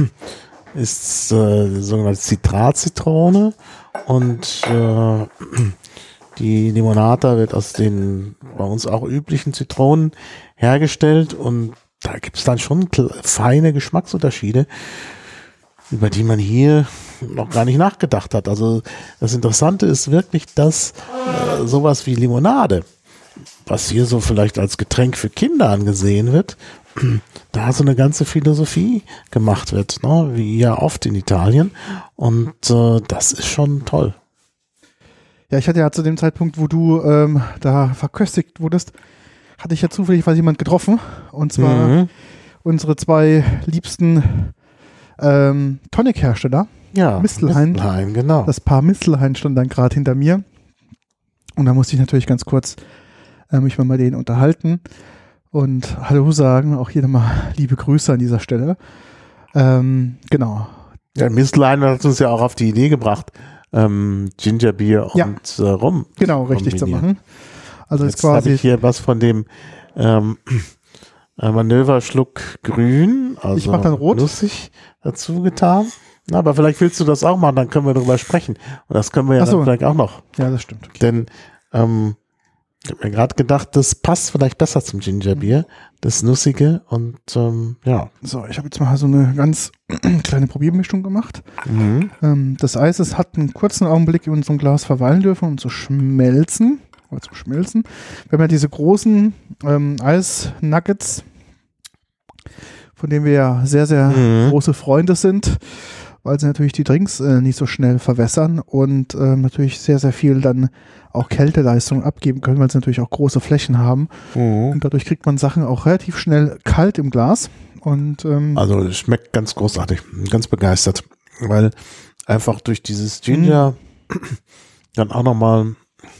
[SPEAKER 2] ist äh, die sogenannte Zitratzitrone und äh, die Limonata wird aus den bei uns auch üblichen Zitronen hergestellt und da gibt es dann schon feine Geschmacksunterschiede, über die man hier noch gar nicht nachgedacht hat. Also das Interessante ist wirklich, dass äh, sowas wie Limonade, was hier so vielleicht als Getränk für Kinder angesehen wird, da so eine ganze Philosophie gemacht wird, ne? Wie ja oft in Italien. Und äh, das ist schon toll.
[SPEAKER 1] Ja, ich hatte ja zu dem Zeitpunkt, wo du ähm, da verköstigt wurdest, hatte ich ja zufällig was jemand getroffen. Und zwar
[SPEAKER 2] Mhm.
[SPEAKER 1] unsere zwei liebsten ähm, Tonic-Hersteller.
[SPEAKER 2] Ja,
[SPEAKER 1] Mistelhain.
[SPEAKER 2] Mistelhain, genau.
[SPEAKER 1] Das Paar Mistelhain stand dann gerade hinter mir. Und da musste ich natürlich ganz kurz äh, mich mal mit denen unterhalten und Hallo sagen. Auch hier nochmal liebe Grüße an dieser Stelle. Ähm, genau.
[SPEAKER 2] Ja, Mistelhain hat uns ja auch auf die Idee gebracht, ähm, Gingerbier
[SPEAKER 1] Ja.
[SPEAKER 2] und äh, Rum
[SPEAKER 1] Genau, richtig zu
[SPEAKER 2] kombinieren.
[SPEAKER 1] machen. Also
[SPEAKER 2] Jetzt
[SPEAKER 1] ist
[SPEAKER 2] habe
[SPEAKER 1] quasi.
[SPEAKER 2] ich hier was von dem ähm, äh, Manöverschluck grün, also
[SPEAKER 1] Ich mach dann rot.
[SPEAKER 2] nussig dazu getan. Na, aber vielleicht willst du das auch machen, dann können wir darüber sprechen. Und das können wir ja
[SPEAKER 1] Ach so.
[SPEAKER 2] dann vielleicht auch noch.
[SPEAKER 1] Ja, das stimmt. Okay.
[SPEAKER 2] Denn ähm, ich habe mir gerade gedacht, das passt vielleicht besser zum Gingerbier, das Nussige und ähm, ja.
[SPEAKER 1] So, ich habe jetzt mal so eine ganz kleine Probiermischung gemacht.
[SPEAKER 2] Mhm.
[SPEAKER 1] Ähm, das Eis es hat einen kurzen Augenblick in unserem Glas verweilen dürfen und zu schmelzen. Oder zum Schmelzen. Wir haben ja diese großen ähm, Eis-Nuggets, von denen wir ja sehr, sehr
[SPEAKER 2] Mhm.
[SPEAKER 1] große Freunde sind, weil sie natürlich die Drinks äh, nicht so schnell verwässern und ähm, natürlich sehr, sehr viel dann auch Kälteleistung abgeben können, weil sie natürlich auch große Flächen haben.
[SPEAKER 2] Mhm.
[SPEAKER 1] Und dadurch kriegt man Sachen auch relativ schnell kalt im Glas. Und ähm,
[SPEAKER 2] Also es schmeckt ganz großartig, ganz begeistert, weil einfach durch dieses Ginger dann auch nochmal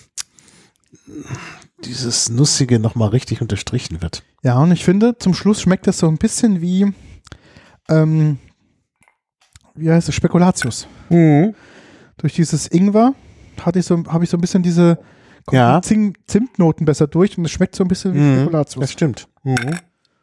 [SPEAKER 2] dieses Nussige nochmal richtig unterstrichen wird.
[SPEAKER 1] ja, und ich finde, zum Schluss schmeckt das so ein bisschen wie, ähm, wie heißt es, Spekulatius. Durch dieses Ingwer hatte ich so, habe ich so ein bisschen diese kommen
[SPEAKER 2] Ja.
[SPEAKER 1] die Zing- Zimtnoten besser durch und es schmeckt so ein bisschen wie
[SPEAKER 2] Mhm.
[SPEAKER 1] Spekulatius.
[SPEAKER 2] Das stimmt. Mhm.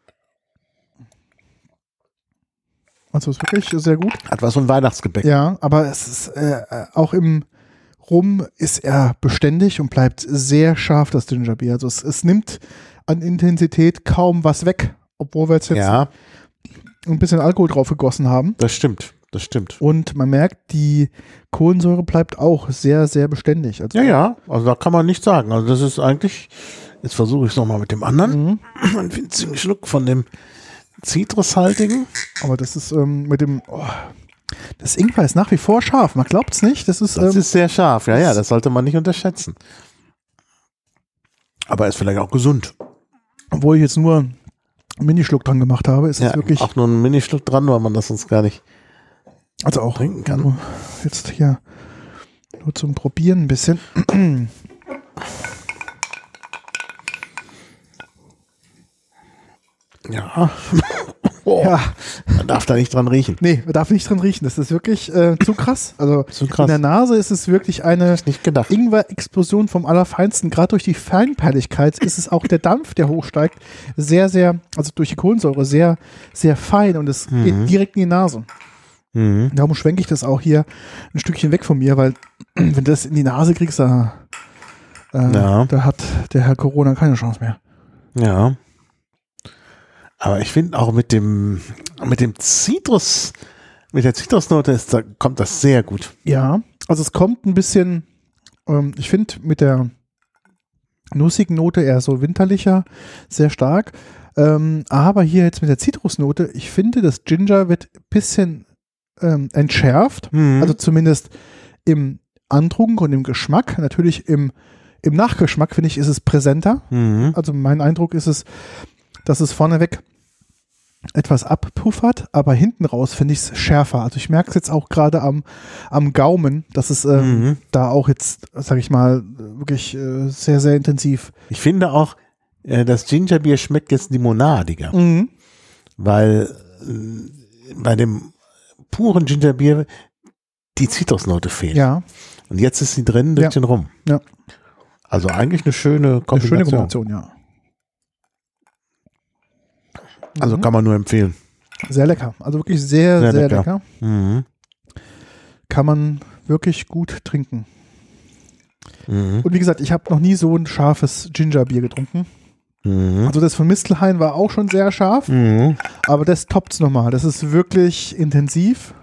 [SPEAKER 1] Also ist wirklich sehr gut.
[SPEAKER 2] Hat was von Weihnachtsgebäck.
[SPEAKER 1] Ja, aber es ist äh, auch im Rum ist er beständig und bleibt sehr scharf, das Gingerbier. Also es, es nimmt an Intensität kaum was weg, obwohl wir jetzt, jetzt
[SPEAKER 2] Ja,
[SPEAKER 1] ein bisschen Alkohol drauf gegossen haben.
[SPEAKER 2] das stimmt. Das stimmt.
[SPEAKER 1] Und man merkt, die Kohlensäure bleibt auch sehr, sehr beständig. Also,
[SPEAKER 2] Ja, ja, also da kann man nichts sagen. Also das ist eigentlich, jetzt versuche ich es nochmal mit dem anderen.
[SPEAKER 1] Mhm.
[SPEAKER 2] Einen winzigen Schluck von dem Zitrushaltigen.
[SPEAKER 1] Aber das ist ähm, mit dem, oh, das Ingwer ist nach wie vor scharf. Man glaubt es nicht. Das ist,
[SPEAKER 2] Das
[SPEAKER 1] ähm,
[SPEAKER 2] ist sehr scharf, ja, ja, das sollte man nicht unterschätzen. Aber ist vielleicht auch gesund.
[SPEAKER 1] obwohl ich jetzt nur einen Minischluck dran gemacht habe, ist es
[SPEAKER 2] Ja,
[SPEAKER 1] wirklich,
[SPEAKER 2] auch nur ein Minischluck dran, weil man das sonst gar nicht
[SPEAKER 1] also auch
[SPEAKER 2] trinken kann.
[SPEAKER 1] nur jetzt hier nur zum Probieren ein bisschen.
[SPEAKER 2] Ja. Oh,
[SPEAKER 1] Ja.
[SPEAKER 2] Man darf da nicht dran riechen.
[SPEAKER 1] Nee, man darf nicht dran riechen. Das ist wirklich äh, zu krass. Also
[SPEAKER 2] Zu krass.
[SPEAKER 1] in der Nase ist es wirklich eine
[SPEAKER 2] Nicht gedacht.
[SPEAKER 1] Ingwer-Explosion vom Allerfeinsten. Gerade durch die Feinperligkeit ist es auch der Dampf, der hochsteigt, sehr, sehr, also durch die Kohlensäure, sehr, sehr fein und es
[SPEAKER 2] Mhm.
[SPEAKER 1] geht direkt in die Nase.
[SPEAKER 2] Mhm.
[SPEAKER 1] Darum schwenke ich das auch hier ein Stückchen weg von mir, weil wenn du das in die Nase kriegst, da, äh,
[SPEAKER 2] Ja.
[SPEAKER 1] da hat der Herr Corona keine Chance mehr.
[SPEAKER 2] Ja. Aber ich finde auch mit dem, mit dem Zitrus, mit der Zitrusnote ist, da kommt das sehr gut.
[SPEAKER 1] Ja, also es kommt ein bisschen, ähm, ich finde mit der nussigen Note eher so winterlicher, sehr stark. Ähm, aber hier jetzt mit der Zitrusnote, ich finde, das Ginger wird ein bisschen ähm, entschärft.
[SPEAKER 2] Mhm.
[SPEAKER 1] Also zumindest im Antrunk und im Geschmack. Natürlich im, im Nachgeschmack, finde ich, ist es präsenter.
[SPEAKER 2] Mhm.
[SPEAKER 1] Also mein Eindruck ist es, dass es vorneweg etwas abpuffert, aber hinten raus finde ich es schärfer. Also ich merke es jetzt auch gerade am, am Gaumen, dass es ähm,
[SPEAKER 2] Mhm.
[SPEAKER 1] da auch jetzt, sage ich mal, wirklich äh, sehr, sehr intensiv.
[SPEAKER 2] Ich finde auch, äh, das Gingerbier schmeckt jetzt limonadiger,
[SPEAKER 1] Mhm.
[SPEAKER 2] weil äh, bei dem puren Gingerbier die Zitrusnote fehlt.
[SPEAKER 1] Ja,
[SPEAKER 2] Und jetzt ist sie drin durch
[SPEAKER 1] Ja.
[SPEAKER 2] den Rum.
[SPEAKER 1] Ja.
[SPEAKER 2] Also eigentlich eine schöne
[SPEAKER 1] eine
[SPEAKER 2] Kombination.
[SPEAKER 1] schöne Kombination, ja.
[SPEAKER 2] Also
[SPEAKER 1] Mhm.
[SPEAKER 2] kann man nur empfehlen.
[SPEAKER 1] Sehr lecker. Also wirklich sehr, sehr,
[SPEAKER 2] Sehr
[SPEAKER 1] lecker.
[SPEAKER 2] lecker. Mhm.
[SPEAKER 1] Kann man wirklich gut trinken.
[SPEAKER 2] Mhm.
[SPEAKER 1] Und wie gesagt, ich habe noch nie so ein scharfes Gingerbier getrunken.
[SPEAKER 2] Mhm.
[SPEAKER 1] Also das von Mistelhain war auch schon sehr scharf,
[SPEAKER 2] Mhm.
[SPEAKER 1] aber das toppt's nochmal. Das ist wirklich intensiv.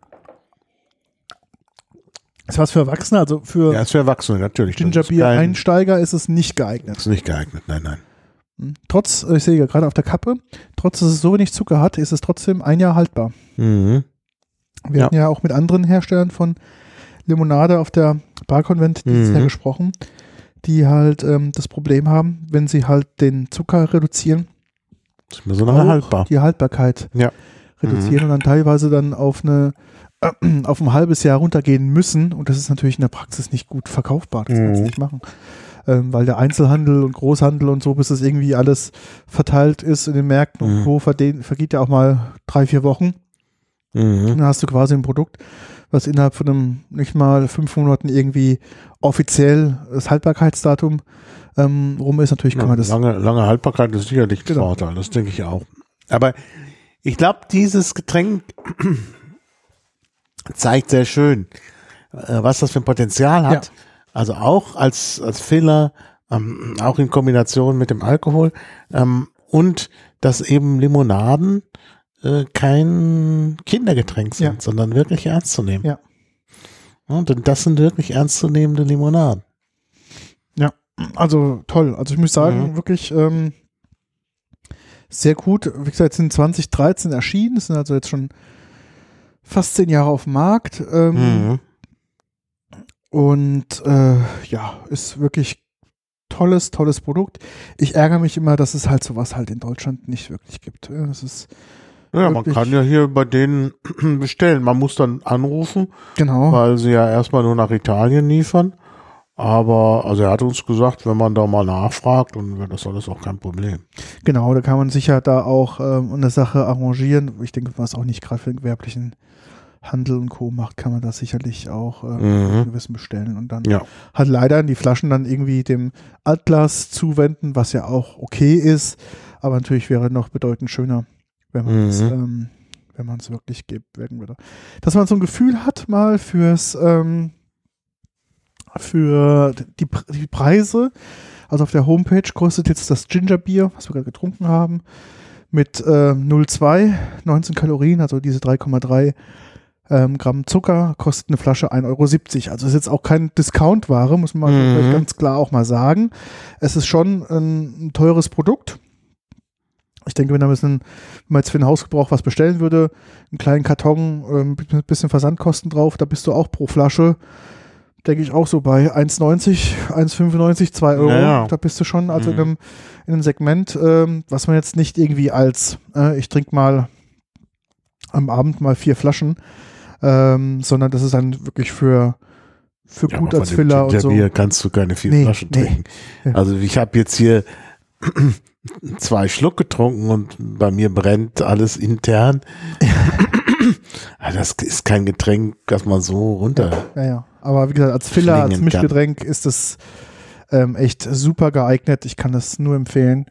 [SPEAKER 1] Das ist was für Erwachsene, also für
[SPEAKER 2] Ja, ist für Erwachsene, natürlich. Das ist kein-
[SPEAKER 1] Gingerbier-Einsteiger ist es nicht geeignet.
[SPEAKER 2] ist nicht geeignet, nein, nein.
[SPEAKER 1] Hm. Trotz, ich sehe ja gerade auf der Kappe, trotz dass es so wenig Zucker hat, ist es trotzdem ein Jahr haltbar.
[SPEAKER 2] Mhm.
[SPEAKER 1] Wir
[SPEAKER 2] Ja.
[SPEAKER 1] hatten ja auch mit anderen Herstellern von Limonade auf der Barkonvent dieses
[SPEAKER 2] Mhm.
[SPEAKER 1] Jahr gesprochen, die halt ähm, das Problem haben, wenn sie halt den Zucker reduzieren,
[SPEAKER 2] Ist mir so lange
[SPEAKER 1] auch
[SPEAKER 2] haltbar.
[SPEAKER 1] die Haltbarkeit
[SPEAKER 2] Ja.
[SPEAKER 1] reduzieren und dann teilweise dann auf eine äh, auf ein halbes Jahr runtergehen müssen und das ist natürlich in der Praxis nicht gut verkaufbar, das kannst du
[SPEAKER 2] Mhm.
[SPEAKER 1] nicht machen, ähm, weil der Einzelhandel und Großhandel und so, bis das irgendwie alles verteilt ist in den Märkten und
[SPEAKER 2] Mhm.
[SPEAKER 1] wo verde- vergeht ja auch mal drei, vier Wochen.
[SPEAKER 2] Mhm.
[SPEAKER 1] Dann hast du quasi ein Produkt, was innerhalb von einem nicht mal fünf Monaten irgendwie offiziell das Haltbarkeitsdatum ähm, rum ist. Natürlich kann
[SPEAKER 2] Ja,
[SPEAKER 1] man das.
[SPEAKER 2] lange, lange Haltbarkeit ist sicherlich ein
[SPEAKER 1] Genau.
[SPEAKER 2] Vorteil, das denke ich auch. Aber ich glaube, dieses Getränk zeigt sehr schön, äh, was das für ein Potenzial hat.
[SPEAKER 1] Ja.
[SPEAKER 2] Also auch als, als Filler, ähm, auch in Kombination mit dem Alkohol ähm, und dass eben Limonaden äh, kein Kindergetränk sind,
[SPEAKER 1] Ja.
[SPEAKER 2] sondern wirklich ernst zu nehmen.
[SPEAKER 1] Ja.
[SPEAKER 2] Und das sind wirklich ernstzunehmende Limonaden.
[SPEAKER 1] Ja, also toll. Also ich muss sagen,
[SPEAKER 2] Mhm.
[SPEAKER 1] wirklich ähm, sehr gut. Wie gesagt, sind zwanzig dreizehn erschienen. Das sind also jetzt schon fast zehn Jahre auf dem Markt. Ähm,
[SPEAKER 2] Mhm.
[SPEAKER 1] Und äh, ja, ist wirklich tolles, tolles Produkt. Ich ärgere mich immer, dass es halt sowas halt in Deutschland nicht wirklich gibt. Ja, das ist
[SPEAKER 2] Ja, man
[SPEAKER 1] wirklich-
[SPEAKER 2] kann ja hier bei denen bestellen. Man muss dann anrufen,
[SPEAKER 1] genau.
[SPEAKER 2] weil sie ja erstmal nur nach Italien liefern. Aber, also er hat uns gesagt, wenn man da mal nachfragt, dann wäre das alles auch kein Problem.
[SPEAKER 1] Genau, da kann man sicher da auch ähm, eine Sache arrangieren. Ich denke, was auch nicht gerade für den gewerblichen Handel und Co. macht, kann man das sicherlich auch ähm,
[SPEAKER 2] Mhm.
[SPEAKER 1] gewissen bestellen und dann
[SPEAKER 2] Ja.
[SPEAKER 1] halt leider die Flaschen dann irgendwie dem Altglas zuwenden, was ja auch okay ist, aber natürlich wäre noch bedeutend schöner, wenn man es
[SPEAKER 2] Mhm.
[SPEAKER 1] ähm, wenn man es wirklich gibt, werden würde. Dass man so ein Gefühl hat mal fürs ähm, für die, Pre- die Preise. Also auf der Homepage kostet jetzt das Gingerbier, was wir gerade getrunken haben, mit äh, null Komma zwei, neunzehn Kalorien, also diese drei Komma drei ähm, Gramm Zucker, kostet eine Flasche ein Euro siebzig. Also ist jetzt auch kein Discount-Ware, muss man
[SPEAKER 2] Mhm.
[SPEAKER 1] vielleicht ganz klar auch mal sagen. Es ist schon ein, ein teures Produkt. Ich denke, wenn, da ein bisschen, wenn man jetzt für den Hausgebrauch was bestellen würde, einen kleinen Karton, ähm, mit ein bisschen Versandkosten drauf, da bist du auch pro Flasche, denke ich, auch so bei eins neunzig, eins fünfundneunzig, zwei Euro.
[SPEAKER 2] Ja, ja.
[SPEAKER 1] Da bist du schon also
[SPEAKER 2] Mhm.
[SPEAKER 1] in, einem, in einem Segment, ähm, was man jetzt nicht irgendwie als, äh, ich trinke mal am Abend mal vier Flaschen, ähm, sondern das ist dann wirklich für, für
[SPEAKER 2] Ja,
[SPEAKER 1] gut
[SPEAKER 2] aber
[SPEAKER 1] als
[SPEAKER 2] von dem
[SPEAKER 1] Filler und so.
[SPEAKER 2] Gingerbier kannst du keine vier
[SPEAKER 1] Nee,
[SPEAKER 2] Flaschen
[SPEAKER 1] nee.
[SPEAKER 2] trinken.
[SPEAKER 1] Ja.
[SPEAKER 2] Also ich habe jetzt hier zwei Schluck getrunken und bei mir brennt alles intern. Das ist kein Getränk, das man so runter.
[SPEAKER 1] Ja, ja. Aber wie gesagt, als Filler, als Mischgetränk ist es ähm, echt super geeignet. Ich kann das nur empfehlen.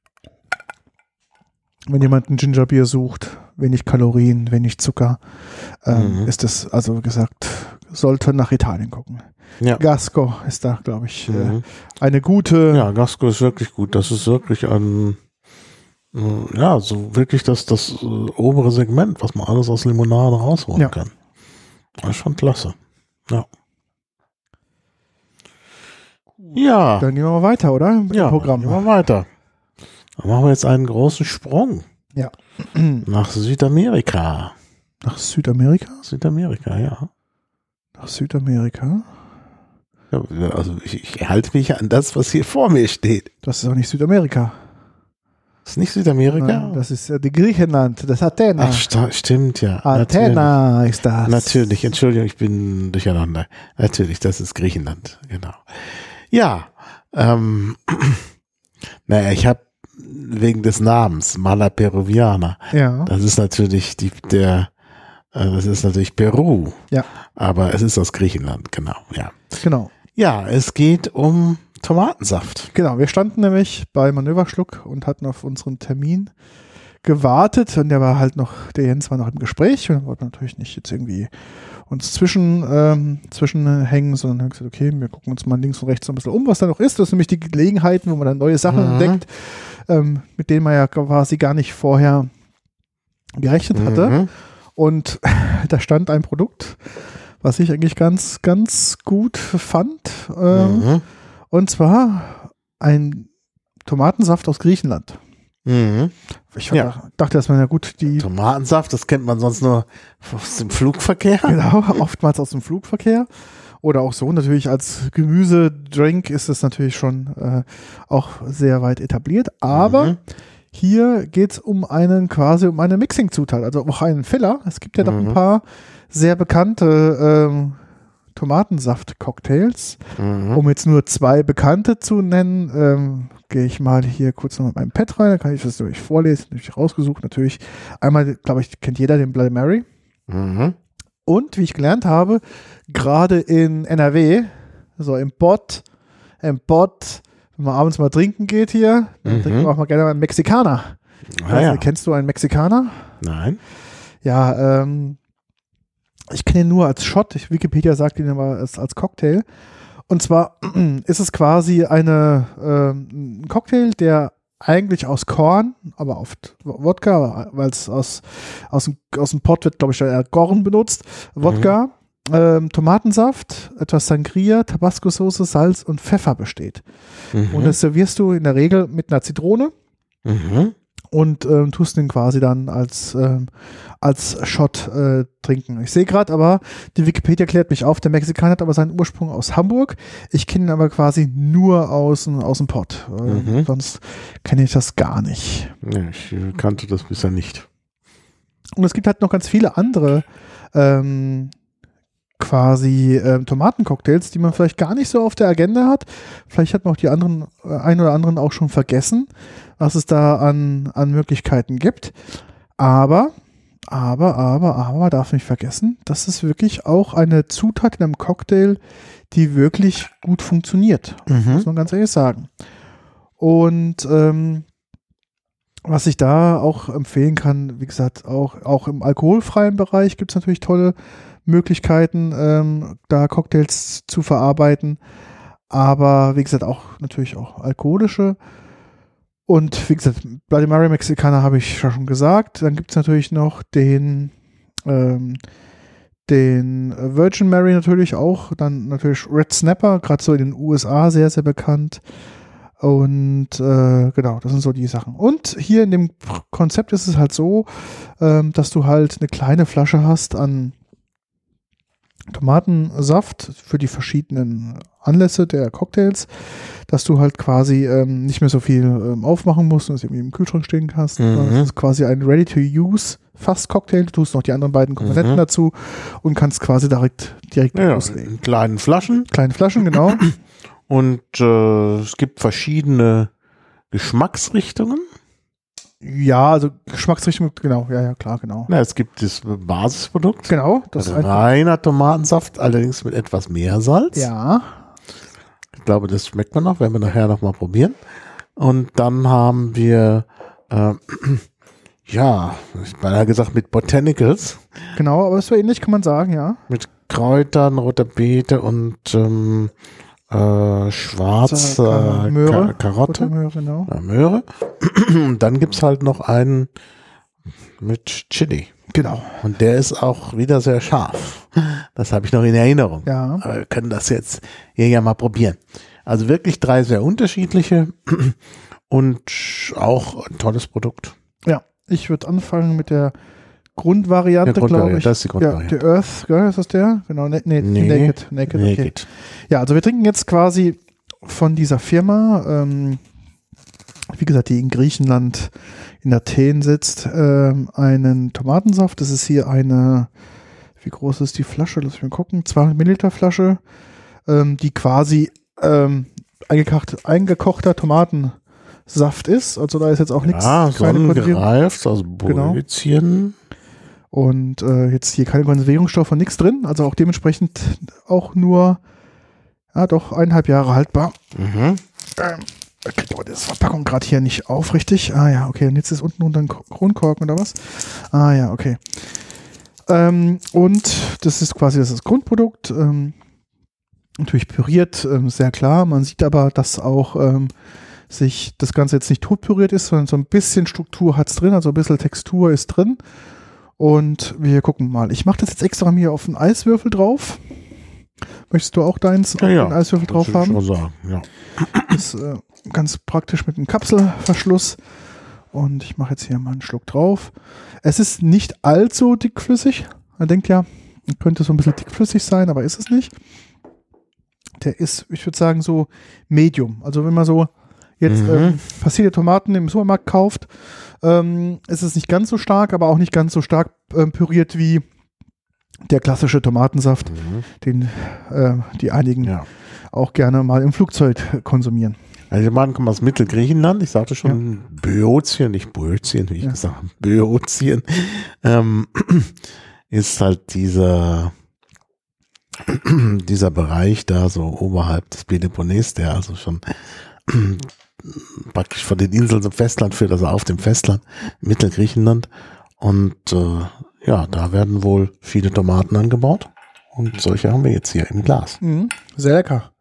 [SPEAKER 1] Wenn jemand ein Gingerbier sucht, wenig Kalorien, wenig Zucker, ähm, mhm. ist das, also wie gesagt, sollte nach Italien gucken.
[SPEAKER 2] Ja.
[SPEAKER 1] Gasco ist da, glaube ich,
[SPEAKER 2] mhm.
[SPEAKER 1] äh, eine gute.
[SPEAKER 2] Ja, Gasco ist wirklich gut. Das ist wirklich ein, äh, ja, so wirklich das, das äh, obere Segment, was man alles aus Limonade rausholen
[SPEAKER 1] ja.
[SPEAKER 2] kann. Das ist schon klasse. Ja. Ja.
[SPEAKER 1] Dann gehen wir mal weiter, oder? Mit
[SPEAKER 2] ja,
[SPEAKER 1] dem Programm.
[SPEAKER 2] gehen wir weiter. Dann machen wir jetzt einen großen Sprung.
[SPEAKER 1] Ja.
[SPEAKER 2] Nach Südamerika.
[SPEAKER 1] Nach Südamerika?
[SPEAKER 2] Südamerika, ja.
[SPEAKER 1] Nach Südamerika?
[SPEAKER 2] Ja, also ich, ich halte mich an das, was hier vor mir steht.
[SPEAKER 1] Das ist auch nicht Südamerika.
[SPEAKER 2] Das ist nicht Südamerika?
[SPEAKER 1] Nein, das ist äh, die Griechenland, das Athena.
[SPEAKER 2] Ach, st stimmt, ja.
[SPEAKER 1] Athena
[SPEAKER 2] Natürlich.
[SPEAKER 1] ist das.
[SPEAKER 2] Natürlich, Entschuldigung, ich bin durcheinander. Natürlich, das ist Griechenland, genau. Ja, ähm, naja, ich habe wegen des Namens Mala Peruviana.
[SPEAKER 1] Ja.
[SPEAKER 2] Das ist natürlich die, der, äh, das ist natürlich Peru.
[SPEAKER 1] Ja.
[SPEAKER 2] Aber es ist aus Griechenland, genau, ja.
[SPEAKER 1] Genau.
[SPEAKER 2] Ja, es geht um Tomatensaft.
[SPEAKER 1] Genau, wir standen nämlich bei Manöverschluck und hatten auf unseren Termin gewartet und der war halt noch, der Jens war noch im Gespräch und wir wollten natürlich nicht jetzt irgendwie uns zwischen, ähm, zwischenhängen, sondern haben gesagt, okay, wir gucken uns mal links und rechts so ein bisschen um, was da noch ist. Das sind nämlich die Gelegenheiten, wo man dann neue Sachen mhm. entdeckt, ähm, mit denen man ja quasi gar nicht vorher gerechnet hatte.
[SPEAKER 2] Mhm.
[SPEAKER 1] Und da stand ein Produkt, was ich eigentlich ganz, ganz gut fand. Ähm,
[SPEAKER 2] Mhm.
[SPEAKER 1] Und zwar ein Tomatensaft aus Griechenland.
[SPEAKER 2] Mhm.
[SPEAKER 1] Ich
[SPEAKER 2] Ja.
[SPEAKER 1] dachte erstmal, ja gut, die
[SPEAKER 2] Tomatensaft, das kennt man sonst nur aus dem Flugverkehr.
[SPEAKER 1] genau, oftmals aus dem Flugverkehr. Oder auch so natürlich als Gemüsedrink ist es natürlich schon äh, auch sehr weit etabliert. Aber
[SPEAKER 2] Mhm.
[SPEAKER 1] hier geht es um einen quasi um eine Mixing-Zutat, also auch einen Filler. Es gibt ja noch
[SPEAKER 2] Mhm.
[SPEAKER 1] ein paar sehr bekannte ähm, Tomatensaft-Cocktails.
[SPEAKER 2] Mhm.
[SPEAKER 1] Um jetzt nur zwei bekannte zu nennen, ähm, gehe ich mal hier kurz noch mit meinem Pad rein, dann kann ich das durch vorlesen, natürlich rausgesucht. Natürlich einmal, glaube ich, kennt jeder den Bloody Mary.
[SPEAKER 2] Mhm.
[SPEAKER 1] Und wie ich gelernt habe, gerade in N R W, so im Bott, im Bott, wenn man abends mal trinken geht hier, dann
[SPEAKER 2] Mhm.
[SPEAKER 1] trinken wir auch mal gerne mal einen Mexikaner.
[SPEAKER 2] Ah,
[SPEAKER 1] Also,
[SPEAKER 2] ja.
[SPEAKER 1] kennst du einen Mexikaner?
[SPEAKER 2] Nein.
[SPEAKER 1] Ja, ähm, ich kenne ihn nur als Shot. Ich, Wikipedia sagt ihn aber als, als Cocktail. Und zwar ist es quasi eine, ähm, ein Cocktail, der eigentlich aus Korn, aber oft Wodka, weil es aus, aus, dem, aus dem Pot wird, glaube ich, eher Korn benutzt. Wodka, mhm. ähm, Tomatensaft, etwas Sangria, Tabasco-Soße, Salz und Pfeffer besteht.
[SPEAKER 2] Mhm.
[SPEAKER 1] Und das servierst du in der Regel mit einer Zitrone.
[SPEAKER 2] Mhm.
[SPEAKER 1] Und ähm, tust den quasi dann als, ähm, als Shot äh, trinken. Ich sehe gerade aber, die Wikipedia klärt mich auf, der Mexikaner hat aber seinen Ursprung aus Hamburg. Ich kenne ihn aber quasi nur aus, aus dem Pott. Äh,
[SPEAKER 2] Mhm.
[SPEAKER 1] Sonst kenne ich das gar nicht.
[SPEAKER 2] Ja, ich kannte das bisher nicht.
[SPEAKER 1] Und es gibt halt noch ganz viele andere ähm, quasi ähm, Tomatencocktails, die man vielleicht gar nicht so auf der Agenda hat. Vielleicht hat man auch die anderen, äh, ein oder anderen auch schon vergessen, was es da an, an Möglichkeiten gibt. Aber, aber, aber, aber, man darf nicht vergessen, das ist wirklich auch eine Zutat in einem Cocktail, die wirklich gut funktioniert.
[SPEAKER 2] Mhm.
[SPEAKER 1] Muss man ganz ehrlich sagen. Und ähm, was ich da auch empfehlen kann, wie gesagt, auch, auch im alkoholfreien Bereich gibt es natürlich tolle Möglichkeiten, ähm, da Cocktails zu verarbeiten. Aber wie gesagt, auch natürlich auch alkoholische. Und wie gesagt, Bloody Mary Mexikaner habe ich schon gesagt. Dann gibt es natürlich noch den, ähm, den Virgin Mary natürlich auch. Dann natürlich Red Snapper, gerade so in den U S A sehr, sehr bekannt. Und äh, genau, das sind so die Sachen. Und hier in dem Konzept ist es halt so, ähm, dass du halt eine kleine Flasche hast an Tomatensaft für die verschiedenen Anlässe der Cocktails, dass du halt quasi ähm, nicht mehr so viel ähm, aufmachen musst und es irgendwie im Kühlschrank stehen kannst.
[SPEAKER 2] Mhm.
[SPEAKER 1] Das ist quasi ein Ready-to-use Fast-Cocktail. Du tust noch die anderen beiden Komponenten
[SPEAKER 2] Mhm.
[SPEAKER 1] dazu und kannst quasi direkt, direkt
[SPEAKER 2] Ja,
[SPEAKER 1] loslegen.
[SPEAKER 2] in kleinen Flaschen.
[SPEAKER 1] Kleine Flaschen, genau.
[SPEAKER 2] Und äh, es gibt verschiedene Geschmacksrichtungen.
[SPEAKER 1] Ja, also Geschmacksrichtung, genau, ja, ja, klar, genau.
[SPEAKER 2] Na, es gibt das Basisprodukt.
[SPEAKER 1] Genau, das ist ein,
[SPEAKER 2] reiner Tomatensaft, allerdings mit etwas mehr Salz.
[SPEAKER 1] ja,
[SPEAKER 2] Ich glaube, das schmeckt man noch, werden wir nachher noch mal probieren. Und dann haben wir, äh, ja, ich habe gesagt, mit Botanicals,
[SPEAKER 1] genau, aber so ähnlich kann man sagen, ja.
[SPEAKER 2] mit Kräutern, roter Beete und ähm, äh, schwarze
[SPEAKER 1] Kar- Möhre.
[SPEAKER 2] Ka Karotte.
[SPEAKER 1] Möhre, genau.
[SPEAKER 2] Ja, Möhre. Und dann gibt es halt noch einen mit Chili.
[SPEAKER 1] Genau,
[SPEAKER 2] Und der ist auch wieder sehr scharf. Das habe ich noch in Erinnerung.
[SPEAKER 1] ja.
[SPEAKER 2] Aber wir können das jetzt hier ja mal probieren. Also wirklich drei sehr unterschiedliche und auch ein tolles Produkt.
[SPEAKER 1] Ja, ich würde anfangen mit der Grundvariante,
[SPEAKER 2] Der Grundvariante,
[SPEAKER 1] glaube ich.
[SPEAKER 2] das ist die Grundvariante.
[SPEAKER 1] Ja, der Earth, gell, ist das der? Genau, ne, nee,
[SPEAKER 2] Nee.
[SPEAKER 1] Naked. Naked,
[SPEAKER 2] Nee,
[SPEAKER 1] okay.
[SPEAKER 2] geht.
[SPEAKER 1] Ja, also wir trinken jetzt quasi von dieser Firma, ähm, wie gesagt, die in Griechenland in Athen sitzt, ähm, einen Tomatensaft. Das ist hier eine, wie groß ist die Flasche? Lass mich mal gucken. zweihundert Milliliter Flasche, ähm, die quasi ähm, eingekocht, eingekochter Tomatensaft ist. Also da ist jetzt auch nichts.
[SPEAKER 2] Ja,
[SPEAKER 1] keine Konservierung.
[SPEAKER 2] sonnengereift, also
[SPEAKER 1] Genau.
[SPEAKER 2] Bolivien.
[SPEAKER 1] Und äh, jetzt hier keine Konservierungsstoffe, nichts drin. Also auch dementsprechend auch nur, ja doch, eineinhalb Jahre haltbar.
[SPEAKER 2] Mhm.
[SPEAKER 1] Ähm, ich krieg aber das Verpackung gerade hier nicht auf, richtig? Ah ja, okay. Und jetzt ist unten unter ein Kronkorken oder was? Ah ja, okay. Ähm, und das ist quasi das, ist das Grundprodukt. Ähm, natürlich püriert, ähm, sehr klar. Man sieht aber, dass auch ähm, sich das Ganze jetzt nicht tot püriert ist, sondern so ein bisschen Struktur hat es drin, also ein bisschen Textur ist drin. Und wir gucken mal. Ich mache das jetzt extra mir auf einen Eiswürfel drauf. Möchtest du auch deins
[SPEAKER 2] Ja,
[SPEAKER 1] auf
[SPEAKER 2] ja.
[SPEAKER 1] den Eiswürfel
[SPEAKER 2] Das
[SPEAKER 1] drauf
[SPEAKER 2] würde ich
[SPEAKER 1] haben?
[SPEAKER 2] schon sagen, ja.
[SPEAKER 1] Ist äh, ganz praktisch mit einem Kapselverschluss. Und ich mache jetzt hier mal einen Schluck drauf. Es ist nicht allzu dickflüssig. Man denkt ja, könnte so ein bisschen dickflüssig sein, aber ist es nicht. Der ist, ich würde sagen, so Medium. Also wenn man so jetzt
[SPEAKER 2] Mhm.
[SPEAKER 1] ähm, passierte Tomaten im Supermarkt kauft, ähm, ist es nicht ganz so stark, aber auch nicht ganz so stark ähm, püriert wie der klassische Tomatensaft,
[SPEAKER 2] Mhm.
[SPEAKER 1] den äh, die einigen
[SPEAKER 2] Ja.
[SPEAKER 1] auch gerne mal im Flugzeug konsumieren.
[SPEAKER 2] Also die Tomaten kommen aus Mittelgriechenland. Ich sagte schon Böotien, nicht Böotien, wie ich
[SPEAKER 1] Ja.
[SPEAKER 2] gesagt habe. Böotien. Ähm, ist halt dieser dieser Bereich da so oberhalb des Peloponnes, der also schon praktisch von den Inseln zum Festland führt, also auf dem Festland, Mittelgriechenland. Und äh, ja, da werden wohl viele Tomaten angebaut. Und solche haben wir jetzt hier im Glas.
[SPEAKER 1] Mhm. Sehr lecker.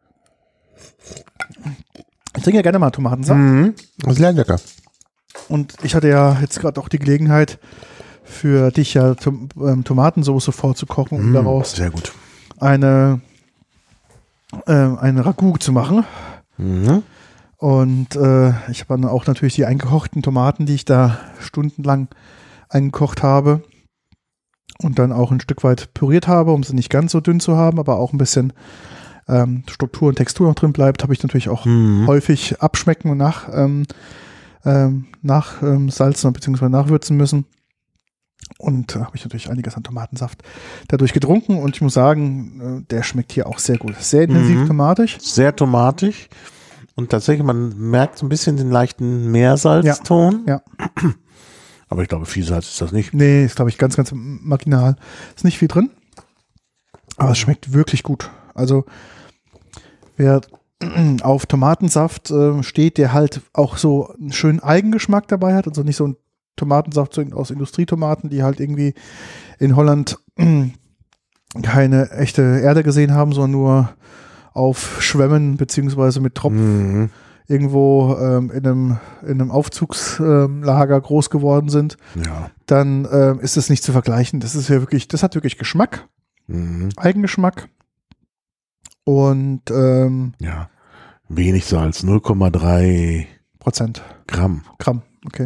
[SPEAKER 1] Ich trinke ja gerne mal Tomatensaft.
[SPEAKER 2] Mhm. Das ist sehr lecker.
[SPEAKER 1] Und ich hatte ja jetzt gerade auch die Gelegenheit, für dich ja Tom ähm, Tomatensoße vorzukochen und
[SPEAKER 2] Mhm.
[SPEAKER 1] daraus
[SPEAKER 2] Sehr gut.
[SPEAKER 1] eine äh, ein Ragout zu machen.
[SPEAKER 2] Mhm.
[SPEAKER 1] Und äh, ich habe dann auch natürlich die eingekochten Tomaten, die ich da stundenlang eingekocht habe und dann auch ein Stück weit püriert habe, um sie nicht ganz so dünn zu haben, aber auch ein bisschen ähm, Struktur und Textur noch drin bleibt, habe ich natürlich auch
[SPEAKER 2] Mhm.
[SPEAKER 1] häufig abschmecken und nach, ähm, ähm, nach ähm, salzen bzw. nachwürzen müssen. Und da äh, habe ich natürlich einiges an Tomatensaft dadurch getrunken und ich muss sagen, äh, der schmeckt hier auch sehr gut. Sehr intensiv
[SPEAKER 2] Mhm.
[SPEAKER 1] tomatisch.
[SPEAKER 2] Sehr tomatisch. Und tatsächlich, man merkt so ein bisschen den leichten Meersalzton.
[SPEAKER 1] Ja,
[SPEAKER 2] Aber ich glaube, viel Salz ist das nicht.
[SPEAKER 1] Nee, ist glaube ich ganz, ganz marginal. Ist nicht viel drin, aber es schmeckt wirklich gut. Also wer auf Tomatensaft äh, steht, der halt auch so einen schönen Eigengeschmack dabei hat, also nicht so ein Tomatensaft so aus Industrietomaten, die halt irgendwie in Holland keine echte Erde gesehen haben, sondern nur auf Schwämmen beziehungsweise mit Tropfen
[SPEAKER 2] Mhm.
[SPEAKER 1] irgendwo ähm, in einem, in einem Aufzugslager ähm, groß geworden sind,
[SPEAKER 2] Ja.
[SPEAKER 1] dann ähm, ist es nicht zu vergleichen. Das ist ja wirklich, das hat wirklich Geschmack,
[SPEAKER 2] Mhm.
[SPEAKER 1] Eigengeschmack und ähm,
[SPEAKER 2] Ja. Wenig Salz, null Komma drei
[SPEAKER 1] Prozent
[SPEAKER 2] Gramm.
[SPEAKER 1] Gramm, okay.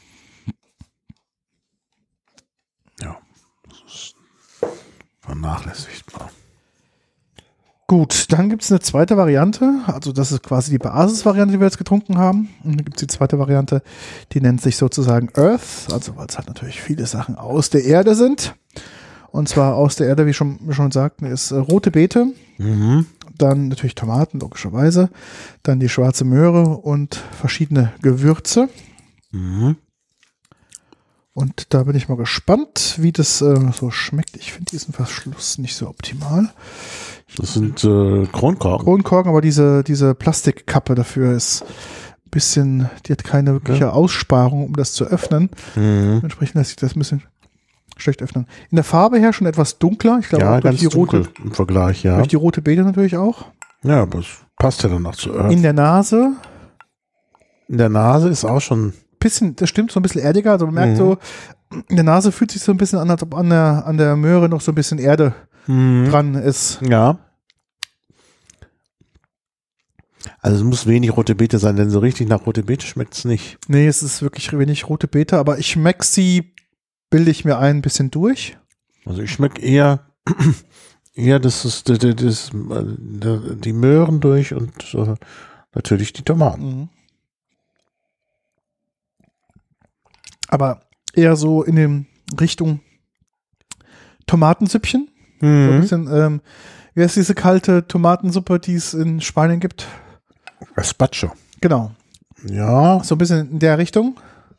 [SPEAKER 2] Ja. Das ist vernachlässigbar.
[SPEAKER 1] Gut, dann gibt es eine zweite Variante, also das ist quasi die Basisvariante, die wir jetzt getrunken haben. Und dann gibt es die zweite Variante, die nennt sich sozusagen Earth, also weil es halt natürlich viele Sachen aus der Erde sind. Und zwar aus der Erde, wie schon, wie schon sagten, ist äh, rote Beete,
[SPEAKER 2] Mhm.
[SPEAKER 1] dann natürlich Tomaten, logischerweise, dann die schwarze Möhre und verschiedene Gewürze.
[SPEAKER 2] Mhm.
[SPEAKER 1] Und da bin ich mal gespannt, wie das äh, so schmeckt. Ich finde diesen Verschluss nicht so optimal.
[SPEAKER 2] Das sind äh, Kronkorken.
[SPEAKER 1] Kronkorken, aber diese, diese Plastikkappe dafür ist ein bisschen, die hat keine wirkliche
[SPEAKER 2] Ja.
[SPEAKER 1] Aussparung, um das zu öffnen.
[SPEAKER 2] Mhm.
[SPEAKER 1] Entsprechend lässt sich das ein bisschen schlecht öffnen. In der Farbe her schon etwas dunkler. Ich glaube,
[SPEAKER 2] Ja,
[SPEAKER 1] auch durch
[SPEAKER 2] ganz
[SPEAKER 1] die,
[SPEAKER 2] dunkel
[SPEAKER 1] rote,
[SPEAKER 2] im Vergleich, ja.
[SPEAKER 1] durch die rote Beete natürlich auch.
[SPEAKER 2] Ja, aber es passt ja dann auch zu Earth.
[SPEAKER 1] In der Nase,
[SPEAKER 2] In der Nase ist auch schon,
[SPEAKER 1] bisschen, das stimmt, so ein bisschen erdiger. Also man merkt
[SPEAKER 2] Mhm.
[SPEAKER 1] so, in der Nase fühlt sich so ein bisschen an, als ob an der, an der Möhre noch so ein bisschen Erde
[SPEAKER 2] mhm.
[SPEAKER 1] dran ist.
[SPEAKER 2] Ja. Also es muss wenig rote Beete sein, denn so richtig nach rote Beete schmeckt es nicht.
[SPEAKER 1] Nee, es ist wirklich wenig rote Beete, aber ich schmecke sie, bilde ich mir ein, ein bisschen durch.
[SPEAKER 2] Also ich schmecke eher, eher das ist, das, das, das, die Möhren durch und äh, natürlich die Tomaten.
[SPEAKER 1] Mhm. Aber eher so in den Richtung Tomatensüppchen. So ein
[SPEAKER 2] Mhm.
[SPEAKER 1] bisschen, ähm, wie heißt diese kalte Tomatensuppe, die es in Spanien gibt?
[SPEAKER 2] Gazpacho.
[SPEAKER 1] Genau.
[SPEAKER 2] Ja,
[SPEAKER 1] So ein bisschen in der Richtung.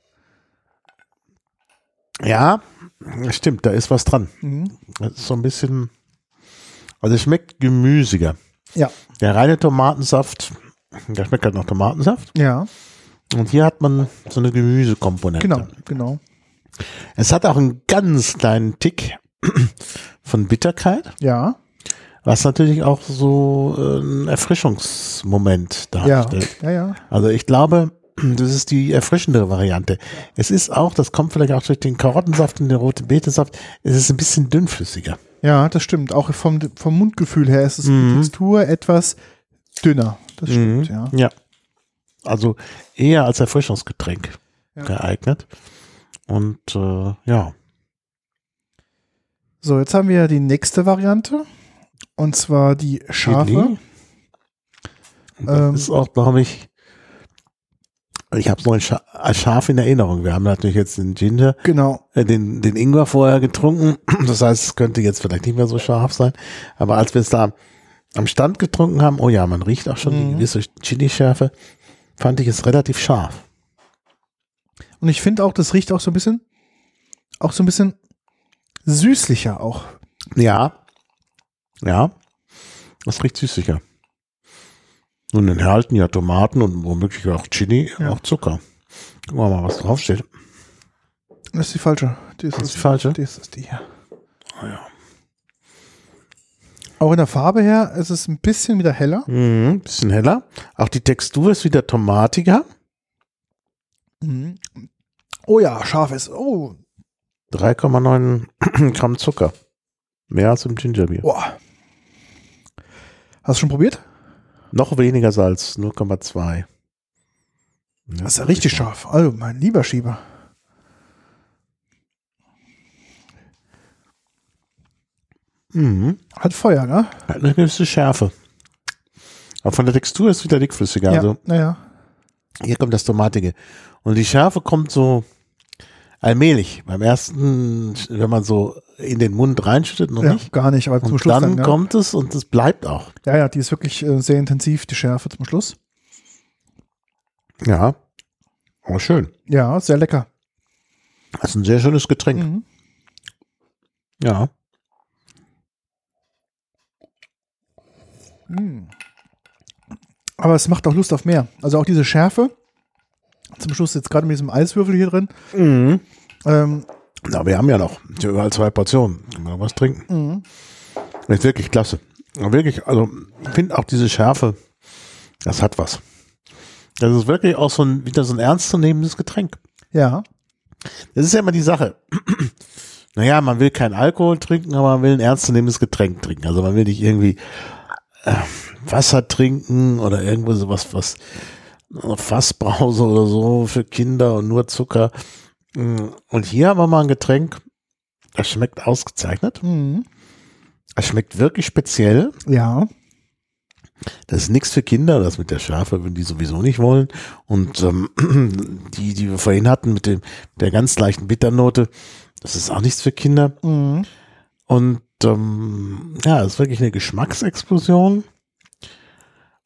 [SPEAKER 2] ja, stimmt, da ist was dran.
[SPEAKER 1] Mhm.
[SPEAKER 2] Das ist so ein bisschen, also es schmeckt gemüsiger.
[SPEAKER 1] Ja.
[SPEAKER 2] Der reine Tomatensaft, der schmeckt halt nach Tomatensaft.
[SPEAKER 1] Ja,
[SPEAKER 2] Und hier hat man so eine Gemüsekomponente.
[SPEAKER 1] genau, genau.
[SPEAKER 2] Es hat auch einen ganz kleinen Tick von Bitterkeit,
[SPEAKER 1] Ja,
[SPEAKER 2] was natürlich auch so äh, ein Erfrischungsmoment
[SPEAKER 1] ja,
[SPEAKER 2] darstellt.
[SPEAKER 1] ja, ja.
[SPEAKER 2] Also ich glaube, das ist die erfrischendere Variante. Es ist auch, das kommt vielleicht auch durch den Karottensaft und den roten Betesaft, es ist ein bisschen dünnflüssiger.
[SPEAKER 1] Ja, das stimmt. Auch vom, vom Mundgefühl her ist es
[SPEAKER 2] Mhm.
[SPEAKER 1] die Textur etwas dünner. Das stimmt,
[SPEAKER 2] Mhm.
[SPEAKER 1] ja.
[SPEAKER 2] Ja. Also eher als Erfrischungsgetränk
[SPEAKER 1] Ja.
[SPEAKER 2] geeignet. Und äh, ja.
[SPEAKER 1] So, jetzt haben wir die nächste Variante. Und zwar die scharfe.
[SPEAKER 2] Chili. Und das
[SPEAKER 1] Ähm,
[SPEAKER 2] ist auch, glaube ich, ich habe es noch in Scha als scharf in Erinnerung. Wir haben natürlich jetzt den Ginger,
[SPEAKER 1] Genau.
[SPEAKER 2] äh, den, den Ingwer vorher getrunken. Das heißt, es könnte jetzt vielleicht nicht mehr so scharf sein. Aber als wir es da am Stand getrunken haben, oh ja, man riecht auch schon
[SPEAKER 1] Mhm.
[SPEAKER 2] die gewisse Chili-Schärfe, fand ich es relativ scharf.
[SPEAKER 1] Und ich finde auch, das riecht auch so ein bisschen, auch so ein bisschen süßlicher auch.
[SPEAKER 2] Ja. Ja. Das riecht süßlicher. Nun enthalten ja Tomaten und womöglich auch Chili,
[SPEAKER 1] Ja.
[SPEAKER 2] auch Zucker. Gucken wir mal, was draufsteht.
[SPEAKER 1] Das ist die falsche. Die ist
[SPEAKER 2] Das ist die falsche?
[SPEAKER 1] Das ist die hier.
[SPEAKER 2] Ah, ja.
[SPEAKER 1] Auch in der Farbe her ist es ein bisschen wieder heller.
[SPEAKER 2] Mhm, bisschen heller. Auch die Textur ist wieder tomatiger.
[SPEAKER 1] Mhm. Oh ja, scharf ist. Oh,
[SPEAKER 2] drei Komma neun Gramm Zucker. Mehr als im Gingerbier.
[SPEAKER 1] boah. Hast du schon probiert?
[SPEAKER 2] Noch weniger Salz, null Komma zwei.
[SPEAKER 1] Das ist ja richtig scharf. Also, mein lieber Schieber.
[SPEAKER 2] Mhm.
[SPEAKER 1] Hat Feuer, ne?
[SPEAKER 2] Hat eine gewisse Schärfe. Aber von der Textur ist es wieder dickflüssiger.
[SPEAKER 1] Ja,
[SPEAKER 2] Also
[SPEAKER 1] naja.
[SPEAKER 2] hier kommt das Tomatige. Und die Schärfe kommt so allmählich. Beim ersten, wenn man so in den Mund reinschüttet, noch
[SPEAKER 1] Ja,
[SPEAKER 2] nicht.
[SPEAKER 1] gar nicht, aber zum
[SPEAKER 2] Und
[SPEAKER 1] Schluss
[SPEAKER 2] dann
[SPEAKER 1] dann, ja.
[SPEAKER 2] kommt es und es bleibt auch.
[SPEAKER 1] Ja, ja, die ist wirklich äh, sehr intensiv, die Schärfe zum Schluss.
[SPEAKER 2] Ja. Aber schön.
[SPEAKER 1] Ja, sehr lecker.
[SPEAKER 2] Das ist ein sehr schönes Getränk.
[SPEAKER 1] Mhm.
[SPEAKER 2] Ja.
[SPEAKER 1] Mhm. Aber es macht auch Lust auf mehr. Also auch diese Schärfe. Zum Schluss jetzt gerade mit diesem Eiswürfel hier drin.
[SPEAKER 2] Mhm.
[SPEAKER 1] Ähm,
[SPEAKER 2] Na, wir haben ja noch überall zwei Portionen. Können wir noch was trinken?
[SPEAKER 1] mhm.
[SPEAKER 2] Das ist wirklich klasse. Aber wirklich, also ich finde auch diese Schärfe, das hat was. Das ist wirklich auch so ein, wieder so ein ernstzunehmendes Getränk.
[SPEAKER 1] Ja.
[SPEAKER 2] Das ist ja immer die Sache. Naja, man will keinen Alkohol trinken, aber man will ein ernstzunehmendes Getränk trinken. Also man will nicht irgendwie äh, Wasser trinken oder irgendwo sowas, was Fassbrause oder so für Kinder und nur Zucker. Und hier haben wir mal ein Getränk, das schmeckt ausgezeichnet.
[SPEAKER 1] Mhm.
[SPEAKER 2] Es schmeckt wirklich speziell.
[SPEAKER 1] Ja.
[SPEAKER 2] Das ist nichts für Kinder, das mit der Schärfe, wenn die sowieso nicht wollen. Und ähm, die, die wir vorhin hatten mit dem der ganz leichten Bitternote, das ist auch nichts für Kinder.
[SPEAKER 1] Mhm.
[SPEAKER 2] Und ähm, ja, es ist wirklich eine Geschmacksexplosion.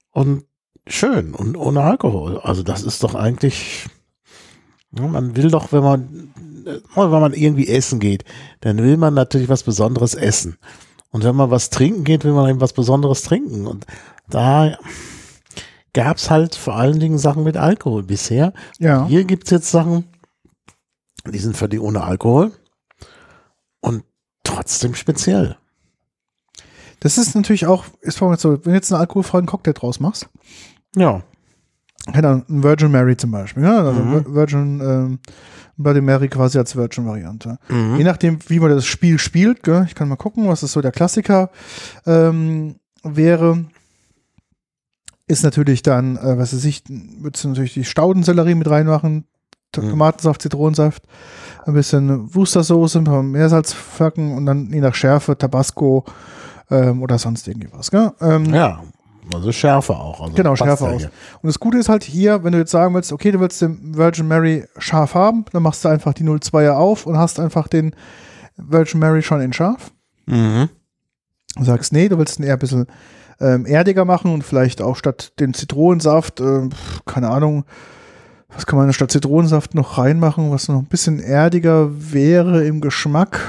[SPEAKER 2] und schön und ohne Alkohol. Also das ist doch eigentlich, ja, man will doch, wenn man, wenn man irgendwie essen geht, dann will man natürlich was Besonderes essen. Und wenn man was trinken geht, will man eben was Besonderes trinken. Und da gab es halt vor allen Dingen Sachen mit Alkohol bisher.
[SPEAKER 1] Ja.
[SPEAKER 2] Hier gibt es jetzt Sachen, die sind völlig ohne Alkohol und trotzdem speziell.
[SPEAKER 1] Das ist natürlich auch, ist so, wenn du jetzt einen alkoholfreien Cocktail draus machst.
[SPEAKER 2] Ja.
[SPEAKER 1] Keine Ahnung, ein Virgin Mary zum Beispiel. Ja? Also
[SPEAKER 2] Mhm.
[SPEAKER 1] Virgin ähm, Bloody Mary quasi als Virgin-Variante.
[SPEAKER 2] Mhm.
[SPEAKER 1] Je nachdem, wie man das Spiel spielt, gell? Ich kann mal gucken, was ist so der Klassiker ähm, wäre. Ist natürlich dann, äh, was weiß ich, würdest du natürlich die Staudensellerie mit reinmachen, T-
[SPEAKER 2] Mhm.
[SPEAKER 1] Tomatensaft, Zitronensaft, ein bisschen Wustersoße, ein paar Meersalzflocken und dann je nach Schärfe Tabasco ähm, oder sonst irgendwas. Gell? Ähm,
[SPEAKER 2] Ja, also Schärfe auch. Also
[SPEAKER 1] Genau,
[SPEAKER 2] passt
[SPEAKER 1] schärfer
[SPEAKER 2] ja
[SPEAKER 1] aus.
[SPEAKER 2] hier.
[SPEAKER 1] Und das Gute ist halt hier, wenn du jetzt sagen willst, okay, du willst den Virgin Mary scharf haben, dann machst du einfach die null Komma zweier auf und hast einfach den Virgin Mary schon in scharf.
[SPEAKER 2] Mhm.
[SPEAKER 1] Du sagst, nee, du willst ihn eher ein bisschen ähm, erdiger machen und vielleicht auch statt den Zitronensaft, ähm, keine Ahnung, was kann man statt Zitronensaft noch reinmachen, was noch ein bisschen erdiger wäre im Geschmack.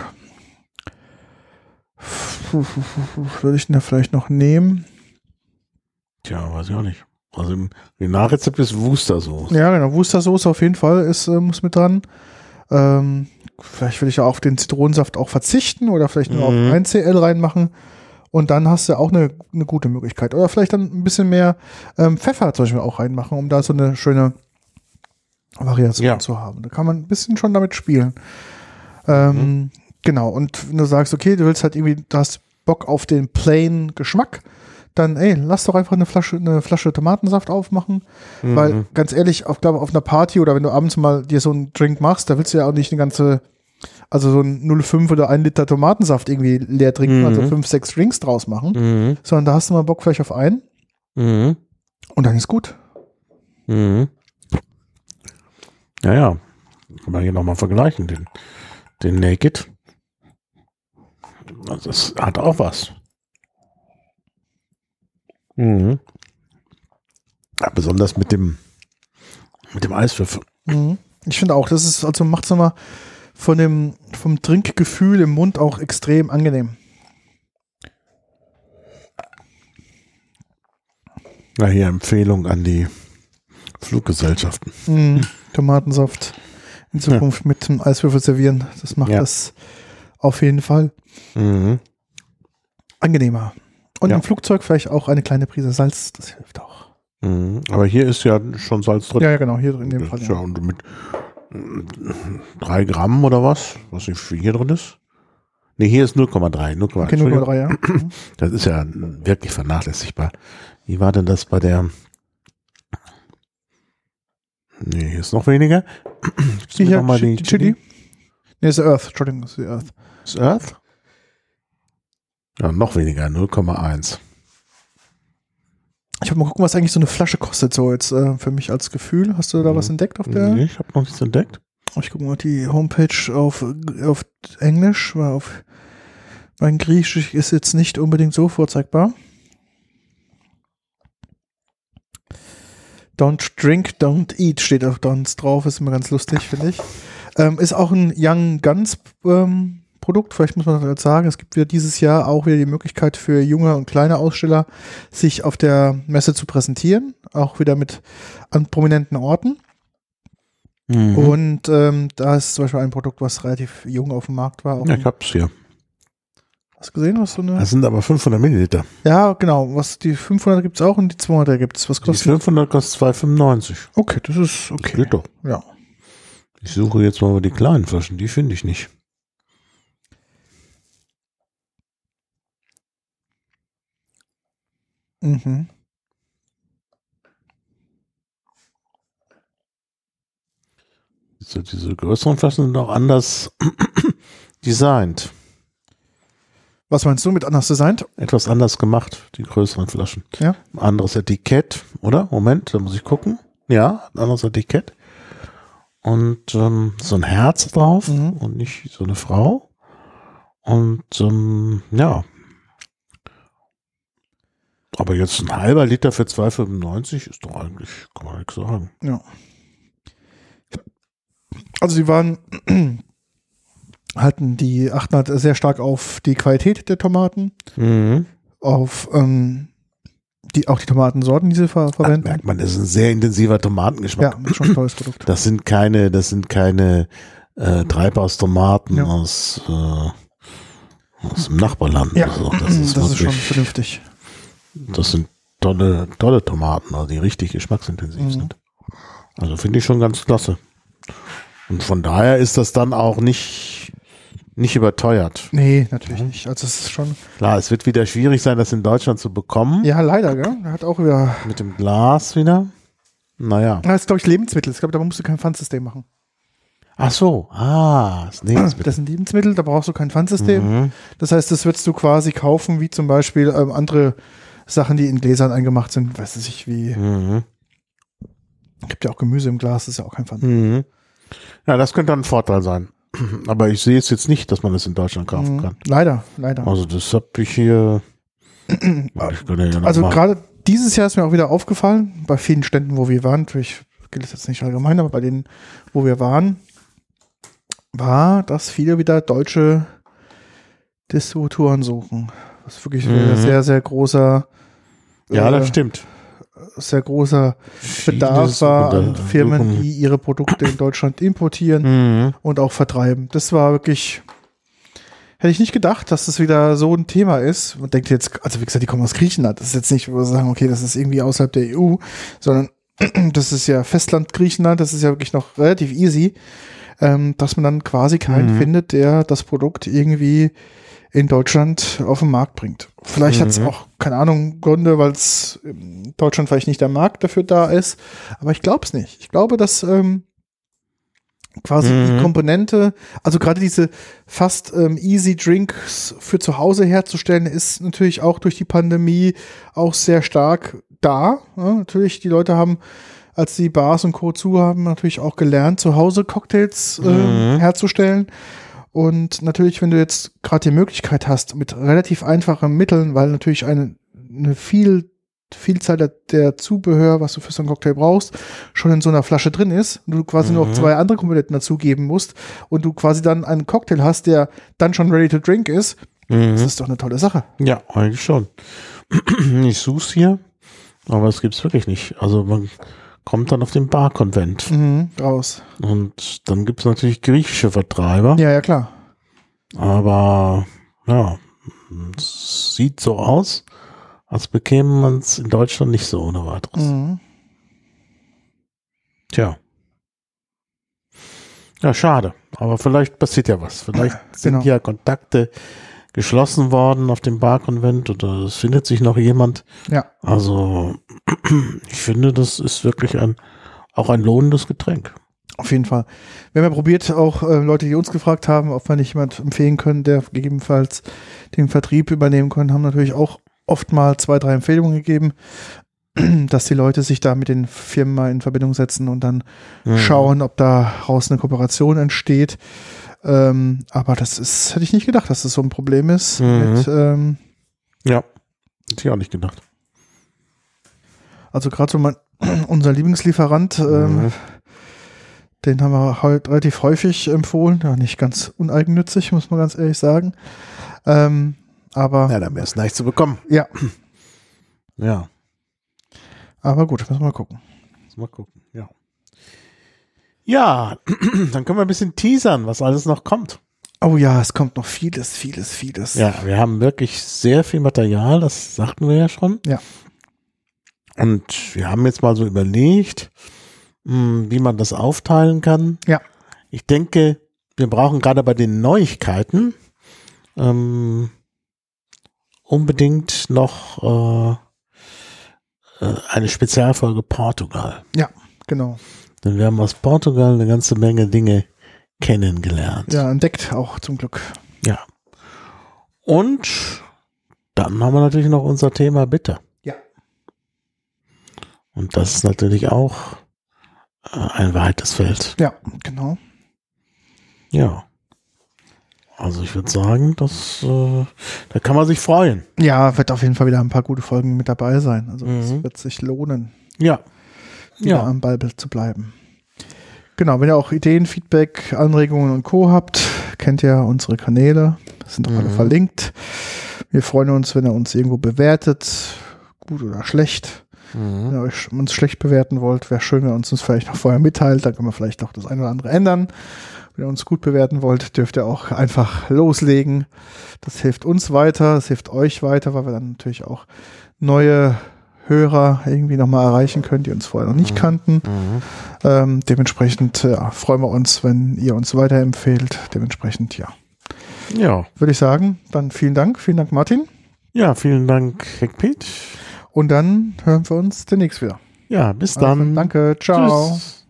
[SPEAKER 1] Würde ich denn da vielleicht noch nehmen?
[SPEAKER 2] Tja, weiß ich auch nicht. Also im Originalrezept ist Wustersoße.
[SPEAKER 1] Ja, genau. Wustersoße auf jeden Fall ist, äh, muss mit dran. Ähm, vielleicht will ich ja auf den Zitronensaft auch verzichten oder vielleicht nur
[SPEAKER 2] Mhm.
[SPEAKER 1] auf ein C L reinmachen. Und dann hast du auch eine, eine gute Möglichkeit. Oder vielleicht dann ein bisschen mehr ähm, Pfeffer zum Beispiel auch reinmachen, um da so eine schöne Variation
[SPEAKER 2] Ja.
[SPEAKER 1] zu haben. Da kann man ein bisschen schon damit spielen. Ähm,
[SPEAKER 2] Mhm.
[SPEAKER 1] Genau. Und wenn du sagst, okay, du willst halt irgendwie, du hast Bock auf den plain Geschmack, dann, ey, lass doch einfach eine Flasche, eine Flasche Tomatensaft aufmachen.
[SPEAKER 2] Mhm.
[SPEAKER 1] Weil, ganz ehrlich, auf, glaube auf einer Party oder wenn du abends mal dir so einen Drink machst, da willst du ja auch nicht eine ganze, also so ein null Komma fünf oder ein Liter Tomatensaft irgendwie leer trinken,
[SPEAKER 2] Mhm.
[SPEAKER 1] also fünf, sechs Drinks draus machen,
[SPEAKER 2] Mhm.
[SPEAKER 1] sondern da hast du mal Bock vielleicht auf einen
[SPEAKER 2] Mhm.
[SPEAKER 1] und dann ist gut.
[SPEAKER 2] Mhm. Ja, ja. Kann man hier nochmal vergleichen. Den, den Naked. Also das hat auch was. Mhm. Ja, besonders mit dem mit dem Eiswürfel.
[SPEAKER 1] Mhm. Ich finde auch, das ist, also macht es nochmal von dem, vom Trinkgefühl im Mund auch extrem angenehm.
[SPEAKER 2] Na, hier Empfehlung an die Fluggesellschaften.
[SPEAKER 1] Mhm. Tomatensaft in Zukunft mit dem Eiswürfel servieren. Das macht
[SPEAKER 2] Ja.
[SPEAKER 1] das auf jeden Fall
[SPEAKER 2] Mhm.
[SPEAKER 1] angenehmer. Und
[SPEAKER 2] Ja.
[SPEAKER 1] im Flugzeug vielleicht auch eine kleine Prise Salz, das hilft auch.
[SPEAKER 2] Mhm. Aber hier ist ja schon Salz drin.
[SPEAKER 1] Ja, ja, genau, hier in dem
[SPEAKER 2] Das
[SPEAKER 1] Fall.
[SPEAKER 2] ist ja
[SPEAKER 1] Ja.
[SPEAKER 2] und mit mm, drei Gramm oder was? Was nicht viel hier drin ist? Nee, hier ist null Komma drei. null Komma drei.
[SPEAKER 1] Okay, null Komma drei, ja. Mhm.
[SPEAKER 2] Das ist ja wirklich vernachlässigbar. Wie war denn das bei der? Nee, hier ist noch weniger. Gibst du mir
[SPEAKER 1] Hier,
[SPEAKER 2] noch mal
[SPEAKER 1] Chi-
[SPEAKER 2] die
[SPEAKER 1] Chili? Nee, ist Earth, Entschuldigung, das ist die Earth.
[SPEAKER 2] Ist Earth? Ja, noch weniger, null Komma eins.
[SPEAKER 1] Ich habe mal gucken, was eigentlich so eine Flasche kostet, so jetzt äh, für mich als Gefühl. Hast du da
[SPEAKER 2] Mhm.
[SPEAKER 1] was entdeckt auf der?
[SPEAKER 2] Nee, ich habe noch nichts entdeckt.
[SPEAKER 1] Ich gucke mal die Homepage auf, auf Englisch, weil auf mein Griechisch ist jetzt nicht unbedingt so vorzeigbar. Don't drink, don't eat steht auf Don'ts drauf, ist immer ganz lustig, finde ich. Ähm, ist auch ein Young Guns ähm, Produkt, vielleicht muss man das jetzt sagen. Es gibt wieder dieses Jahr auch wieder die Möglichkeit für junge und kleine Aussteller, sich auf der Messe zu präsentieren, auch wieder mit an prominenten Orten.
[SPEAKER 2] Mhm.
[SPEAKER 1] Und ähm, da ist zum Beispiel ein Produkt, was relativ jung auf dem Markt war. Auch
[SPEAKER 2] Ja, ich hab's hier.
[SPEAKER 1] hast du gesehen, was so eine?
[SPEAKER 2] Das sind aber fünfhundert Milliliter.
[SPEAKER 1] Ja, genau. Was die fünfhundert gibt es auch und die zweihundert gibt es. Was
[SPEAKER 2] Die
[SPEAKER 1] kostet?
[SPEAKER 2] fünfhundert kostet zwei Komma fünfundneunzig.
[SPEAKER 1] Okay, das ist
[SPEAKER 2] Das
[SPEAKER 1] okay.
[SPEAKER 2] geht doch.
[SPEAKER 1] Ja.
[SPEAKER 2] Ich suche jetzt mal die kleinen Flaschen, die finde ich nicht.
[SPEAKER 1] Mhm.
[SPEAKER 2] Diese, diese größeren Flaschen sind auch anders designt.
[SPEAKER 1] Was meinst du mit anders designt?
[SPEAKER 2] Etwas anders gemacht, die größeren Flaschen.
[SPEAKER 1] Ja.
[SPEAKER 2] Ein anderes Etikett, oder? Moment, da muss ich gucken. Ja, ein anderes Etikett. Und ähm, so ein Herz drauf
[SPEAKER 1] Mhm.
[SPEAKER 2] und nicht so eine Frau. Und ähm, ja. Aber jetzt ein halber Liter für zwei fünfundneunzig ist doch eigentlich, kann man nichts sagen.
[SPEAKER 1] Ja. Also sie waren, halten die, achten halt sehr stark auf die Qualität der Tomaten,
[SPEAKER 2] Mhm.
[SPEAKER 1] auf ähm, die, auch die Tomatensorten, die sie ver
[SPEAKER 2] Ach,
[SPEAKER 1] verwenden.
[SPEAKER 2] merkt man, das ist ein sehr intensiver Tomatengeschmack.
[SPEAKER 1] Ja, ist schon ein tolles Produkt.
[SPEAKER 2] Das sind keine, das sind keine äh, Treibhaustomaten
[SPEAKER 1] Ja.
[SPEAKER 2] aus, äh, aus dem Nachbarland.
[SPEAKER 1] Ja,
[SPEAKER 2] oder so.
[SPEAKER 1] das ist,
[SPEAKER 2] wirklich,
[SPEAKER 1] schon vernünftig.
[SPEAKER 2] Das sind tolle, tolle Tomaten, also die richtig geschmacksintensiv
[SPEAKER 1] Mhm.
[SPEAKER 2] sind. Also finde ich schon ganz klasse. Und von daher ist das dann auch nicht, nicht überteuert.
[SPEAKER 1] Nee, natürlich nicht. Also es ist schon,
[SPEAKER 2] Klar, es wird wieder schwierig sein, das in Deutschland zu bekommen.
[SPEAKER 1] ja leider, gell? Er hat auch wieder,
[SPEAKER 2] Mit dem Glas wieder. Naja.
[SPEAKER 1] das ist glaube ich Lebensmittel. Ich glaube, da musst du kein Pfandsystem machen.
[SPEAKER 2] Ach so. Ah, das Lebensmittel.
[SPEAKER 1] Das sind Lebensmittel, da brauchst du kein Pfandsystem.
[SPEAKER 2] Mhm.
[SPEAKER 1] Das heißt, das würdest du quasi kaufen, wie zum Beispiel ähm, andere Sachen, die in Gläsern eingemacht sind. Weiß ich wie,
[SPEAKER 2] Mhm.
[SPEAKER 1] gibt ja auch Gemüse im Glas, das ist ja auch kein Pfand.
[SPEAKER 2] Mhm. Ja, das könnte ein Vorteil sein. Aber ich sehe es jetzt nicht, dass man es in Deutschland kaufen
[SPEAKER 1] Mhm.
[SPEAKER 2] kann.
[SPEAKER 1] Leider, leider.
[SPEAKER 2] Also das habe ich hier. Ich kann ja noch
[SPEAKER 1] Also
[SPEAKER 2] mal-
[SPEAKER 1] gerade dieses Jahr ist mir auch wieder aufgefallen, bei vielen Ständen, wo wir waren, natürlich gilt es jetzt nicht allgemein, aber bei denen, wo wir waren, war, dass viele wieder deutsche Distributoren suchen. Das ist wirklich
[SPEAKER 2] Mhm.
[SPEAKER 1] ein sehr, sehr großer,
[SPEAKER 2] ja,
[SPEAKER 1] äh,
[SPEAKER 2] das stimmt.
[SPEAKER 1] sehr großer Bedarf
[SPEAKER 2] Vieles
[SPEAKER 1] war an
[SPEAKER 2] suchen-
[SPEAKER 1] Firmen, die ihre Produkte in Deutschland importieren
[SPEAKER 2] Mhm.
[SPEAKER 1] und auch vertreiben. Das war wirklich, hätte ich nicht gedacht, dass das wieder so ein Thema ist. Man denkt jetzt, also wie gesagt, die kommen aus Griechenland. Das ist jetzt nicht, wo wir sagen, okay, das ist irgendwie außerhalb der E U, sondern das ist ja Festland Griechenland, das ist ja wirklich noch relativ easy, ähm, dass man dann quasi keinen
[SPEAKER 2] Mhm.
[SPEAKER 1] findet, der das Produkt irgendwie in Deutschland auf den Markt bringt. Vielleicht hat es
[SPEAKER 2] Mhm.
[SPEAKER 1] auch, keine Ahnung, Gründe, weil es in Deutschland vielleicht nicht der Markt dafür da ist, aber ich glaube es nicht. Ich glaube, dass ähm, quasi
[SPEAKER 2] Mhm.
[SPEAKER 1] die Komponente, also gerade diese fast ähm, easy Drinks für zu Hause herzustellen, ist natürlich auch durch die Pandemie auch sehr stark da. Ja, natürlich, die Leute haben, als die Bars und Co. zu haben, natürlich auch gelernt, zu Hause Cocktails äh,
[SPEAKER 2] Mhm.
[SPEAKER 1] herzustellen. Und natürlich, wenn du jetzt gerade die Möglichkeit hast, mit relativ einfachen Mitteln, weil natürlich eine, eine viel, Vielzahl der, der Zubehör, was du für so einen Cocktail brauchst, schon in so einer Flasche drin ist und du quasi nur noch
[SPEAKER 2] Mhm.
[SPEAKER 1] zwei andere Komponenten dazugeben musst und du quasi dann einen Cocktail hast, der dann schon ready to drink ist, das
[SPEAKER 2] Mhm.
[SPEAKER 1] ist doch eine tolle Sache.
[SPEAKER 2] Ja, eigentlich schon. Ich such's hier, aber es gibt's wirklich nicht. Also man kommt dann auf den Bar-Konvent.
[SPEAKER 1] Mhm, raus.
[SPEAKER 2] Und dann gibt's natürlich griechische Vertreiber.
[SPEAKER 1] Ja, ja, klar.
[SPEAKER 2] Aber ja, es sieht so aus, als bekäme man es in Deutschland nicht so ohne weiteres.
[SPEAKER 1] Mhm.
[SPEAKER 2] Tja. Ja, schade. Aber vielleicht passiert ja was. Vielleicht sind
[SPEAKER 1] Genau.
[SPEAKER 2] ja Kontakte geschlossen worden auf dem Bar-Konvent oder es findet sich noch jemand.
[SPEAKER 1] Ja.
[SPEAKER 2] Also ich finde, das ist wirklich ein auch ein lohnendes Getränk.
[SPEAKER 1] Auf jeden Fall. Wir haben ja probiert, auch äh, Leute, die uns gefragt haben, ob wir nicht jemand empfehlen können, der gegebenenfalls den Vertrieb übernehmen können, haben natürlich auch oft mal zwei, drei Empfehlungen gegeben, dass die Leute sich da mit den Firmen mal in Verbindung setzen und dann
[SPEAKER 2] Mhm.
[SPEAKER 1] schauen, ob daraus eine Kooperation entsteht. Ähm, aber das ist, hätte ich nicht gedacht, dass das so ein Problem ist.
[SPEAKER 2] Mhm.
[SPEAKER 1] Mit, ähm,
[SPEAKER 2] Ja, hätte ich auch nicht gedacht.
[SPEAKER 1] also gerade so mein, unser Lieblingslieferant, ähm,
[SPEAKER 2] Mhm.
[SPEAKER 1] den haben wir halt relativ häufig empfohlen. Ja, nicht ganz uneigennützig, muss man ganz ehrlich sagen. Ähm, aber
[SPEAKER 2] Ja, dann wäre es leicht zu bekommen.
[SPEAKER 1] ja,
[SPEAKER 2] Ja,
[SPEAKER 1] aber gut, müssen wir mal gucken.
[SPEAKER 2] mal gucken. Ja. Ja, dann können wir ein bisschen teasern, was alles noch kommt.
[SPEAKER 1] Oh ja, es kommt noch vieles, vieles, vieles.
[SPEAKER 2] Ja, wir haben wirklich sehr viel Material, das sagten wir ja schon.
[SPEAKER 1] Ja.
[SPEAKER 2] Und wir haben jetzt mal so überlegt, mh, wie man das aufteilen kann.
[SPEAKER 1] Ja.
[SPEAKER 2] Ich denke, wir brauchen gerade bei den Neuigkeiten ähm, unbedingt noch äh, äh, eine Spezialfolge Portugal.
[SPEAKER 1] Genau.
[SPEAKER 2] Denn wir haben aus Portugal eine ganze Menge Dinge kennengelernt.
[SPEAKER 1] Ja, entdeckt auch zum Glück.
[SPEAKER 2] Ja. Und dann haben wir natürlich noch unser Thema Bitter.
[SPEAKER 1] Ja.
[SPEAKER 2] Und das ist natürlich auch äh, ein weites Feld.
[SPEAKER 1] Ja, genau.
[SPEAKER 2] Ja. also ich würde sagen, das, äh, da kann man sich freuen.
[SPEAKER 1] Ja, wird auf jeden Fall wieder ein paar gute Folgen mit dabei sein. Also es
[SPEAKER 2] Mhm.
[SPEAKER 1] wird sich lohnen,
[SPEAKER 2] Ja.
[SPEAKER 1] wieder
[SPEAKER 2] Ja.
[SPEAKER 1] am Ball zu bleiben. Genau, wenn ihr auch Ideen, Feedback, Anregungen und Co. habt, kennt ihr unsere Kanäle. Das sind auch alle
[SPEAKER 2] Mhm.
[SPEAKER 1] verlinkt. Wir freuen uns, wenn ihr uns irgendwo bewertet, gut oder schlecht. Wenn
[SPEAKER 2] Mhm.
[SPEAKER 1] ihr euch uns schlecht bewerten wollt, wäre schön, wenn ihr uns das vielleicht noch vorher mitteilt. Dann können wir vielleicht auch das eine oder andere ändern. Wenn ihr uns gut bewerten wollt, dürft ihr auch einfach loslegen. Das hilft uns weiter, das hilft euch weiter, weil wir dann natürlich auch neue Hörer irgendwie nochmal erreichen können, die uns vorher noch nicht kannten.
[SPEAKER 2] Mhm.
[SPEAKER 1] Ähm, dementsprechend ja, freuen wir uns, wenn ihr uns weiterempfehlt. Dementsprechend, ja.
[SPEAKER 2] Ja.
[SPEAKER 1] Würde ich sagen, dann vielen Dank. Vielen Dank, Martin.
[SPEAKER 2] Ja, vielen Dank, Heckpete.
[SPEAKER 1] Und dann hören wir uns demnächst wieder.
[SPEAKER 2] Ja, bis
[SPEAKER 1] Also,
[SPEAKER 2] dann.
[SPEAKER 1] danke. Ciao.
[SPEAKER 2] Tschüss.